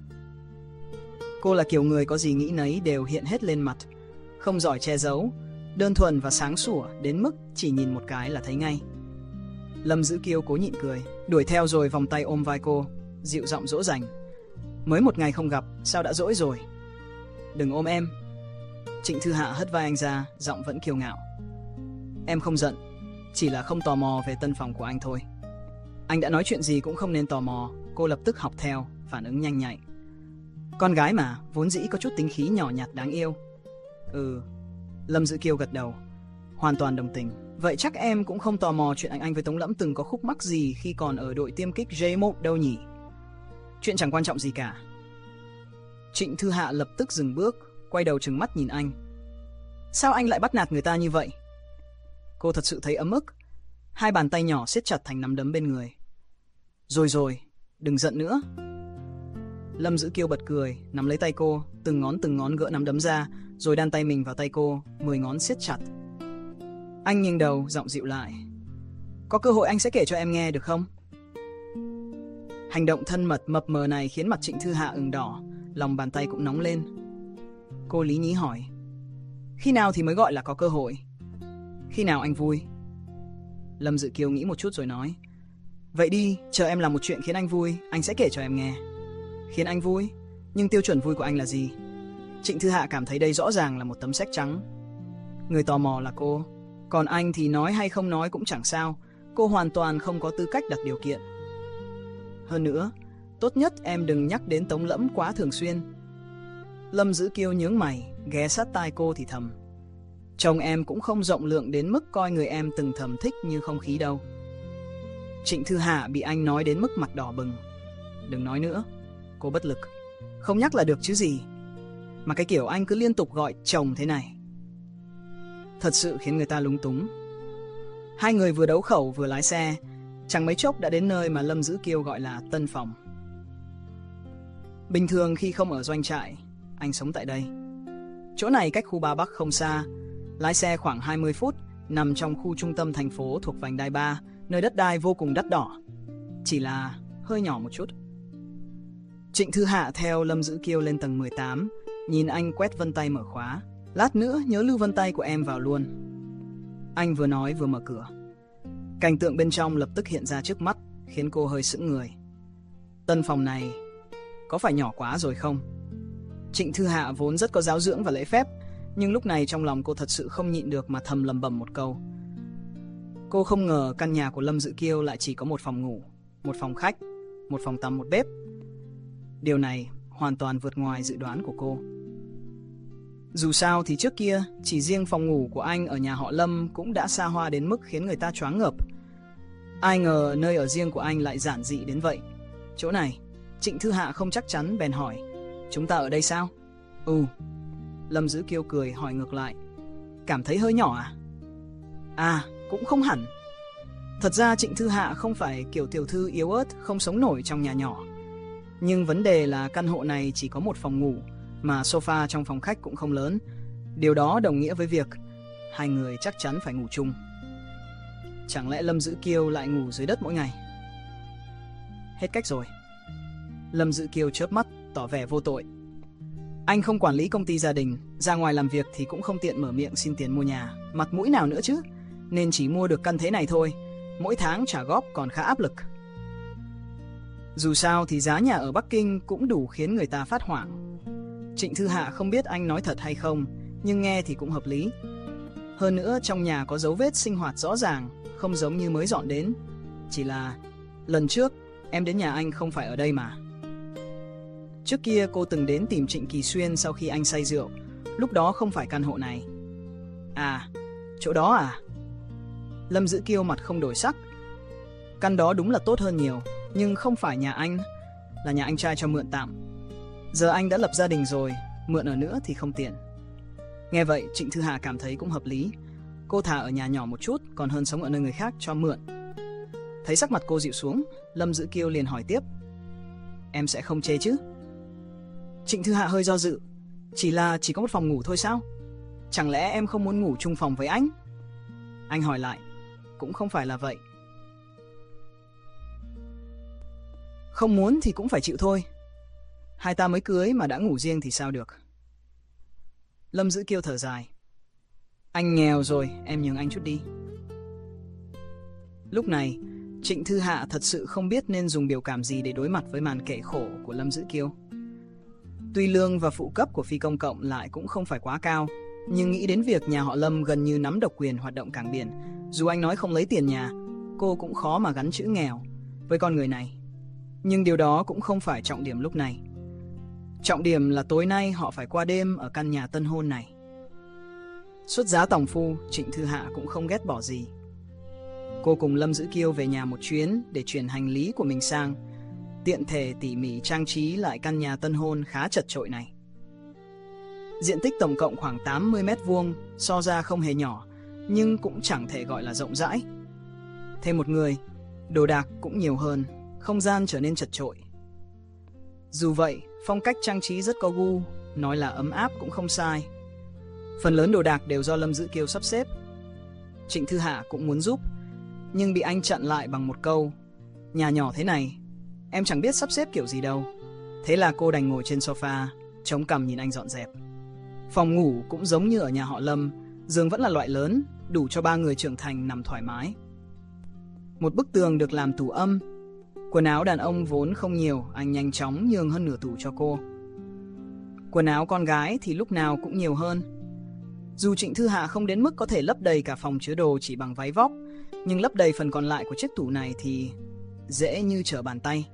S1: Cô là kiểu người có gì nghĩ nấy đều hiện hết lên mặt, không giỏi che giấu, đơn thuần và sáng sủa đến mức chỉ nhìn một cái là thấy ngay. Lâm Dữ Kiêu cố nhịn cười, đuổi theo rồi vòng tay ôm vai cô, dịu giọng dỗ dành. Mới một ngày không gặp, sao đã dỗi rồi? Đừng ôm em. Trịnh Thư Hạ hất vai anh ra, giọng vẫn kiêu ngạo. Em không giận, chỉ là không tò mò về tân phòng của anh thôi. Anh đã nói chuyện gì cũng không nên tò mò. Cô lập tức học theo, phản ứng nhanh nhạy. Con gái mà, vốn dĩ có chút tính khí nhỏ nhặt đáng yêu. Ừ. Lâm Dữ Kiêu gật đầu, hoàn toàn đồng tình. Vậy chắc em cũng không tò mò chuyện anh anh với Tống Lẫm từng có khúc mắc gì khi còn ở đội tiêm kích J một đâu nhỉ? Chuyện chẳng quan trọng gì cả. Trịnh Thư Hạ lập tức dừng bước, quay đầu trừng mắt nhìn anh. Sao anh lại bắt nạt người ta như vậy? Cô thật sự thấy ấm ức, hai bàn tay nhỏ siết chặt thành nắm đấm bên người. Rồi rồi, đừng giận nữa. Lâm Dữ Kiêu bật cười, nắm lấy tay cô, từng ngón từng ngón gỡ nắm đấm ra, rồi đan tay mình vào tay cô, mười ngón siết chặt. Anh nghiêng đầu, giọng dịu lại. Có cơ hội anh sẽ kể cho em nghe được không? Hành động thân mật mập mờ này khiến mặt Trịnh Thư Hạ ửng đỏ, lòng bàn tay cũng nóng lên. Cô lý nhí hỏi. Khi nào thì mới gọi là có cơ hội? Khi nào anh vui? Lâm Dữ Kiêu nghĩ một chút rồi nói. Vậy đi, chờ em làm một chuyện khiến anh vui, anh sẽ kể cho em nghe. Khiến anh vui? Nhưng tiêu chuẩn vui của anh là gì? Trịnh Thư Hạ cảm thấy đây rõ ràng là một tấm séc trắng. Người tò mò là cô, còn anh thì nói hay không nói cũng chẳng sao. Cô hoàn toàn không có tư cách đặt điều kiện. Hơn nữa, tốt nhất em đừng nhắc đến Tống Lẫm quá thường xuyên. Lâm Dữ Kiêu nhướng mày, ghé sát tai cô thì thầm. Chồng em cũng không rộng lượng đến mức coi người em từng thầm thích như không khí đâu. Trịnh Thư Hạ bị anh nói đến mức mặt đỏ bừng. Đừng nói nữa. Cô bất lực. Không nhắc là được chứ gì. Mà cái kiểu anh cứ liên tục gọi chồng thế này, thật sự khiến người ta lúng túng. Hai người vừa đấu khẩu vừa lái xe, chẳng mấy chốc đã đến nơi mà Lâm Dữ Kiêu gọi là Tân Phòng. Bình thường khi không ở doanh trại, anh sống tại đây. Chỗ này cách khu Ba Bắc không xa, lái xe khoảng hai mươi phút, nằm trong khu trung tâm thành phố thuộc vành đai ba, nơi đất đai vô cùng đắt đỏ. Chỉ là hơi nhỏ một chút. Trịnh Thư Hạ theo Lâm Dữ Kiêu lên tầng mười tám, nhìn anh quét vân tay mở khóa. Lát nữa nhớ lưu vân tay của em vào luôn. Anh vừa nói vừa mở cửa. Cảnh tượng bên trong lập tức hiện ra trước mắt, khiến cô hơi sững người. Tân phòng này có phải nhỏ quá rồi không? Trịnh Thư Hạ vốn rất có giáo dưỡng và lễ phép, nhưng lúc này trong lòng cô thật sự không nhịn được mà thầm lẩm bẩm một câu. Cô không ngờ căn nhà của Lâm Dữ Kiêu lại chỉ có một phòng ngủ, một phòng khách, một phòng tắm, một bếp. Điều này hoàn toàn vượt ngoài dự đoán của cô. Dù sao thì trước kia, chỉ riêng phòng ngủ của anh ở nhà họ Lâm cũng đã xa hoa đến mức khiến người ta choáng ngợp. Ai ngờ nơi ở riêng của anh lại giản dị đến vậy. Chỗ này, Trịnh Thư Hạ không chắc chắn bèn hỏi. Chúng ta ở đây sao? Ừ. Lâm Dữ Kiêu cười hỏi ngược lại. Cảm thấy hơi nhỏ à? À, cũng không hẳn. Thật ra Trịnh Thư Hạ không phải kiểu tiểu thư yếu ớt không sống nổi trong nhà nhỏ. Nhưng vấn đề là căn hộ này chỉ có một phòng ngủ, mà sofa trong phòng khách cũng không lớn. Điều đó đồng nghĩa với việc hai người chắc chắn phải ngủ chung. Chẳng lẽ Lâm Dữ Kiêu lại ngủ dưới đất mỗi ngày? Hết cách rồi. Lâm Dữ Kiêu chớp mắt, tỏ vẻ vô tội. Anh không quản lý công ty gia đình, ra ngoài làm việc thì cũng không tiện mở miệng xin tiền mua nhà, mặt mũi nào nữa chứ, nên chỉ mua được căn thế này thôi. Mỗi tháng trả góp còn khá áp lực. Dù sao thì giá nhà ở Bắc Kinh cũng đủ khiến người ta phát hoảng. Trịnh Thư Hạ không biết anh nói thật hay không, nhưng nghe thì cũng hợp lý. Hơn nữa trong nhà có dấu vết sinh hoạt rõ ràng, không giống như mới dọn đến. Chỉ là lần trước em đến nhà anh không phải ở đây mà. Trước kia cô từng đến tìm Trịnh Kỳ Xuyên sau khi anh say rượu. Lúc đó không phải căn hộ này. À, chỗ đó à? Lâm Dữ Kiêu mặt không đổi sắc. Căn đó đúng là tốt hơn nhiều, nhưng không phải nhà anh, là nhà anh trai cho mượn tạm. Giờ anh đã lập gia đình rồi, mượn ở nữa thì không tiện. Nghe vậy Trịnh Thư Hạ cảm thấy cũng hợp lý. Cô thà ở nhà nhỏ một chút còn hơn sống ở nơi người khác cho mượn. Thấy sắc mặt cô dịu xuống, Lâm Dữ Kiêu liền hỏi tiếp. Em sẽ không chê chứ? Trịnh Thư Hạ hơi do dự. Chỉ là chỉ có một phòng ngủ thôi sao? Chẳng lẽ em không muốn ngủ chung phòng với anh? Anh hỏi lại. Cũng không phải là vậy. Không muốn thì cũng phải chịu thôi. Hai ta mới cưới mà đã ngủ riêng thì sao được. Lâm Dữ Kiêu thở dài. Anh nghèo rồi, em nhường anh chút đi. Lúc này Trịnh Thư Hạ thật sự không biết nên dùng biểu cảm gì để đối mặt với màn kể khổ của Lâm Dữ Kiêu. Tuy lương và phụ cấp của phi công cộng lại cũng không phải quá cao, nhưng nghĩ đến việc nhà họ Lâm gần như nắm độc quyền hoạt động cảng biển, dù anh nói không lấy tiền nhà, cô cũng khó mà gắn chữ nghèo với con người này. Nhưng điều đó cũng không phải trọng điểm lúc này. Trọng điểm là tối nay họ phải qua đêm ở căn nhà tân hôn này. Xuất giá tòng phu, Trịnh Thư Hạ cũng không ghét bỏ gì. Cô cùng Lâm Dữ Kiêu về nhà một chuyến để chuyển hành lý của mình sang. tiện thể tỉ mỉ trang trí lại căn nhà tân hôn khá chật chội này. Diện tích tổng cộng khoảng tám mươi mét vuông, so ra không hề nhỏ, nhưng cũng chẳng thể gọi là rộng rãi. Thêm một người, đồ đạc cũng nhiều hơn, không gian trở nên chật chội. Dù vậy, phong cách trang trí rất có gu, nói là ấm áp cũng không sai. Phần lớn đồ đạc đều do Lâm Dữ Kiêu sắp xếp. Trịnh Thư Hạ cũng muốn giúp, nhưng bị anh chặn lại bằng một câu: nhà nhỏ thế này, em chẳng biết sắp xếp kiểu gì đâu. Thế là cô đành ngồi trên sofa, chống cằm nhìn anh dọn dẹp. Phòng ngủ cũng giống như ở nhà họ Lâm, giường vẫn là loại lớn, đủ cho ba người trưởng thành nằm thoải mái. Một bức tường được làm tủ âm. Quần áo đàn ông vốn không nhiều, anh nhanh chóng nhường hơn nửa tủ cho cô. Quần áo con gái thì lúc nào cũng nhiều hơn. Dù Trịnh Thư Hạ không đến mức có thể lấp đầy cả phòng chứa đồ chỉ bằng váy vóc, nhưng lấp đầy phần còn lại của chiếc tủ này thì dễ như trở bàn tay.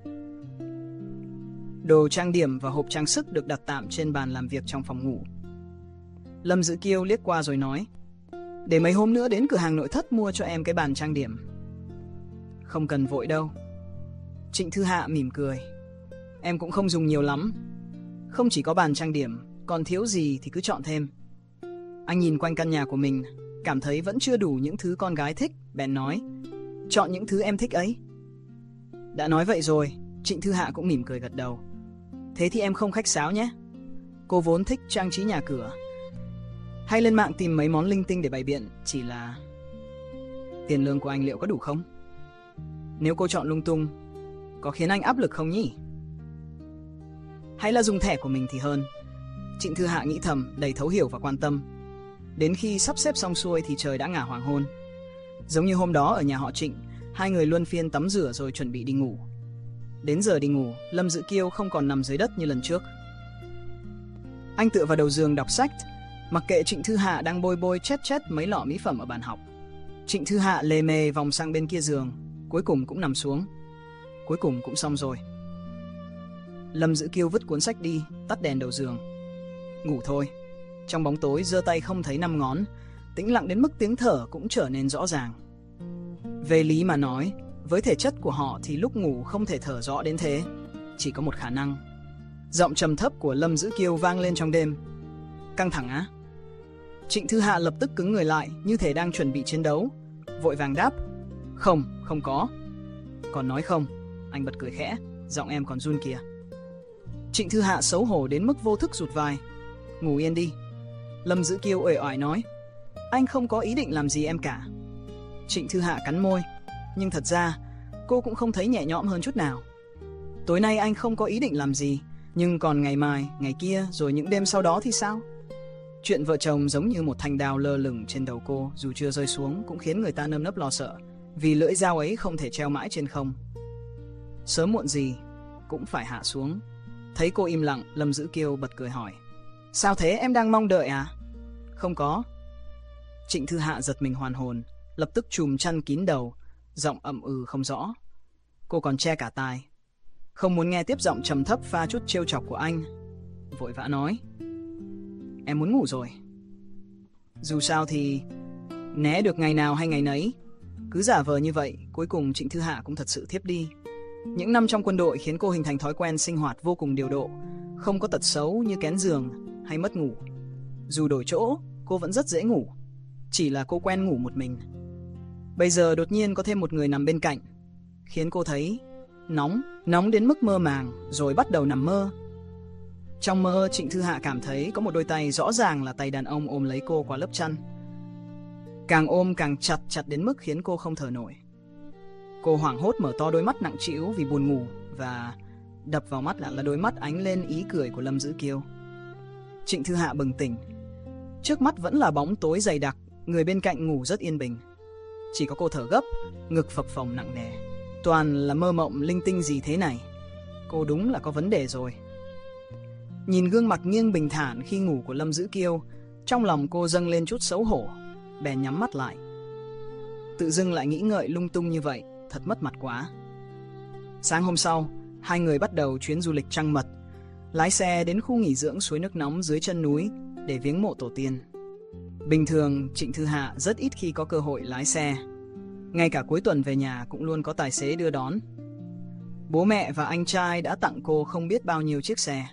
S1: Đồ trang điểm và hộp trang sức được đặt tạm trên bàn làm việc trong phòng ngủ. Lâm Dữ Kiêu liếc qua rồi nói: để mấy hôm nữa đến cửa hàng nội thất mua cho em cái bàn trang điểm. Không cần vội đâu. Trịnh Thư Hạ mỉm cười: em cũng không dùng nhiều lắm. Không chỉ có bàn trang điểm, còn thiếu gì thì cứ chọn thêm. Anh nhìn quanh căn nhà của mình, cảm thấy vẫn chưa đủ những thứ con gái thích, bèn nói: chọn những thứ em thích ấy. Đã nói vậy rồi, Trịnh Thư Hạ cũng mỉm cười gật đầu. Thế thì em không khách sáo nhé. Cô vốn thích trang trí nhà cửa, hay lên mạng tìm mấy món linh tinh để bày biện, chỉ là tiền lương của anh liệu có đủ không? Nếu cô chọn lung tung, có khiến anh áp lực không nhỉ? Hay là dùng thẻ của mình thì hơn. Trịnh Thư Hạ nghĩ thầm, đầy thấu hiểu và quan tâm. Đến khi sắp xếp xong xuôi thì trời đã ngả hoàng hôn. Giống như hôm đó ở nhà họ Trịnh, hai người luân phiên tắm rửa rồi chuẩn bị đi ngủ. Đến giờ đi ngủ, Lâm Dữ Kiêu không còn nằm dưới đất như lần trước. Anh tựa vào đầu giường đọc sách, mặc kệ Trịnh Thư Hạ đang bôi bôi chét chét mấy lọ mỹ phẩm ở bàn học. Trịnh Thư Hạ lề mề vòng sang bên kia giường, cuối cùng cũng nằm xuống. Cuối cùng cũng xong rồi. Lâm Dữ Kiêu vứt cuốn sách đi, tắt đèn đầu giường. Ngủ thôi. Trong bóng tối giơ tay không thấy năm ngón, tĩnh lặng đến mức tiếng thở cũng trở nên rõ ràng. Về lý mà nói, với thể chất của họ thì lúc ngủ không thể thở rõ đến thế. Chỉ có một khả năng. Giọng trầm thấp của Lâm Dữ Kiêu vang lên trong đêm. Căng thẳng á? Trịnh Thư Hạ lập tức cứng người lại, như thể đang chuẩn bị chiến đấu. Vội vàng đáp: không, không có. Còn nói không? Anh bật cười khẽ, giọng em còn run kìa. Trịnh Thư Hạ xấu hổ đến mức vô thức rụt vai. Ngủ yên đi. Lâm Dữ Kiêu uể oải nói: anh không có ý định làm gì em cả. Trịnh Thư Hạ cắn môi, nhưng thật ra cô cũng không thấy nhẹ nhõm hơn chút nào. Tối nay anh không có ý định làm gì, nhưng còn ngày mai, ngày kia, rồi những đêm sau đó thì sao? Chuyện vợ chồng giống như một thanh đao lơ lửng trên đầu cô, dù chưa rơi xuống cũng khiến người ta nơm nớp lo sợ, vì lưỡi dao ấy không thể treo mãi trên không. Sớm muộn gì cũng phải hạ xuống. Thấy cô im lặng, Lâm Dữ Kiêu bật cười hỏi: sao thế, em đang mong đợi à? Không có. Trịnh Thư Hạ giật mình hoàn hồn, lập tức chùm chăn kín đầu, giọng ậm ừ không rõ. Cô còn che cả tai, không muốn nghe tiếp giọng trầm thấp pha chút trêu chọc của anh, vội vã nói: em muốn ngủ rồi. Dù sao thì né được ngày nào hay ngày nấy. Cứ giả vờ như vậy, cuối cùng Trịnh Thư Hạ cũng thật sự thiếp đi. Những năm trong quân đội khiến cô hình thành thói quen sinh hoạt vô cùng điều độ, không có tật xấu như kén giường hay mất ngủ. Dù đổi chỗ, cô vẫn rất dễ ngủ, chỉ là cô quen ngủ một mình. Bây giờ đột nhiên có thêm một người nằm bên cạnh, khiến cô thấy nóng, nóng đến mức mơ màng, rồi bắt đầu nằm mơ. Trong mơ, Trịnh Thư Hạ cảm thấy có một đôi tay rõ ràng là tay đàn ông ôm lấy cô qua lớp chăn. Càng ôm càng chặt, chặt đến mức khiến cô không thở nổi. Cô hoảng hốt mở to đôi mắt nặng trĩu vì buồn ngủ, và đập vào mắt là, là đôi mắt ánh lên ý cười của Lâm Dữ Kiêu. Trịnh Thư Hạ bừng tỉnh. Trước mắt vẫn là bóng tối dày đặc, người bên cạnh ngủ rất yên bình. Chỉ có cô thở gấp, ngực phập phồng nặng nề. Toàn là mơ mộng linh tinh gì thế này. Cô đúng là có vấn đề rồi. Nhìn gương mặt nghiêng bình thản khi ngủ của Lâm Dữ Kiêu, trong lòng cô dâng lên chút xấu hổ, bèn nhắm mắt lại. Tự dưng lại nghĩ ngợi lung tung như vậy, thật mất mặt quá. Sáng hôm sau, hai người bắt đầu chuyến du lịch trăng mật, lái xe đến khu nghỉ dưỡng suối nước nóng dưới chân núi để viếng mộ tổ tiên. Bình thường, Trịnh Thư Hạ rất ít khi có cơ hội lái xe. Ngay cả cuối tuần về nhà cũng luôn có tài xế đưa đón. Bố mẹ và anh trai đã tặng cô không biết bao nhiêu chiếc xe.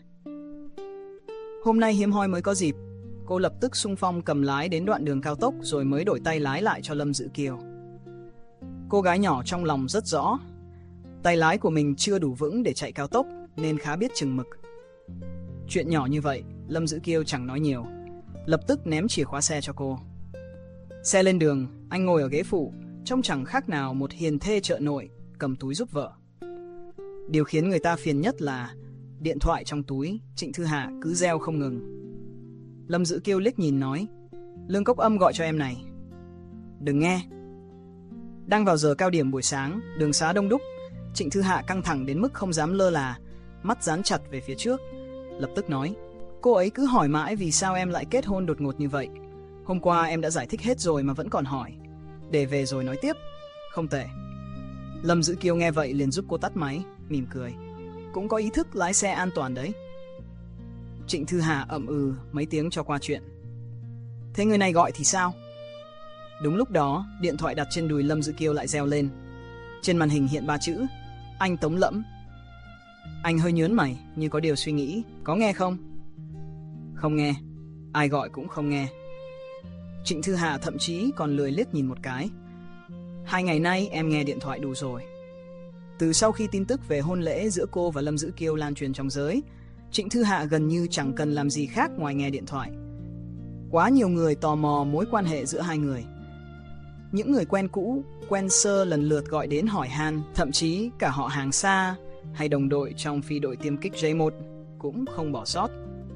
S1: Hôm nay hiếm hoi mới có dịp, cô lập tức xung phong cầm lái đến đoạn đường cao tốc rồi mới đổi tay lái lại cho Lâm Dữ Kiều. Cô gái nhỏ trong lòng rất rõ, tay lái của mình chưa đủ vững để chạy cao tốc nên khá biết chừng mực. Chuyện nhỏ như vậy, Lâm Dữ Kiều chẳng nói nhiều, lập tức ném chìa khóa xe cho cô. Xe lên đường, anh ngồi ở ghế phụ, trông chẳng khác nào một hiền thê chợ nội cầm túi giúp vợ. Điều khiến người ta phiền nhất là điện thoại trong túi Trịnh Thư Hạ cứ reo không ngừng. Lâm Dữ Kiều liếc nhìn nói, Lương Cốc Âm gọi cho em này. Đừng nghe. Đang vào giờ cao điểm buổi sáng, đường xá đông đúc, Trịnh Thư Hạ căng thẳng đến mức không dám lơ là, mắt dán chặt về phía trước. Lập tức nói, cô ấy cứ hỏi mãi vì sao em lại kết hôn đột ngột như vậy. Hôm qua em đã giải thích hết rồi mà vẫn còn hỏi. Để về rồi nói tiếp. Không tệ. Lâm Dữ Kiều nghe vậy liền giúp cô tắt máy, mỉm cười. Cũng có ý thức lái xe an toàn đấy. Trịnh Thư Hạ ậm ừ mấy tiếng cho qua chuyện. Thế người này gọi thì sao? Đúng lúc đó, điện thoại đặt trên đùi Lâm Dữ Kiều lại reo lên. Trên màn hình hiện ba chữ, anh Tống Lẫm. Anh hơi nhớn mày, như có điều suy nghĩ. Có nghe không? Không nghe. Ai gọi cũng không nghe. Trịnh Thư Hạ thậm chí còn lười liếc nhìn một cái. Hai ngày nay em nghe điện thoại đủ rồi. Từ sau khi tin tức về hôn lễ giữa cô và Lâm Dữ Kiều lan truyền trong giới, Trịnh Thư Hạ gần như chẳng cần làm gì khác ngoài nghe điện thoại. Quá nhiều người tò mò mối quan hệ giữa hai người. Những người quen cũ, quen sơ lần lượt gọi đến hỏi han, thậm chí cả họ hàng xa hay đồng đội trong phi đội tiêm kích J một cũng không bỏ sót.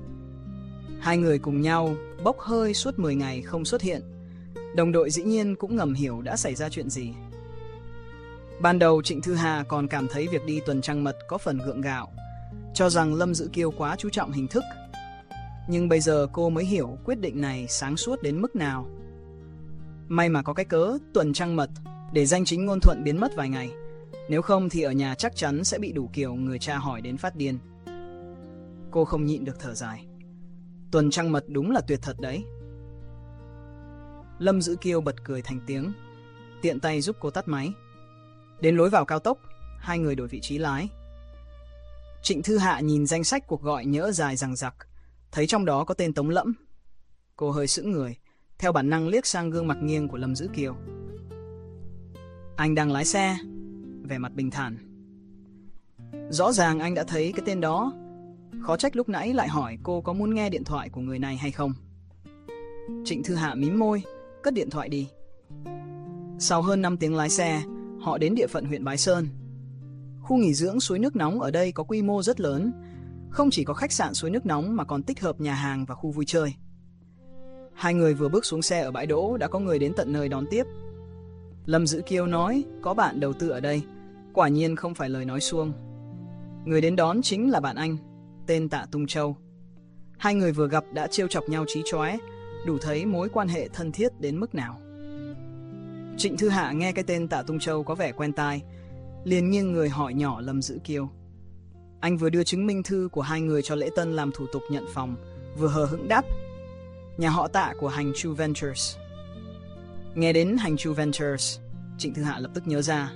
S1: Hai người cùng nhau bốc hơi suốt mười ngày không xuất hiện. Đồng đội dĩ nhiên cũng ngầm hiểu đã xảy ra chuyện gì. Ban đầu Trịnh Thư Hạ còn cảm thấy việc đi tuần trăng mật có phần gượng gạo, cho rằng Lâm Dữ Kiều quá chú trọng hình thức. Nhưng bây giờ cô mới hiểu quyết định này sáng suốt đến mức nào. May mà có cái cớ tuần trăng mật để danh chính ngôn thuận biến mất vài ngày. Nếu không thì ở nhà chắc chắn sẽ bị đủ kiểu người cha hỏi đến phát điên. Cô không nhịn được thở dài. Tuần trăng mật đúng là tuyệt thật đấy. Lâm Dữ Kiều bật cười thành tiếng, tiện tay giúp cô tắt máy. Đến lối vào cao tốc, hai người đổi vị trí lái. Trịnh Thư Hạ nhìn danh sách cuộc gọi nhỡ dài dằng dặc, thấy trong đó có tên Tống Lẫm. Cô hơi sững người, theo bản năng liếc sang gương mặt nghiêng của Lâm Dữ Kiều. Anh đang lái xe, vẻ mặt bình thản. Rõ ràng anh đã thấy cái tên đó, khó trách lúc nãy lại hỏi cô có muốn nghe điện thoại của người này hay không. Trịnh Thư Hạ mím môi, cất điện thoại đi. Sau hơn năm tiếng lái xe, họ đến địa phận huyện Bái Sơn. Khu nghỉ dưỡng suối nước nóng ở đây có quy mô rất lớn, không chỉ có khách sạn suối nước nóng mà còn tích hợp nhà hàng và khu vui chơi. Hai người vừa bước xuống xe ở bãi đỗ đã có người đến tận nơi đón tiếp. Lâm Dữ Kiều nói có bạn đầu tư ở đây, quả nhiên không phải lời nói suông. Người đến đón chính là bạn anh, tên Tạ Tung Châu. Hai người vừa gặp đã trêu chọc nhau chí chóe, đủ thấy mối quan hệ thân thiết đến mức nào. Trịnh Thư Hạ nghe cái tên Tạ Tung Châu có vẻ quen tai, liền nghiêng người hỏi nhỏ Lâm Dữ Kiều. Anh vừa đưa chứng minh thư của hai người cho lễ tân làm thủ tục nhận phòng, vừa hờ hững đáp, nhà họ Tạ của Hành Chu Ventures. Nghe đến Hành Chu Ventures, Trịnh Thư Hạ lập tức nhớ ra.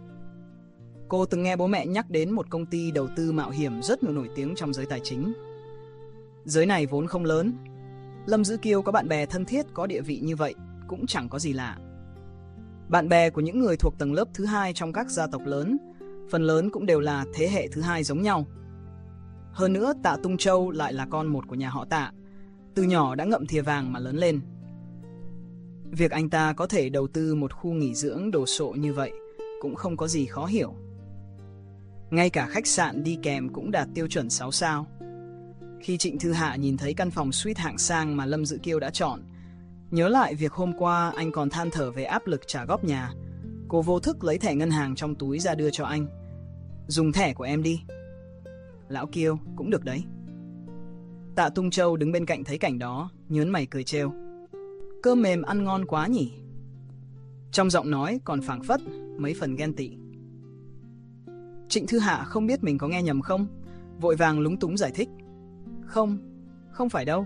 S1: Cô từng nghe bố mẹ nhắc đến một công ty đầu tư mạo hiểm rất nổi tiếng trong giới tài chính. Giới này vốn không lớn, Lâm Dữ Kiều có bạn bè thân thiết có địa vị như vậy cũng chẳng có gì lạ. Bạn bè của những người thuộc tầng lớp thứ hai trong các gia tộc lớn, phần lớn cũng đều là thế hệ thứ hai giống nhau. Hơn nữa Tạ Tung Châu lại là con một của nhà họ Tạ, từ nhỏ đã ngậm thìa vàng mà lớn lên. Việc anh ta có thể đầu tư một khu nghỉ dưỡng đồ sộ như vậy cũng không có gì khó hiểu. Ngay cả khách sạn đi kèm cũng đạt tiêu chuẩn sáu sao. Khi Trịnh Thư Hạ nhìn thấy căn phòng suite hạng sang mà Lâm Dữ Kiều đã chọn, nhớ lại việc hôm qua anh còn than thở về áp lực trả góp nhà, cô vô thức lấy thẻ ngân hàng trong túi ra đưa cho anh. Dùng thẻ của em đi. Lão Kiều, cũng được đấy. Tạ Tung Châu đứng bên cạnh thấy cảnh đó, nhớn mày cười trêu. Cơm mềm ăn ngon quá nhỉ. Trong giọng nói còn phảng phất mấy phần ghen tị. Trịnh Thư Hạ không biết mình có nghe nhầm không, vội vàng lúng túng giải thích. Không, không phải đâu.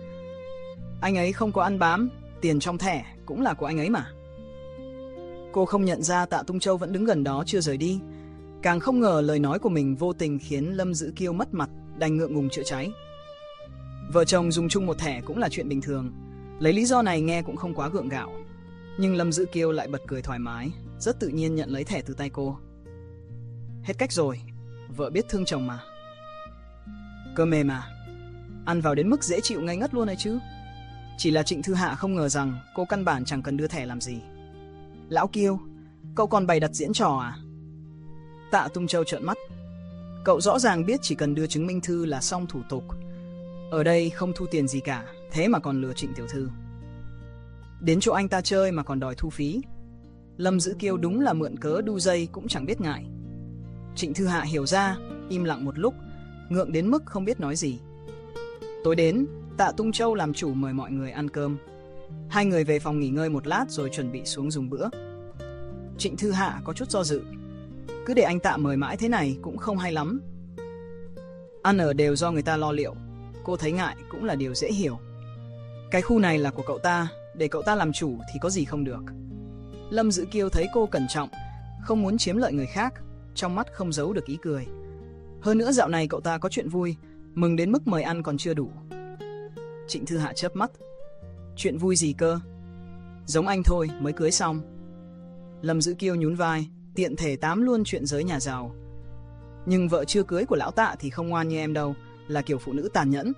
S1: Anh ấy không có ăn bám, tiền trong thẻ cũng là của anh ấy mà. Cô không nhận ra Tạ Tung Châu vẫn đứng gần đó chưa rời đi, Càng không ngờ lời nói của mình vô tình khiến Lâm Dữ Kiêu mất mặt, đành ngượng ngùng chữa cháy. Vợ chồng dùng chung một thẻ cũng là chuyện bình thường, lấy lý do này nghe cũng không quá gượng gạo. Nhưng Lâm Dữ Kiêu lại bật cười thoải mái, rất tự nhiên nhận lấy thẻ từ tay cô. Hết cách rồi, vợ biết thương chồng mà. Cơm mềm mà, ăn vào đến mức dễ chịu ngây ngất luôn ấy chứ. Chỉ là Trịnh Thư Hạ không ngờ rằng cô căn bản chẳng cần đưa thẻ làm gì. Lão Kiêu, cậu còn bày đặt diễn trò à? Tạ Tung Châu trợn mắt. Cậu rõ ràng biết chỉ cần đưa chứng minh thư là xong thủ tục. Ở đây không thu tiền gì cả, thế mà còn lừa Trịnh tiểu thư. Đến chỗ anh ta chơi mà còn đòi thu phí. Lâm Dữ Kiêu đúng là mượn cớ đu dây cũng chẳng biết ngại. Trịnh Thư Hạ hiểu ra, im lặng một lúc, ngượng đến mức không biết nói gì. Tối đến, Tạ Tung Châu làm chủ mời mọi người ăn cơm. Hai người về phòng nghỉ ngơi một lát rồi chuẩn bị xuống dùng bữa. Trịnh Thư Hạ có chút do dự. Cứ để anh Tạ mời mãi thế này cũng không hay lắm. Ăn ở đều do người ta lo liệu, cô thấy ngại cũng là điều dễ hiểu. Cái khu này là của cậu ta, để cậu ta làm chủ thì có gì không được. Lâm Dữ Kiêu thấy cô cẩn trọng, không muốn chiếm lợi người khác, trong mắt không giấu được ý cười. Hơn nữa dạo này cậu ta có chuyện vui, mừng đến mức mời ăn còn chưa đủ. Trịnh Thư Hạ chớp mắt. Chuyện vui gì cơ? Giống anh thôi, mới cưới xong. Lâm Dữ Kiêu nhún vai, tiện thể tám luôn chuyện giới nhà giàu. Nhưng vợ chưa cưới của lão Tạ thì không ngoan như em đâu, là kiểu phụ nữ tàn nhẫn.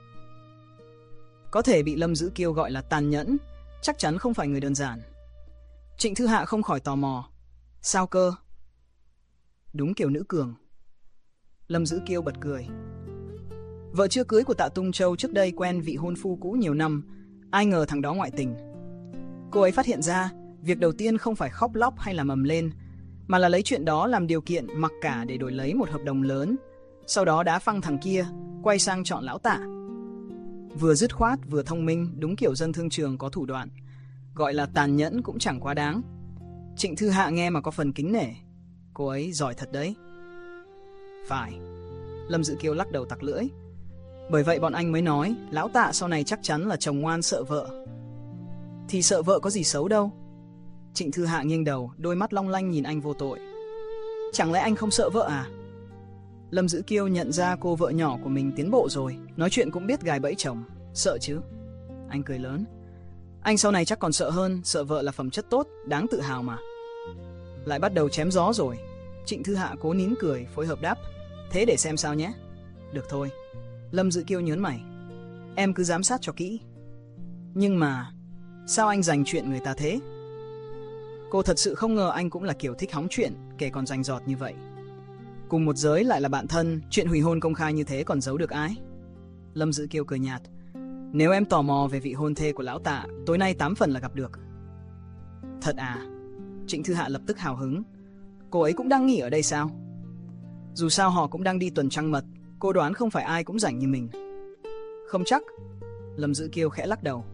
S1: Có thể bị Lâm Dữ Kiêu gọi là tàn nhẫn, chắc chắn không phải người đơn giản. Trịnh Thư Hạ không khỏi tò mò. Sao cơ? Đúng kiểu nữ cường. Lâm Dữ Kiêu bật cười. Vợ chưa cưới của Tạ Tung Châu trước đây quen vị hôn phu cũ nhiều năm, ai ngờ thằng đó ngoại tình. Cô ấy phát hiện ra, việc đầu tiên không phải khóc lóc hay là mầm lên, mà là lấy chuyện đó làm điều kiện mặc cả để đổi lấy một hợp đồng lớn, sau đó đá phăng thằng kia, quay sang chọn lão Tạ. Vừa dứt khoát vừa thông minh, đúng kiểu dân thương trường có thủ đoạn. Gọi là tàn nhẫn cũng chẳng quá đáng. Trịnh Thư Hạ nghe mà có phần kính nể. Cô ấy giỏi thật đấy. Phải. Lâm Dữ Kiêu lắc đầu tặc lưỡi. Bởi vậy bọn anh mới nói lão Tạ sau này chắc chắn là chồng ngoan sợ vợ. Thì sợ vợ có gì xấu đâu. Trịnh Thư Hạ nghiêng đầu, đôi mắt long lanh nhìn anh vô tội. Chẳng lẽ anh không sợ vợ à? Lâm Dữ Kiêu nhận ra cô vợ nhỏ của mình tiến bộ rồi, nói chuyện cũng biết gài bẫy chồng. Sợ chứ? Anh cười lớn. Anh sau này chắc còn sợ hơn, sợ vợ là phẩm chất tốt, đáng tự hào mà. Lại bắt đầu chém gió rồi. Trịnh Thư Hạ cố nín cười, phối hợp đáp. Thế để xem sao nhé. Được thôi. Lâm Dữ Kiêu nhớn mày. Em cứ giám sát cho kỹ. Nhưng mà sao anh dành chuyện người ta thế? Cô thật sự không ngờ anh cũng là kiểu thích hóng chuyện, kể còn rành rọt như vậy. Cùng một giới lại là bạn thân, chuyện hủy hôn công khai như thế còn giấu được ai? Lâm Dữ Kiêu cười nhạt. Nếu em tò mò về vị hôn thê của lão Tạ, tối nay tám phần là gặp được. Thật à? Trịnh Thư Hạ lập tức hào hứng. Cô ấy cũng đang nghỉ ở đây sao? Dù sao họ cũng đang đi tuần trăng mật, cô đoán không phải ai cũng rảnh như mình. Không chắc. Lâm Dữ Kiêu khẽ lắc đầu.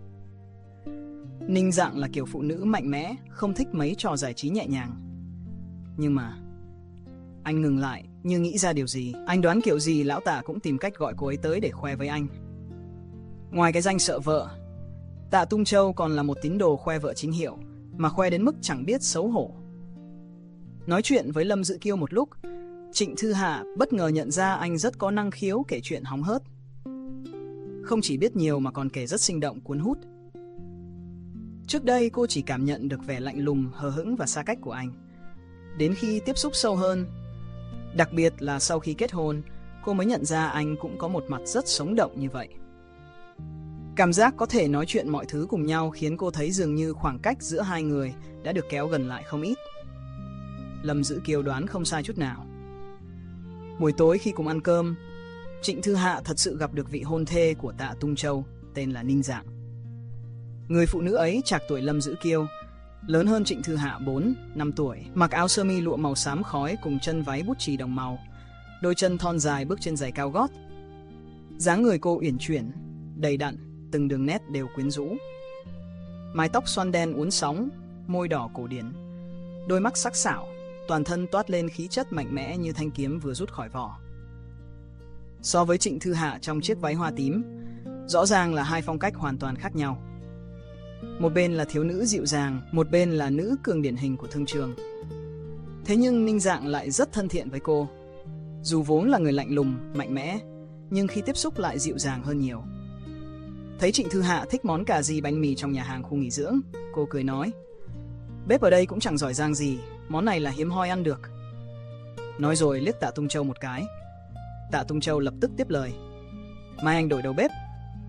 S1: Ninh Dạng là kiểu phụ nữ mạnh mẽ, không thích mấy trò giải trí nhẹ nhàng. Nhưng mà... Anh ngừng lại, như nghĩ ra điều gì. Anh đoán kiểu gì lão Tạ cũng tìm cách gọi cô ấy tới để khoe với anh. Ngoài cái danh sợ vợ, Tạ Tung Châu còn là một tín đồ khoe vợ chính hiệu, mà khoe đến mức chẳng biết xấu hổ. Nói chuyện với Lâm Dữ Kiêu một lúc, Trịnh Thư Hạ bất ngờ nhận ra anh rất có năng khiếu kể chuyện hóng hớt. Không chỉ biết nhiều mà còn kể rất sinh động cuốn hút. Trước đây cô chỉ cảm nhận được vẻ lạnh lùng, hờ hững và xa cách của anh. Đến khi tiếp xúc sâu hơn, đặc biệt là sau khi kết hôn, cô mới nhận ra anh cũng có một mặt rất sống động như vậy. Cảm giác có thể nói chuyện mọi thứ cùng nhau khiến cô thấy dường như khoảng cách giữa hai người đã được kéo gần lại không ít. Lâm Dữ Kiêu đoán không sai chút nào. Buổi tối khi cùng ăn cơm, Trịnh Thư Hạ thật sự gặp được vị hôn thê của Tạ Tung Châu, tên là Ninh Dạng. Người phụ nữ ấy trạc tuổi Lâm Dữ Kiêu, lớn hơn Trịnh Thư Hạ bốn năm tuổi, mặc áo sơ mi lụa màu xám khói cùng chân váy bút chì đồng màu, đôi chân thon dài bước trên giày cao gót. Dáng người cô uyển chuyển, đầy đặn, từng đường nét đều quyến rũ. Mái tóc xoăn đen uốn sóng, môi đỏ cổ điển, đôi mắt sắc sảo, toàn thân toát lên khí chất mạnh mẽ như thanh kiếm vừa rút khỏi vỏ. So với Trịnh Thư Hạ trong chiếc váy hoa tím, rõ ràng là hai phong cách hoàn toàn khác nhau. Một bên là thiếu nữ dịu dàng, một bên là nữ cường điển hình của thương trường. Thế nhưng Ninh Dạng lại rất thân thiện với cô. Dù vốn là người lạnh lùng, mạnh mẽ, nhưng khi tiếp xúc lại dịu dàng hơn nhiều. Thấy Trịnh Thư Hạ thích món cà ri bánh mì trong nhà hàng khu nghỉ dưỡng, cô cười nói: bếp ở đây cũng chẳng giỏi giang gì, món này là hiếm hoi ăn được. Nói rồi liếc Tạ Tung Châu một cái. Tạ Tung Châu lập tức tiếp lời: mai anh đổi đầu bếp.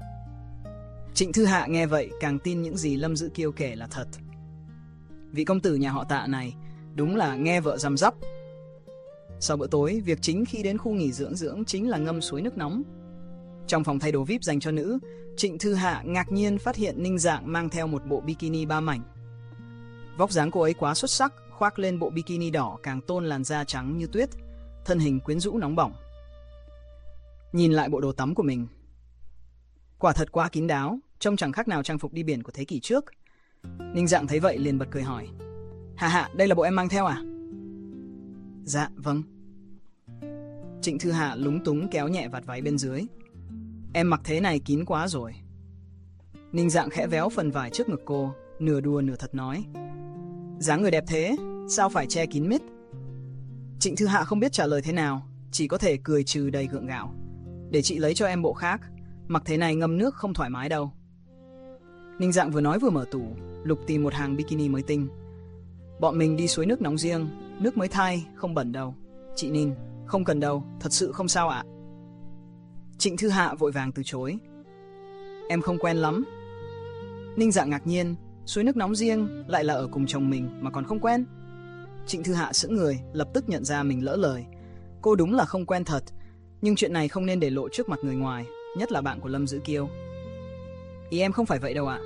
S1: Trịnh Thư Hạ nghe vậy càng tin những gì Lâm Dữ Kiêu kể là thật. Vị công tử nhà họ Tạ này đúng là nghe vợ răm rắp. Sau bữa tối, việc chính khi đến khu nghỉ dưỡng dưỡng chính là ngâm suối nước nóng. Trong phòng thay đồ vi ai pi dành cho nữ, Trịnh Thư Hạ ngạc nhiên phát hiện Ninh Dạng mang theo một bộ bikini ba mảnh. Vóc dáng cô ấy quá xuất sắc, khoác lên bộ bikini đỏ càng tôn làn da trắng như tuyết, thân hình quyến rũ nóng bỏng. Nhìn lại bộ đồ tắm của mình, quả thật quá kín đáo, trông chẳng khác nào trang phục đi biển của thế kỷ trước. Ninh Dạng thấy vậy liền bật cười hỏi: Hạ Hạ, đây là bộ em mang theo à? Dạ, vâng. Trịnh Thư Hạ lúng túng kéo nhẹ vạt váy bên dưới. Em mặc thế này kín quá rồi. Ninh Dạng khẽ véo phần vải trước ngực cô, nửa đùa nửa thật nói: dáng người đẹp thế, sao phải che kín mít? Trịnh Thư Hạ không biết trả lời thế nào, chỉ có thể cười trừ đầy gượng gạo. Để chị lấy cho em bộ khác, mặc thế này ngâm nước không thoải mái đâu. Ninh Dạng vừa nói vừa mở tủ, lục tìm một hàng bikini mới tinh. Bọn mình đi suối nước nóng riêng, nước mới thay, không bẩn đâu. Chị Ninh, không cần đâu, thật sự không sao ạ. Trịnh Thư Hạ vội vàng từ chối: em không quen lắm. Ninh Dạng ngạc nhiên, suối nước nóng riêng lại là ở cùng chồng mình mà còn không quen. Trịnh Thư Hạ sững người, lập tức nhận ra mình lỡ lời. Cô đúng là không quen thật, nhưng chuyện này không nên để lộ trước mặt người ngoài, nhất là bạn của Lâm Dữ Kiêu. Ý em không phải vậy đâu ạ.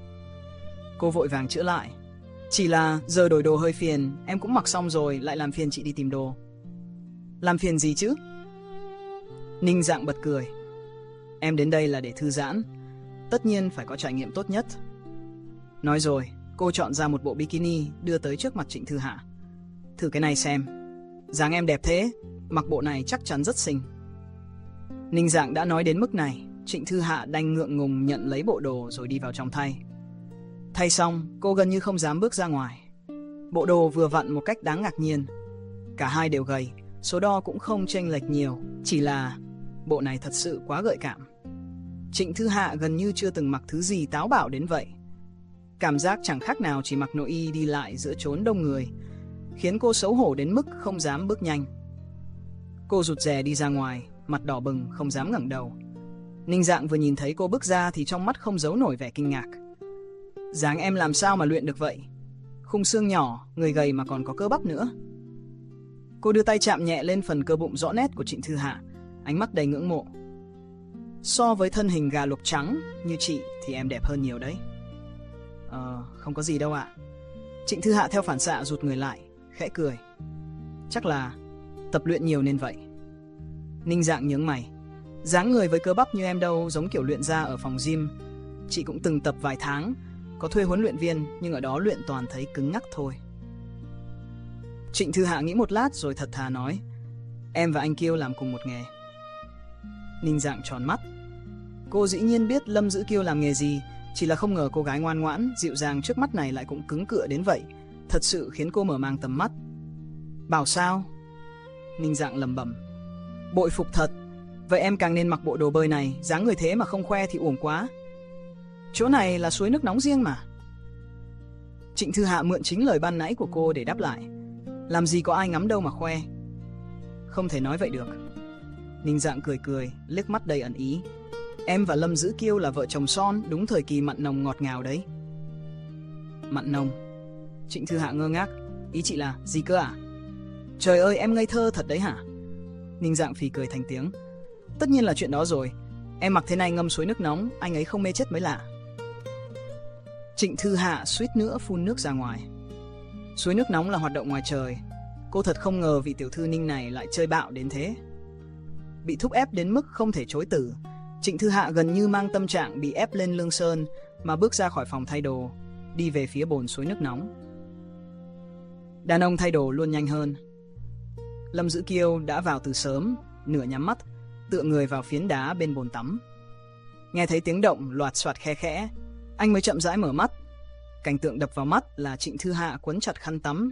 S1: Cô vội vàng chữa lại: chỉ là giờ đổi đồ hơi phiền, em cũng mặc xong rồi lại làm phiền chị đi tìm đồ. Làm phiền gì chứ? Ninh Dạng bật cười: em đến đây là để thư giãn, tất nhiên phải có trải nghiệm tốt nhất. Nói rồi, cô chọn ra một bộ bikini đưa tới trước mặt Trịnh Thư Hạ. Thử cái này xem, dáng em đẹp thế, mặc bộ này chắc chắn rất xinh. Ninh Dạng đã nói đến mức này, Trịnh Thư Hạ đành ngượng ngùng nhận lấy bộ đồ rồi đi vào trong thay. Thay xong, cô gần như không dám bước ra ngoài. Bộ đồ vừa vặn một cách đáng ngạc nhiên. Cả hai đều gầy, số đo cũng không chênh lệch nhiều, chỉ là bộ này thật sự quá gợi cảm. Trịnh Thư Hạ gần như chưa từng mặc thứ gì táo bạo đến vậy. Cảm giác chẳng khác nào chỉ mặc nội y đi lại giữa chốn đông người, khiến cô xấu hổ đến mức không dám bước nhanh. Cô rụt rè đi ra ngoài, mặt đỏ bừng không dám ngẩng đầu. Ninh Dạng vừa nhìn thấy cô bước ra thì trong mắt không giấu nổi vẻ kinh ngạc. Dáng em làm sao mà luyện được vậy? Khung xương nhỏ, người gầy mà còn có cơ bắp nữa. Cô đưa tay chạm nhẹ lên phần cơ bụng rõ nét của Trịnh Thư Hạ, ánh mắt đầy ngưỡng mộ. So với thân hình gà luộc trắng như chị thì em đẹp hơn nhiều đấy. Ờ, không có gì đâu ạ. Trịnh Thư Hạ theo phản xạ rụt người lại, khẽ cười. Chắc là tập luyện nhiều nên vậy. Ninh Dạng nhướng mày. Dáng người với cơ bắp như em đâu giống kiểu luyện ra ở phòng gym. Chị cũng từng tập vài tháng, có thuê huấn luyện viên, nhưng ở đó luyện toàn thấy cứng ngắc thôi. Trịnh Thư Hạ nghĩ một lát rồi thật thà nói: em và anh Kiêu làm cùng một nghề. Ninh Dạng tròn mắt. Cô dĩ nhiên biết Lâm Dữ Kiêu làm nghề gì, chỉ là không ngờ cô gái ngoan ngoãn, dịu dàng trước mắt này lại cũng cứng cựa đến vậy, thật sự khiến cô mở mang tầm mắt. Bảo sao? Ninh Dạng lẩm bẩm. Bội phục thật. Vậy em càng nên mặc bộ đồ bơi này, dáng người thế mà không khoe thì uổng quá. Chỗ này là suối nước nóng riêng mà. Trịnh Thư Hạ mượn chính lời ban nãy của cô để đáp lại. Làm gì có ai ngắm đâu mà khoe. Không thể nói vậy được. Ninh Dạng cười cười, liếc mắt đầy ẩn ý. Em và Lâm Dữ Kiêu là vợ chồng son, đúng thời kỳ mặn nồng ngọt ngào đấy. Mặn nồng? Trịnh Thư Hạ ngơ ngác. Ý chị là gì cơ à? Trời ơi, em ngây thơ thật đấy hả? Ninh Dạng phì cười thành tiếng. Tất nhiên là chuyện đó rồi. Em mặc thế này ngâm suối nước nóng, anh ấy không mê chết mới lạ. Trịnh Thư Hạ suýt nữa phun nước ra ngoài. Suối nước nóng là hoạt động ngoài trời. Cô thật không ngờ vị tiểu thư Ninh này lại chơi bạo đến thế. Bị thúc ép đến mức không thể chối từ, Trịnh Thư Hạ gần như mang tâm trạng bị ép lên lương sơn mà bước ra khỏi phòng thay đồ, đi về phía bồn suối nước nóng. Đàn ông thay đồ luôn nhanh hơn. Lâm Dữ Kiêu đã vào từ sớm, nửa nhắm mắt, tựa người vào phiến đá bên bồn tắm. Nghe thấy tiếng động loạt soạt khe khẽ, anh mới chậm rãi mở mắt. Cảnh tượng đập vào mắt là Trịnh Thư Hạ quấn chặt khăn tắm,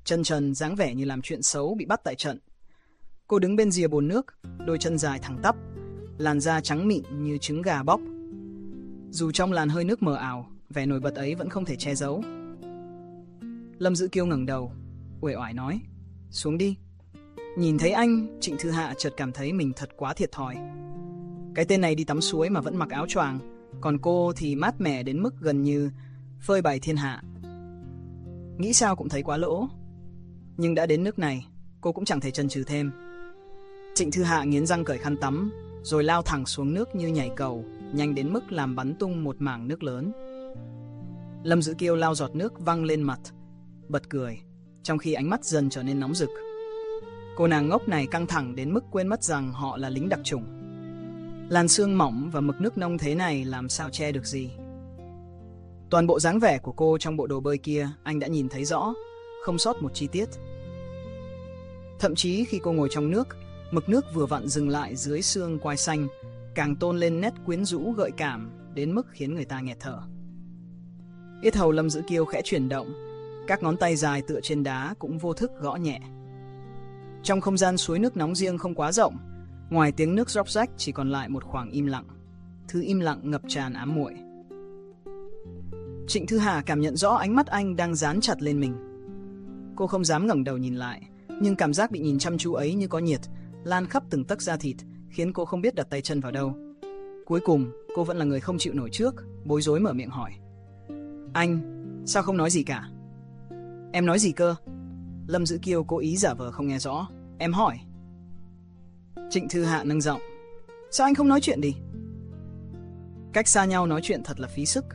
S1: chân trần dáng vẻ như làm chuyện xấu bị bắt tại trận. Cô đứng bên rìa bồn nước, đôi chân dài thẳng tắp, làn da trắng mịn như trứng gà bóc. Dù trong làn hơi nước mờ ảo, vẻ nổi bật ấy vẫn không thể che giấu. Lâm Dữ Kiêu ngẩng đầu, uể oải nói, xuống đi. Nhìn thấy anh, Trịnh Thư Hạ chợt cảm thấy mình thật quá thiệt thòi. Cái tên này đi tắm suối mà vẫn mặc áo choàng, còn cô thì mát mẻ đến mức gần như phơi bày thiên hạ. Nghĩ sao cũng thấy quá lỗ. Nhưng đã đến nước này, cô cũng chẳng thể chần chừ thêm. Trịnh Thư Hạ nghiến răng cởi khăn tắm, rồi lao thẳng xuống nước như nhảy cầu, nhanh đến mức làm bắn tung một mảng nước lớn. Lâm Dữ Kiêu lao giọt nước văng lên mặt, bật cười, trong khi ánh mắt dần trở nên nóng rực. Cô nàng ngốc này căng thẳng đến mức quên mất rằng họ là lính đặc chủng. Làn sương mỏng và mực nước nông thế này làm sao che được gì. Toàn bộ dáng vẻ của cô trong bộ đồ bơi kia anh đã nhìn thấy rõ, không sót một chi tiết. Thậm chí khi cô ngồi trong nước, mực nước vừa vặn dừng lại dưới xương quai xanh, càng tôn lên nét quyến rũ gợi cảm đến mức khiến người ta nghẹt thở. Yết hầu Lâm Dữ Kiêu khẽ chuyển động, các ngón tay dài tựa trên đá cũng vô thức gõ nhẹ. Trong không gian suối nước nóng riêng không quá rộng, ngoài tiếng nước róc rách chỉ còn lại một khoảng im lặng, thứ im lặng ngập tràn ám muội. Trịnh Thư Hà cảm nhận rõ ánh mắt anh đang dán chặt lên mình. Cô không dám ngẩng đầu nhìn lại, nhưng cảm giác bị nhìn chăm chú ấy như có nhiệt, lan khắp từng tấc da thịt, khiến cô không biết đặt tay chân vào đâu. Cuối cùng, cô vẫn là người không chịu nổi trước, bối rối mở miệng hỏi. Anh, sao không nói gì cả? Em nói gì cơ? Lâm Dữ Kiêu cố ý giả vờ không nghe rõ. Em hỏi. Trịnh Thư Hạ nâng giọng. Sao anh không nói chuyện đi? Cách xa nhau nói chuyện thật là phí sức.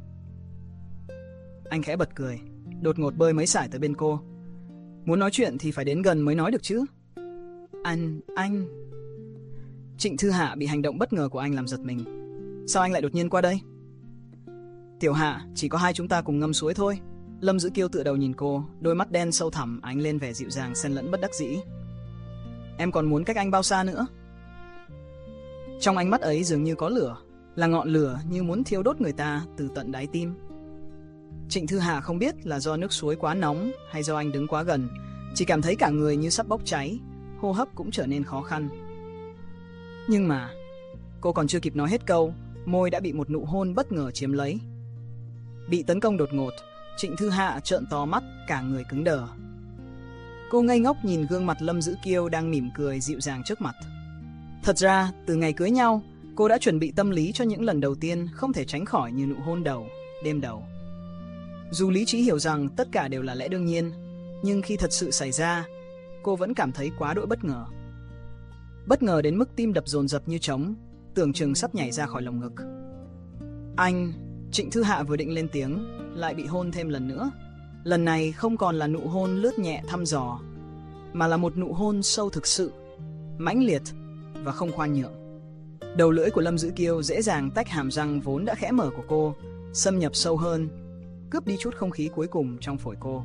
S1: Anh khẽ bật cười, đột ngột bơi mấy sải tới bên cô. Muốn nói chuyện thì phải đến gần mới nói được chứ. Anh, anh... Trịnh Thư Hạ bị hành động bất ngờ của anh làm giật mình. Sao anh lại đột nhiên qua đây? Tiểu Hạ, chỉ có hai chúng ta cùng ngâm suối thôi. Lâm Dữ Kiêu tựa đầu nhìn cô, đôi mắt đen sâu thẳm ánh lên vẻ dịu dàng xen lẫn bất đắc dĩ. Em còn muốn cách anh bao xa nữa? Trong ánh mắt ấy dường như có lửa, là ngọn lửa như muốn thiêu đốt người ta từ tận đáy tim. Trịnh Thư Hạ không biết là do nước suối quá nóng hay do anh đứng quá gần, chỉ cảm thấy cả người như sắp bốc cháy, hô hấp cũng trở nên khó khăn. Nhưng mà, cô còn chưa kịp nói hết câu, môi đã bị một nụ hôn bất ngờ chiếm lấy. Bị tấn công đột ngột, Trịnh Thư Hạ trợn to mắt, cả người cứng đờ. Cô ngây ngốc nhìn gương mặt Lâm Dữ Kiêu đang mỉm cười dịu dàng trước mặt. Thật ra, từ ngày cưới nhau, cô đã chuẩn bị tâm lý cho những lần đầu tiên không thể tránh khỏi như nụ hôn đầu, đêm đầu. Dù lý trí hiểu rằng tất cả đều là lẽ đương nhiên, nhưng khi thật sự xảy ra, cô vẫn cảm thấy quá đỗi bất ngờ. Bất ngờ đến mức tim đập dồn dập như trống, tưởng chừng sắp nhảy ra khỏi lồng ngực. Anh, Trịnh Thư Hạ vừa định lên tiếng, lại bị hôn thêm lần nữa. Lần này không còn là nụ hôn lướt nhẹ thăm dò, mà là một nụ hôn sâu thực sự, mãnh liệt và không khoan nhượng. Đầu lưỡi của Lâm Dữ Kiêu dễ dàng tách hàm răng vốn đã khẽ mở của cô, xâm nhập sâu hơn, cướp đi chút không khí cuối cùng trong phổi cô.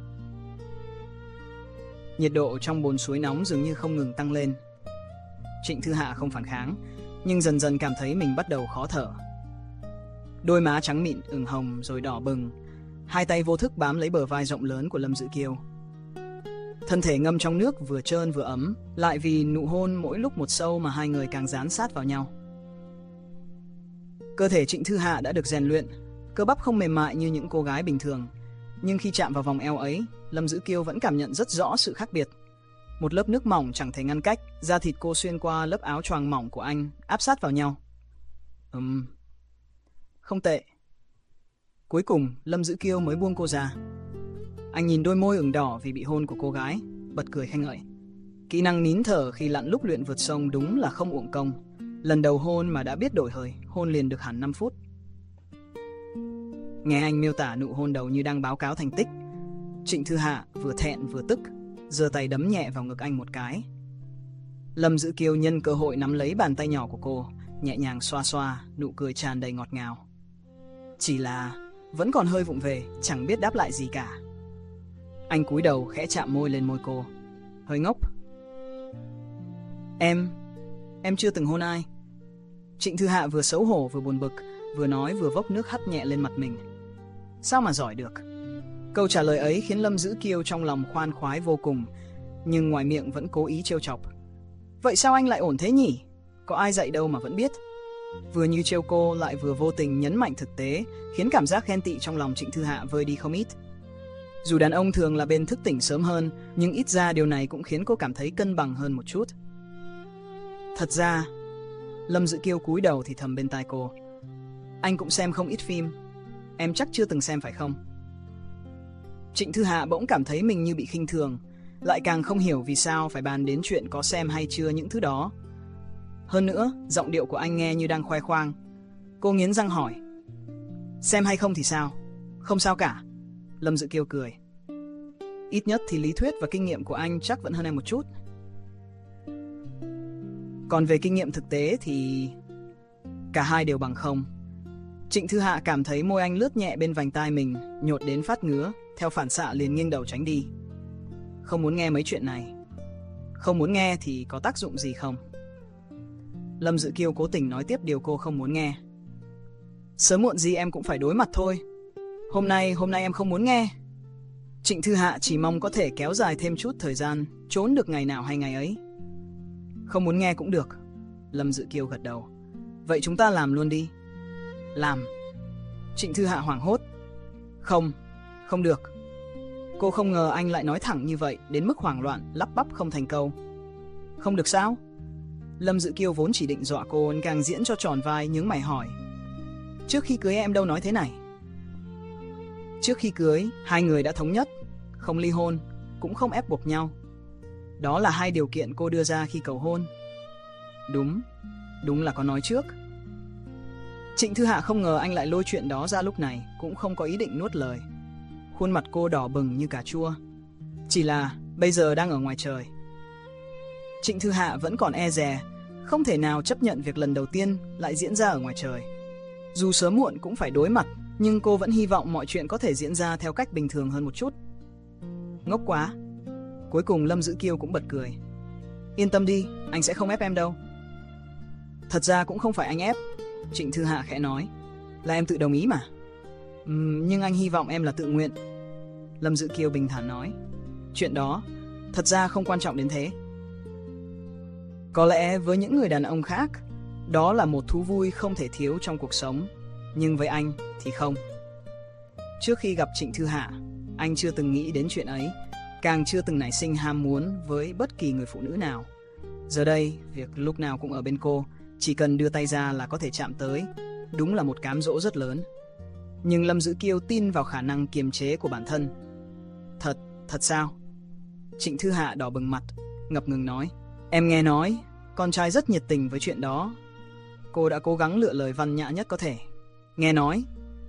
S1: Nhiệt độ trong bồn suối nóng dường như không ngừng tăng lên. Trịnh Thư Hạ không phản kháng, nhưng dần dần cảm thấy mình bắt đầu khó thở. Đôi má trắng mịn ửng hồng rồi đỏ bừng, hai tay vô thức bám lấy bờ vai rộng lớn của Lâm Dữ Kiêu. Thân thể ngâm trong nước vừa trơn vừa ấm, lại vì nụ hôn mỗi lúc một sâu mà hai người càng dán sát vào nhau. Cơ thể Trịnh Thư Hạ đã được rèn luyện, cơ bắp không mềm mại như những cô gái bình thường, nhưng khi chạm vào vòng eo ấy, Lâm Dữ Kiêu vẫn cảm nhận rất rõ sự khác biệt. Một lớp nước mỏng chẳng thể ngăn cách, da thịt cô xuyên qua lớp áo choàng mỏng của anh, áp sát vào nhau. Ừm, không tệ. Cuối cùng, Lâm Dữ Kiêu mới buông cô ra. Anh nhìn đôi môi ửng đỏ vì bị hôn của cô gái, bật cười khen ngợi. Kỹ năng nín thở khi lặn lúc luyện vượt sông đúng là không uổng công. Lần đầu hôn mà đã biết đổi hơi, hôn liền được hẳn năm phút. Nghe anh miêu tả nụ hôn đầu như đang báo cáo thành tích, Trịnh Thư Hạ vừa thẹn vừa tức, giơ tay đấm nhẹ vào ngực anh một cái. Lâm Dữ Kiêu nhân cơ hội nắm lấy bàn tay nhỏ của cô, nhẹ nhàng xoa xoa, nụ cười tràn đầy ngọt ngào. Chỉ là vẫn còn hơi vụng về, chẳng biết đáp lại gì cả. Anh cúi đầu khẽ chạm môi lên môi cô. Hơi ngốc. Em, em chưa từng hôn ai. Trịnh Thư Hạ vừa xấu hổ vừa buồn bực, vừa nói vừa vốc nước hắt nhẹ lên mặt mình. Sao mà giỏi được. Câu trả lời ấy khiến Lâm Dữ Kiêu trong lòng khoan khoái vô cùng, nhưng ngoài miệng vẫn cố ý trêu chọc. Vậy sao anh lại ổn thế nhỉ? Có ai dạy đâu mà vẫn biết. Vừa như trêu cô lại vừa vô tình nhấn mạnh thực tế, khiến cảm giác ghen tị trong lòng Trịnh Thư Hạ vơi đi không ít. Dù đàn ông thường là bên thức tỉnh sớm hơn, nhưng ít ra điều này cũng khiến cô cảm thấy cân bằng hơn một chút. Thật ra, Lâm Dữ Kiêu cúi đầu thì thầm bên tai cô, anh cũng xem không ít phim, em chắc chưa từng xem phải không? Trịnh Thư Hạ bỗng cảm thấy mình như bị khinh thường, lại càng không hiểu vì sao phải bàn đến chuyện có xem hay chưa những thứ đó. Hơn nữa, giọng điệu của anh nghe như đang khoe khoang. Cô nghiến răng hỏi, xem hay không thì sao? Không sao cả. Lâm Dữ Kiêu cười. Ít nhất thì lý thuyết và kinh nghiệm của anh chắc vẫn hơn em một chút. Còn về kinh nghiệm thực tế thì cả hai đều bằng không. Trịnh Thư Hạ cảm thấy môi anh lướt nhẹ bên vành tai mình, nhột đến phát ngứa, theo phản xạ liền nghiêng đầu tránh đi. Không muốn nghe mấy chuyện này. Không muốn nghe thì có tác dụng gì không? Lâm Dữ Kiêu cố tình nói tiếp điều cô không muốn nghe. Sớm muộn gì em cũng phải đối mặt thôi. Hôm nay, hôm nay em không muốn nghe. Trịnh Thư Hạ chỉ mong có thể kéo dài thêm chút thời gian, trốn được ngày nào hay ngày ấy. Không muốn nghe cũng được. Lâm Dữ Kiêu gật đầu. Vậy chúng ta làm luôn đi. Làm. Trịnh Thư Hạ hoảng hốt. Không, không được. Cô không ngờ anh lại nói thẳng như vậy, đến mức hoảng loạn, lắp bắp không thành câu. Không được sao? Lâm Dữ Kiêu vốn chỉ định dọa cô, càng diễn cho tròn vai, nhướng mày hỏi. Trước khi cưới em đâu nói thế này. Trước khi cưới, hai người đã thống nhất, không ly hôn, cũng không ép buộc nhau. Đó là hai điều kiện cô đưa ra khi cầu hôn. Đúng, đúng là có nói trước. Trịnh Thư Hạ không ngờ anh lại lôi chuyện đó ra lúc này, cũng không có ý định nuốt lời. Khuôn mặt cô đỏ bừng như cà chua. Chỉ là bây giờ đang ở ngoài trời. Trịnh Thư Hạ vẫn còn e dè, không thể nào chấp nhận việc lần đầu tiên lại diễn ra ở ngoài trời. Dù sớm muộn cũng phải đối mặt, nhưng cô vẫn hy vọng mọi chuyện có thể diễn ra theo cách bình thường hơn một chút. Ngốc quá. Cuối cùng Lâm Dữ Kiêu cũng bật cười. Yên tâm đi, anh sẽ không ép em đâu. Thật ra cũng không phải anh ép, Trịnh Thư Hạ khẽ nói. Là em tự đồng ý mà. uhm, Nhưng anh hy vọng em là tự nguyện. Lâm Dữ Kiêu bình thản nói. Chuyện đó thật ra không quan trọng đến thế. Có lẽ với những người đàn ông khác, đó là một thú vui không thể thiếu trong cuộc sống. Nhưng với anh thì không. Trước khi gặp Trịnh Thư Hạ, anh chưa từng nghĩ đến chuyện ấy, càng chưa từng nảy sinh ham muốn với bất kỳ người phụ nữ nào. Giờ đây, việc lúc nào cũng ở bên cô, chỉ cần đưa tay ra là có thể chạm tới, đúng là một cám dỗ rất lớn. Nhưng Lâm Dữ Kiêu tin vào khả năng kiềm chế của bản thân. Thật, thật sao? Trịnh Thư Hạ đỏ bừng mặt, ngập ngừng nói. Em nghe nói, con trai rất nhiệt tình với chuyện đó. Cô đã cố gắng lựa lời văn nhã nhất có thể. Nghe nói.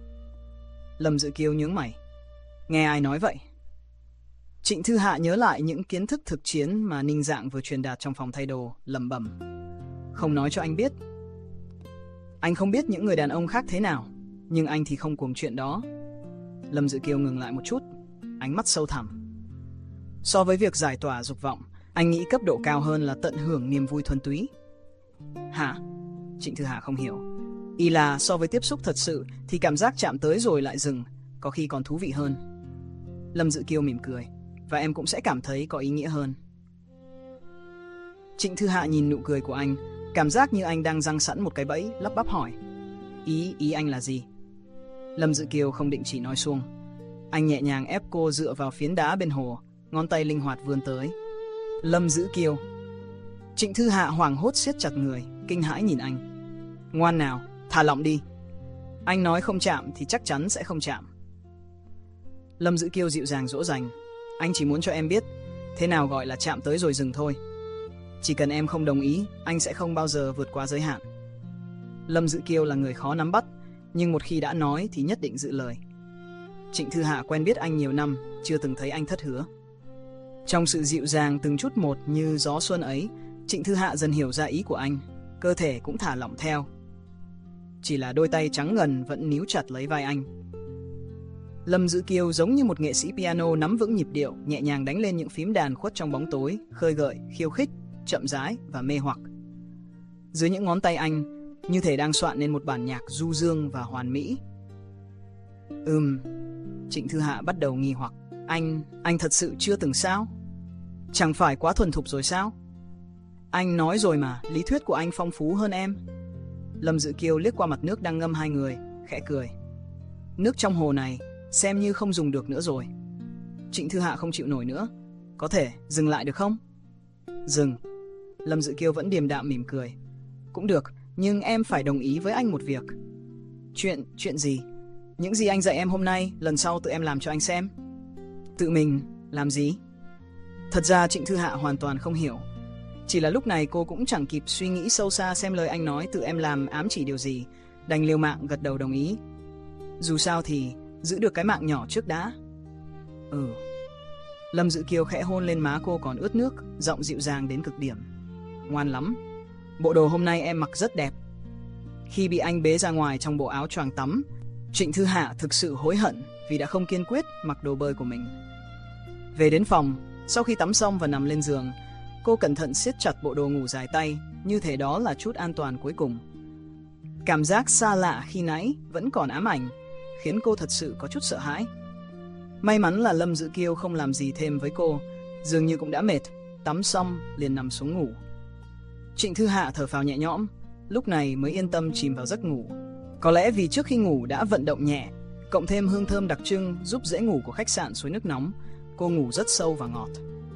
S1: Lâm Dữ Kiêu nhướng mày. Nghe ai nói vậy? Trịnh Thư Hạ nhớ lại những kiến thức thực chiến mà Ninh Dạng vừa truyền đạt trong phòng thay đồ, lẩm bẩm. Không nói cho anh biết. Anh không biết những người đàn ông khác thế nào, nhưng anh thì không cuồng chuyện đó. Lâm Dữ Kiêu ngừng lại một chút, ánh mắt sâu thẳm. So với việc giải tỏa dục vọng, anh nghĩ cấp độ cao hơn là tận hưởng niềm vui thuần túy. Hả? Trịnh Thư Hạ không hiểu. Ý là so với tiếp xúc thật sự thì cảm giác chạm tới rồi lại dừng, có khi còn thú vị hơn. Lâm Dữ Kiêu mỉm cười. Và em cũng sẽ cảm thấy có ý nghĩa hơn. Trịnh Thư Hạ nhìn nụ cười của anh, cảm giác như anh đang giăng sẵn một cái bẫy, lắp bắp hỏi. Ý, ý anh là gì? Lâm Dữ Kiêu không định chỉ nói suông. Anh nhẹ nhàng ép cô dựa vào phiến đá bên hồ, ngón tay linh hoạt vươn tới. Lâm Dữ Kiêu. Trịnh Thư Hạ hoảng hốt siết chặt người, kinh hãi nhìn anh. Ngoan nào, thả lỏng đi. Anh nói không chạm thì chắc chắn sẽ không chạm. Lâm Dữ Kiêu dịu dàng dỗ dành. Anh chỉ muốn cho em biết thế nào gọi là chạm tới rồi dừng thôi. Chỉ cần em không đồng ý, anh sẽ không bao giờ vượt qua giới hạn. Lâm Dữ Kiêu là người khó nắm bắt, nhưng một khi đã nói thì nhất định giữ lời. Trịnh Thư Hạ quen biết anh nhiều năm, chưa từng thấy anh thất hứa. Trong sự dịu dàng từng chút một như gió xuân ấy, Trịnh Thư Hạ dần hiểu ra ý của anh, cơ thể cũng thả lỏng theo. Chỉ là đôi tay trắng ngần vẫn níu chặt lấy vai anh. Lâm Dữ Kiêu giống như một nghệ sĩ piano nắm vững nhịp điệu, nhẹ nhàng đánh lên những phím đàn khuất trong bóng tối, khơi gợi, khiêu khích, chậm rãi và mê hoặc. Dưới những ngón tay anh, như thể đang soạn nên một bản nhạc du dương và hoàn mỹ. Ừm, Trịnh Thư Hạ bắt đầu nghi hoặc. Anh, anh thật sự chưa từng sao? Chẳng phải quá thuần thục rồi sao? Anh nói rồi mà, lý thuyết của anh phong phú hơn em. Lâm Dự Kiêu liếc qua mặt nước đang ngâm hai người, khẽ cười. Nước trong hồ này xem như không dùng được nữa rồi. Trịnh Thư Hạ không chịu nổi nữa. Có thể dừng lại được không? Dừng. Lâm Dự Kiêu vẫn điềm đạm mỉm cười. Cũng được, nhưng em phải đồng ý với anh một việc. Chuyện, chuyện gì? Những gì anh dạy em hôm nay, lần sau tự em làm cho anh xem. Tự mình làm gì? Thật ra Trịnh Thư Hạ hoàn toàn không hiểu. Chỉ là lúc này cô cũng chẳng kịp suy nghĩ sâu xa xem lời anh nói tự em làm ám chỉ điều gì, đành liều mạng gật đầu đồng ý. Dù sao thì giữ được cái mạng nhỏ trước đã. Ừ. Lâm Dự Kiêu khẽ hôn lên má cô còn ướt nước, giọng dịu dàng đến cực điểm. Ngoan lắm. Bộ đồ hôm nay em mặc rất đẹp. Khi bị anh bế ra ngoài trong bộ áo choàng tắm, Trịnh Thư Hạ thực sự hối hận vì đã không kiên quyết mặc đồ bơi của mình. Về đến phòng, sau khi tắm xong và nằm lên giường, cô cẩn thận siết chặt bộ đồ ngủ dài tay, như thể đó là chút an toàn cuối cùng. Cảm giác xa lạ khi nãy vẫn còn ám ảnh, khiến cô thật sự có chút sợ hãi. May mắn là Lâm Dự Kiêu không làm gì thêm với cô, dường như cũng đã mệt, tắm xong liền nằm xuống ngủ. Trịnh Thư Hạ thở phào nhẹ nhõm, lúc này mới yên tâm chìm vào giấc ngủ. Có lẽ vì trước khi ngủ đã vận động nhẹ, cộng thêm hương thơm đặc trưng giúp dễ ngủ của khách sạn suối nước nóng, cô ngủ rất sâu và ngọt.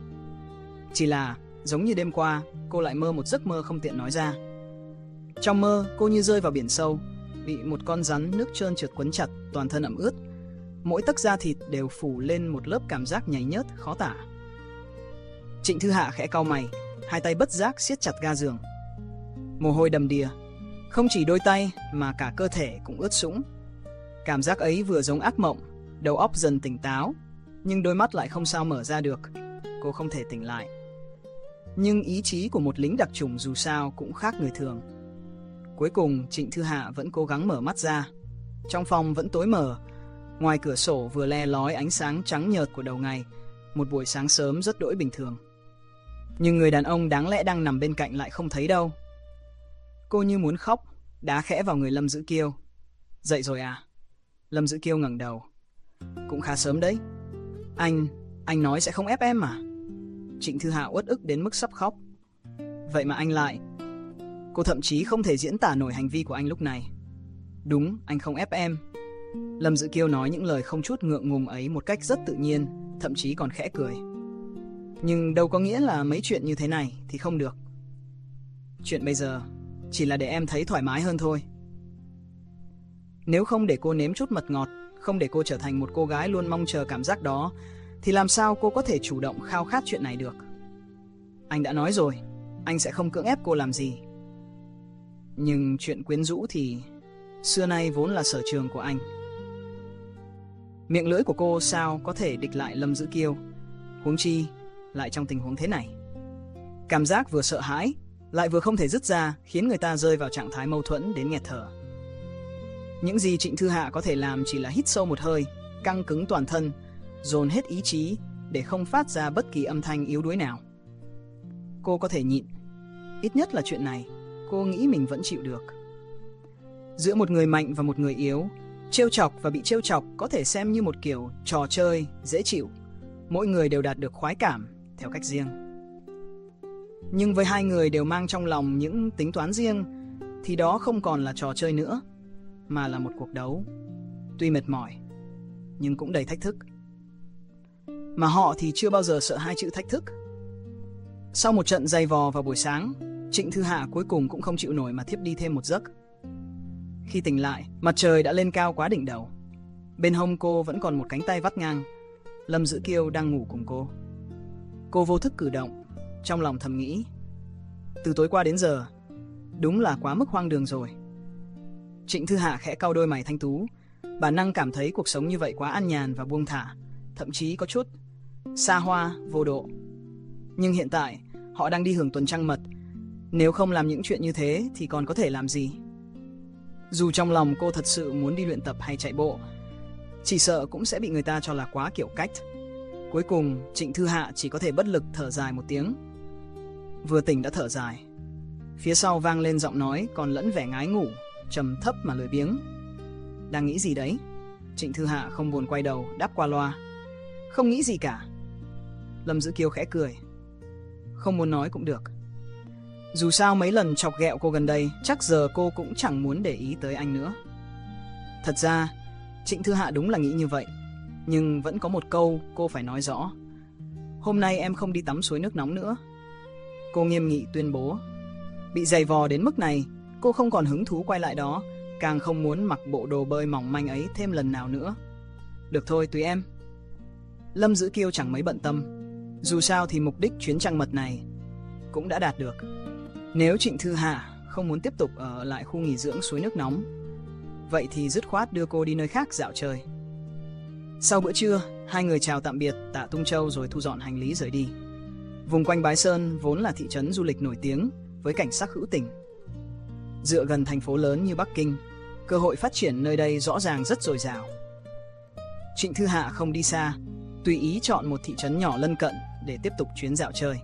S1: Chỉ là, giống như đêm qua, cô lại mơ một giấc mơ không tiện nói ra. Trong mơ, cô như rơi vào biển sâu, bị một con rắn nước trơn trượt quấn chặt, toàn thân ẩm ướt. Mỗi tấc da thịt đều phủ lên một lớp cảm giác nhầy nhớt, khó tả. Trịnh Thư Hạ khẽ cau mày, hai tay bất giác siết chặt ga giường. Mồ hôi đầm đìa, không chỉ đôi tay mà cả cơ thể cũng ướt sũng. Cảm giác ấy vừa giống ác mộng, đầu óc dần tỉnh táo, nhưng đôi mắt lại không sao mở ra được. Cô không thể tỉnh lại. Nhưng ý chí của một lính đặc chủng dù sao cũng khác người thường. Cuối cùng Trịnh Thư Hạ vẫn cố gắng mở mắt ra. Trong phòng vẫn tối mờ, ngoài cửa sổ vừa le lói ánh sáng trắng nhợt của đầu ngày, một buổi sáng sớm rất đỗi bình thường. Nhưng người đàn ông đáng lẽ đang nằm bên cạnh lại không thấy đâu. Cô như muốn khóc, đá khẽ vào người Lâm Dự Kiêu. Dậy rồi à? Lâm Dự Kiêu ngẩng đầu. Cũng khá sớm đấy. Anh, anh nói sẽ không ép em mà. Trịnh Thư Hạ uất ức đến mức sắp khóc. Vậy mà anh lại... Cô thậm chí không thể diễn tả nổi hành vi của anh lúc này. Đúng, anh không ép em. Lâm Dự Kiêu nói những lời không chút ngượng ngùng ấy một cách rất tự nhiên, thậm chí còn khẽ cười. Nhưng đâu có nghĩa là mấy chuyện như thế này thì không được. Chuyện bây giờ chỉ là để em thấy thoải mái hơn thôi. Nếu không để cô nếm chút mật ngọt, không để cô trở thành một cô gái luôn mong chờ cảm giác đó, thì làm sao cô có thể chủ động khao khát chuyện này được? Anh đã nói rồi, anh sẽ không cưỡng ép cô làm gì. Nhưng chuyện quyến rũ thì xưa nay vốn là sở trường của anh. Miệng lưỡi của cô sao có thể địch lại Lâm Dự Kiêu, huống chi lại trong tình huống thế này. Cảm giác vừa sợ hãi lại vừa không thể dứt ra khiến người ta rơi vào trạng thái mâu thuẫn đến nghẹt thở. Những gì Trịnh Thư Hạ có thể làm chỉ là hít sâu một hơi, căng cứng toàn thân, dồn hết ý chí để không phát ra bất kỳ âm thanh yếu đuối nào. Cô có thể nhịn, ít nhất là chuyện này cô nghĩ mình vẫn chịu được. Giữa một người mạnh và một người yếu, trêu chọc và bị trêu chọc có thể xem như một kiểu trò chơi dễ chịu. Mỗi người đều đạt được khoái cảm theo cách riêng. Nhưng với hai người đều mang trong lòng những tính toán riêng, thì đó không còn là trò chơi nữa, mà là một cuộc đấu. Tuy mệt mỏi, nhưng cũng đầy thách thức. Mà họ thì chưa bao giờ sợ hai chữ thách thức. Sau một trận dày vò vào buổi sáng, Trịnh Thư Hạ cuối cùng cũng không chịu nổi mà thiếp đi thêm một giấc. Khi tỉnh lại, mặt trời đã lên cao quá đỉnh đầu. Bên hông cô vẫn còn một cánh tay vắt ngang. Lâm Dự Kiêu đang ngủ cùng cô. Cô vô thức cử động, trong lòng thầm nghĩ, từ tối qua đến giờ đúng là quá mức hoang đường rồi. Trịnh Thư Hạ khẽ cau đôi mày thanh tú, bản năng cảm thấy cuộc sống như vậy quá an nhàn và buông thả, thậm chí có chút xa hoa, vô độ. Nhưng hiện tại họ đang đi hưởng tuần trăng mật, nếu không làm những chuyện như thế thì còn có thể làm gì? Dù trong lòng cô thật sự muốn đi luyện tập hay chạy bộ, chỉ sợ cũng sẽ bị người ta cho là quá kiểu cách. Cuối cùng Trịnh Thư Hạ chỉ có thể bất lực thở dài một tiếng. Vừa tỉnh đã thở dài, phía sau vang lên giọng nói còn lẫn vẻ ngái ngủ, trầm thấp mà lười biếng. Đang nghĩ gì đấy? Trịnh Thư Hạ không buồn quay đầu, đáp qua loa. Không nghĩ gì cả. Lâm Dữ Kiêu khẽ cười. Không muốn nói cũng được. Dù sao mấy lần chọc ghẹo cô gần đây, chắc giờ cô cũng chẳng muốn để ý tới anh nữa. Thật ra, Trịnh Thư Hạ đúng là nghĩ như vậy. Nhưng vẫn có một câu cô phải nói rõ. Hôm nay em không đi tắm suối nước nóng nữa. Cô nghiêm nghị tuyên bố. Bị giày vò đến mức này, cô không còn hứng thú quay lại đó, càng không muốn mặc bộ đồ bơi mỏng manh ấy thêm lần nào nữa. Được thôi, tùy em. Lâm Dữ Kiêu chẳng mấy bận tâm. Dù sao thì mục đích chuyến trăng mật này cũng đã đạt được. Nếu Trịnh Thư Hạ không muốn tiếp tục ở lại khu nghỉ dưỡng suối nước nóng, vậy thì dứt khoát đưa cô đi nơi khác dạo chơi. Sau bữa trưa, hai người chào tạm biệt Tạ Tung Châu rồi thu dọn hành lý rời đi. Vùng quanh Bái Sơn vốn là thị trấn du lịch nổi tiếng với cảnh sắc hữu tình. Dựa gần thành phố lớn như Bắc Kinh, cơ hội phát triển nơi đây rõ ràng rất dồi dào. Trịnh Thư Hạ không đi xa, tùy ý chọn một thị trấn nhỏ lân cận để tiếp tục chuyến dạo chơi.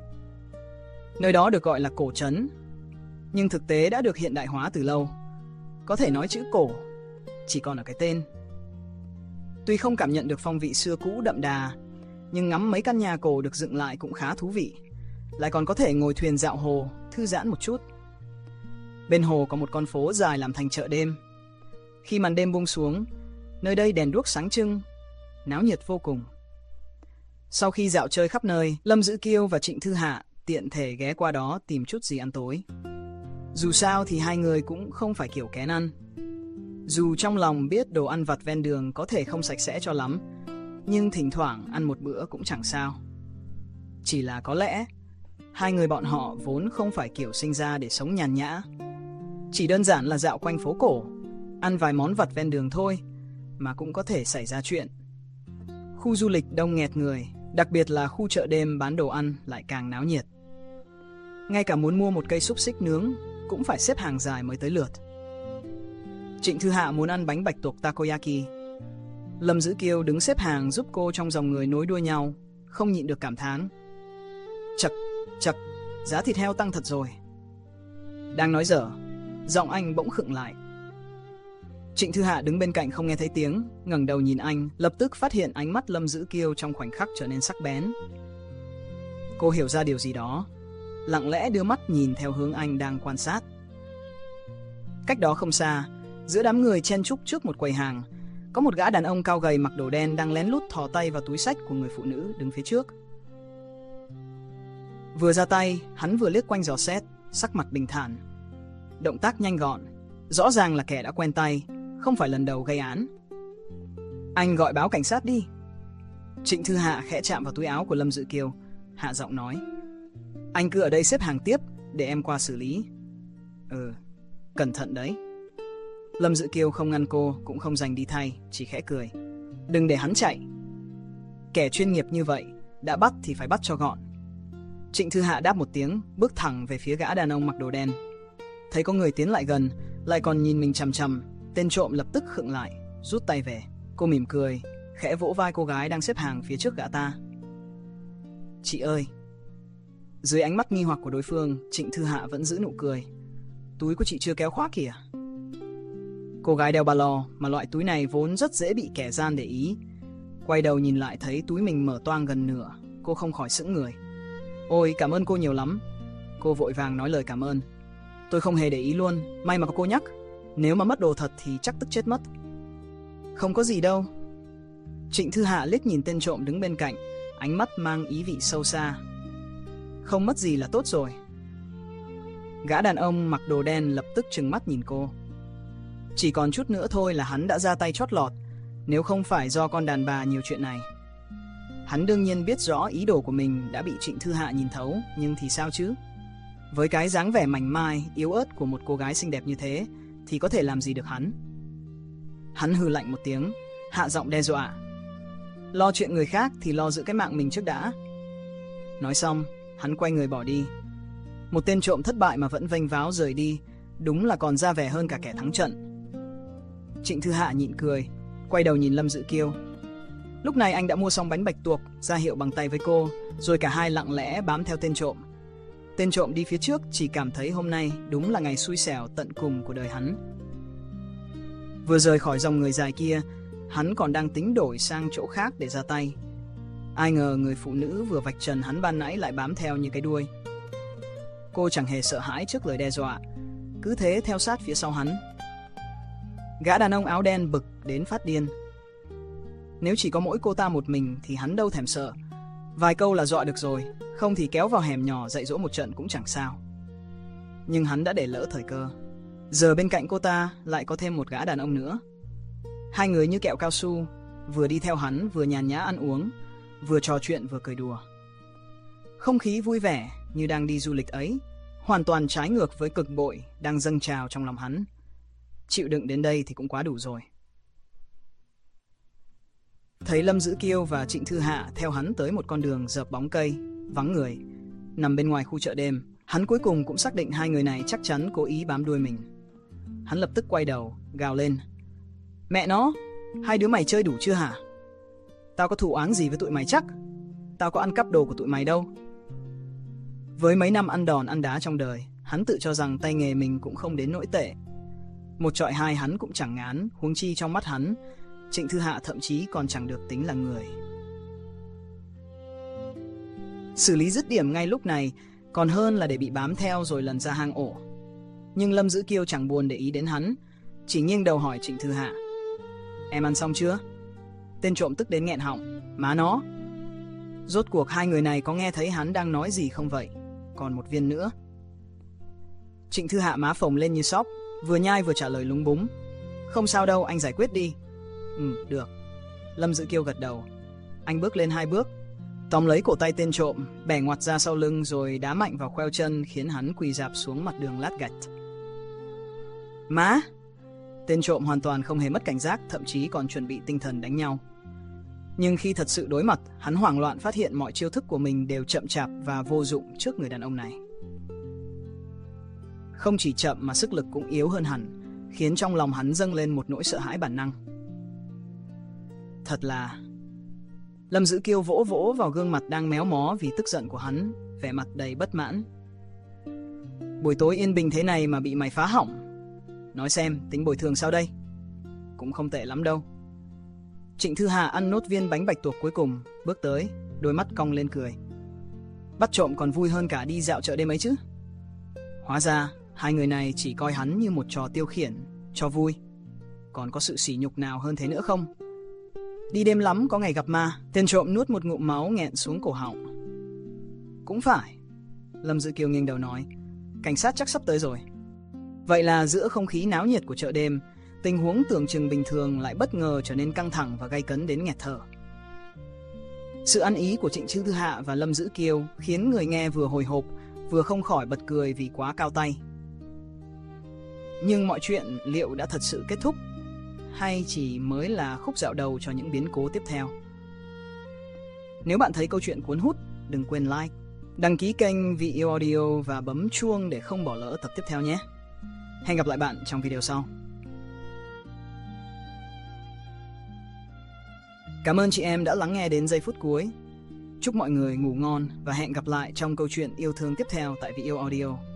S1: Nơi đó được gọi là cổ trấn, nhưng thực tế đã được hiện đại hóa từ lâu. Có thể nói chữ cổ chỉ còn ở cái tên. Tuy không cảm nhận được phong vị xưa cũ đậm đà, nhưng ngắm mấy căn nhà cổ được dựng lại cũng khá thú vị. Lại còn có thể ngồi thuyền dạo hồ, thư giãn một chút. Bên hồ có một con phố dài làm thành chợ đêm. Khi màn đêm buông xuống, nơi đây đèn đuốc sáng trưng, náo nhiệt vô cùng. Sau khi dạo chơi khắp nơi, Lâm Dữ Kiêu và Trịnh Thư Hạ tiện thể ghé qua đó tìm chút gì ăn tối. Dù sao thì hai người cũng không phải kiểu kén ăn. Dù trong lòng biết đồ ăn vặt ven đường có thể không sạch sẽ cho lắm, nhưng thỉnh thoảng ăn một bữa cũng chẳng sao. Chỉ là có lẽ hai người bọn họ vốn không phải kiểu sinh ra để sống nhàn nhã. Chỉ đơn giản là dạo quanh phố cổ, ăn vài món vặt ven đường thôi mà cũng có thể xảy ra chuyện. Khu du lịch đông nghẹt người, đặc biệt là khu chợ đêm bán đồ ăn lại càng náo nhiệt. Ngay cả muốn mua một cây xúc xích nướng cũng phải xếp hàng dài mới tới lượt. Trịnh Thư Hạ muốn ăn bánh bạch tuộc takoyaki. Lâm Dữ Kiêu đứng xếp hàng giúp cô trong dòng người nối đuôi nhau, không nhịn được cảm thán. Chậc, chậc, giá thịt heo tăng thật rồi. Đang nói dở, giọng anh bỗng khựng lại. Trịnh Thư Hạ đứng bên cạnh không nghe thấy tiếng, ngẩng đầu nhìn anh, lập tức phát hiện ánh mắt Lâm Dữ Kiêu trong khoảnh khắc trở nên sắc bén. Cô hiểu ra điều gì đó, lặng lẽ đưa mắt nhìn theo hướng anh đang quan sát. Cách đó không xa, giữa đám người chen chúc trước một quầy hàng, có một gã đàn ông cao gầy mặc đồ đen đang lén lút thò tay vào túi xách của người phụ nữ đứng phía trước. Vừa ra tay, hắn vừa liếc quanh dò xét, sắc mặt bình thản. Động tác nhanh gọn, rõ ràng là kẻ đã quen tay, không phải lần đầu gây án. Anh gọi báo cảnh sát đi. Trịnh Thư Hạ khẽ chạm vào túi áo của Lâm Dữ Kiêu, hạ giọng nói. Anh cứ ở đây xếp hàng tiếp, để em qua xử lý. Ừ, cẩn thận đấy. Lâm Dữ Kiêu không ngăn cô, cũng không giành đi thay, chỉ khẽ cười. Đừng để hắn chạy. Kẻ chuyên nghiệp như vậy, đã bắt thì phải bắt cho gọn. Trịnh Thư Hạ đáp một tiếng, bước thẳng về phía gã đàn ông mặc đồ đen. Thấy có người tiến lại gần, lại còn nhìn mình chằm chằm, tên trộm lập tức khựng lại, rút tay về. Cô mỉm cười, khẽ vỗ vai cô gái đang xếp hàng phía trước gã ta. Chị ơi. Dưới ánh mắt nghi hoặc của đối phương, Trịnh Thư Hạ vẫn giữ nụ cười. Túi của chị chưa kéo khóa kìa. Cô gái đeo ba lô, mà loại túi này vốn rất dễ bị kẻ gian để ý. Quay đầu nhìn lại thấy túi mình mở toang gần nửa, cô không khỏi sững người. Ôi, cảm ơn cô nhiều lắm. Cô vội vàng nói lời cảm ơn. Tôi không hề để ý luôn, may mà có cô nhắc. Nếu mà mất đồ thật thì chắc tức chết mất. Không có gì đâu. Trịnh Thư Hạ liếc nhìn tên trộm đứng bên cạnh, ánh mắt mang ý vị sâu xa. Không mất gì là tốt rồi. Gã đàn ông mặc đồ đen lập tức trừng mắt nhìn cô. Chỉ còn chút nữa thôi là hắn đã ra tay chót lọt, nếu không phải do con đàn bà nhiều chuyện này. Hắn đương nhiên biết rõ ý đồ của mình đã bị Trịnh Thư Hạ nhìn thấu, nhưng thì sao chứ? Với cái dáng vẻ mảnh mai, yếu ớt của một cô gái xinh đẹp như thế, thì có thể làm gì được hắn? Hắn hừ lạnh một tiếng, hạ giọng đe dọa. Lo chuyện người khác thì lo giữ cái mạng mình trước đã. Nói xong, hắn quay người bỏ đi. Một tên trộm thất bại mà vẫn vênh váo rời đi, đúng là còn ra vẻ hơn cả kẻ thắng trận. Trịnh Thư Hạ nhịn cười, quay đầu nhìn Lâm Dữ Kiêu. Lúc này anh đã mua xong bánh bạch tuộc, ra hiệu bằng tay với cô, rồi cả hai lặng lẽ bám theo tên trộm. Tên trộm đi phía trước chỉ cảm thấy hôm nay đúng là ngày xui xẻo tận cùng của đời hắn. Vừa rời khỏi dòng người dài kia, Hắn còn đang tính đổi sang chỗ khác để ra tay. Ai ngờ người phụ nữ vừa vạch trần hắn ban nãy lại bám theo như cái đuôi. Cô chẳng hề sợ hãi trước lời đe dọa, cứ thế theo sát phía sau hắn. Gã đàn ông áo đen bực đến phát điên. Nếu chỉ có mỗi cô ta một mình thì hắn đâu thèm sợ. Vài câu là dọa được rồi, không thì kéo vào hẻm nhỏ dạy dỗ một trận cũng chẳng sao. Nhưng hắn đã để lỡ thời cơ. Giờ bên cạnh cô ta lại có thêm một gã đàn ông nữa. Hai người như kẹo cao su, vừa đi theo hắn vừa nhàn nhã ăn uống, vừa trò chuyện vừa cười đùa. Không khí vui vẻ như đang đi du lịch ấy, hoàn toàn trái ngược với cực bội đang dâng trào trong lòng hắn. Chịu đựng đến đây thì cũng quá đủ rồi. Thấy Lâm Dữ Kiêu và Trịnh Thư Hạ theo hắn tới một con đường dợp bóng cây, vắng người, nằm bên ngoài khu chợ đêm, hắn cuối cùng cũng xác định hai người này chắc chắn cố ý bám đuôi mình. Hắn lập tức quay đầu, gào lên. Mẹ nó, hai đứa mày chơi đủ chưa hả? Tao có thù oán gì với tụi mày chắc? Tao có ăn cắp đồ của tụi mày đâu. Với mấy năm ăn đòn ăn đá trong đời, hắn tự cho rằng tay nghề mình cũng không đến nỗi tệ. Một trọi hai hắn cũng chẳng ngán, huống chi trong mắt hắn, Trịnh Thư Hạ thậm chí còn chẳng được tính là người. Xử lý dứt điểm ngay lúc này còn hơn là để bị bám theo rồi lần ra hang ổ. Nhưng Lâm Dữ Kiêu chẳng buồn để ý đến hắn, chỉ nghiêng đầu hỏi Trịnh Thư Hạ. Em ăn xong chưa? Tên trộm tức đến nghẹn họng. Má nó, rốt cuộc hai người này có nghe thấy hắn đang nói gì không vậy? Còn một viên nữa. Trịnh Thư Hạ má phồng lên như sóc, vừa nhai vừa trả lời lúng búng. Không sao đâu, anh giải quyết đi. Ừ, được. Lâm Dữ Kiêu gật đầu. Anh bước lên hai bước, tóm lấy cổ tay tên trộm, bẻ ngoặt ra sau lưng rồi đá mạnh vào khoeo chân khiến hắn quỳ rạp xuống mặt đường lát gạch. Má! Tên trộm hoàn toàn không hề mất cảnh giác, thậm chí còn chuẩn bị tinh thần đánh nhau. Nhưng khi thật sự đối mặt, hắn hoảng loạn phát hiện mọi chiêu thức của mình đều chậm chạp và vô dụng trước người đàn ông này. Không chỉ chậm mà sức lực cũng yếu hơn hẳn, khiến trong lòng hắn dâng lên một nỗi sợ hãi bản năng. Thật là... Lâm Dữ Kiêu vỗ vỗ vào gương mặt đang méo mó vì tức giận của hắn, vẻ mặt đầy bất mãn. Buổi tối yên bình thế này mà bị mày phá hỏng. Nói xem, tính bồi thường sao đây? Cũng không tệ lắm đâu. Trịnh Thư Hạ ăn nốt viên bánh bạch tuộc cuối cùng, bước tới, đôi mắt cong lên cười. Bắt trộm còn vui hơn cả đi dạo chợ đêm ấy chứ. Hóa ra, hai người này chỉ coi hắn như một trò tiêu khiển, cho vui. Còn có sự sỉ nhục nào hơn thế nữa không? Đi đêm lắm có ngày gặp ma. Tên trộm nuốt một ngụm máu nghẹn xuống cổ họng. Cũng phải. Lâm Dữ Kiêu nghiêng đầu nói. Cảnh sát chắc sắp tới rồi. Vậy là giữa không khí náo nhiệt của chợ đêm, tình huống tưởng chừng bình thường lại bất ngờ trở nên căng thẳng và gay cấn đến nghẹt thở. Sự ăn ý của Trịnh Thư Hạ và Lâm Dữ Kiêu khiến người nghe vừa hồi hộp, vừa không khỏi bật cười vì quá cao tay. Nhưng mọi chuyện liệu đã thật sự kết thúc, hay chỉ mới là khúc dạo đầu cho những biến cố tiếp theo? Nếu bạn thấy câu chuyện cuốn hút, đừng quên like, đăng ký kênh Vì Yêu Audio và bấm chuông để không bỏ lỡ tập tiếp theo nhé. Hẹn gặp lại bạn trong video sau. Cảm ơn chị em đã lắng nghe đến giây phút cuối. Chúc mọi người ngủ ngon và hẹn gặp lại trong câu chuyện yêu thương tiếp theo tại Vì Yêu Audio.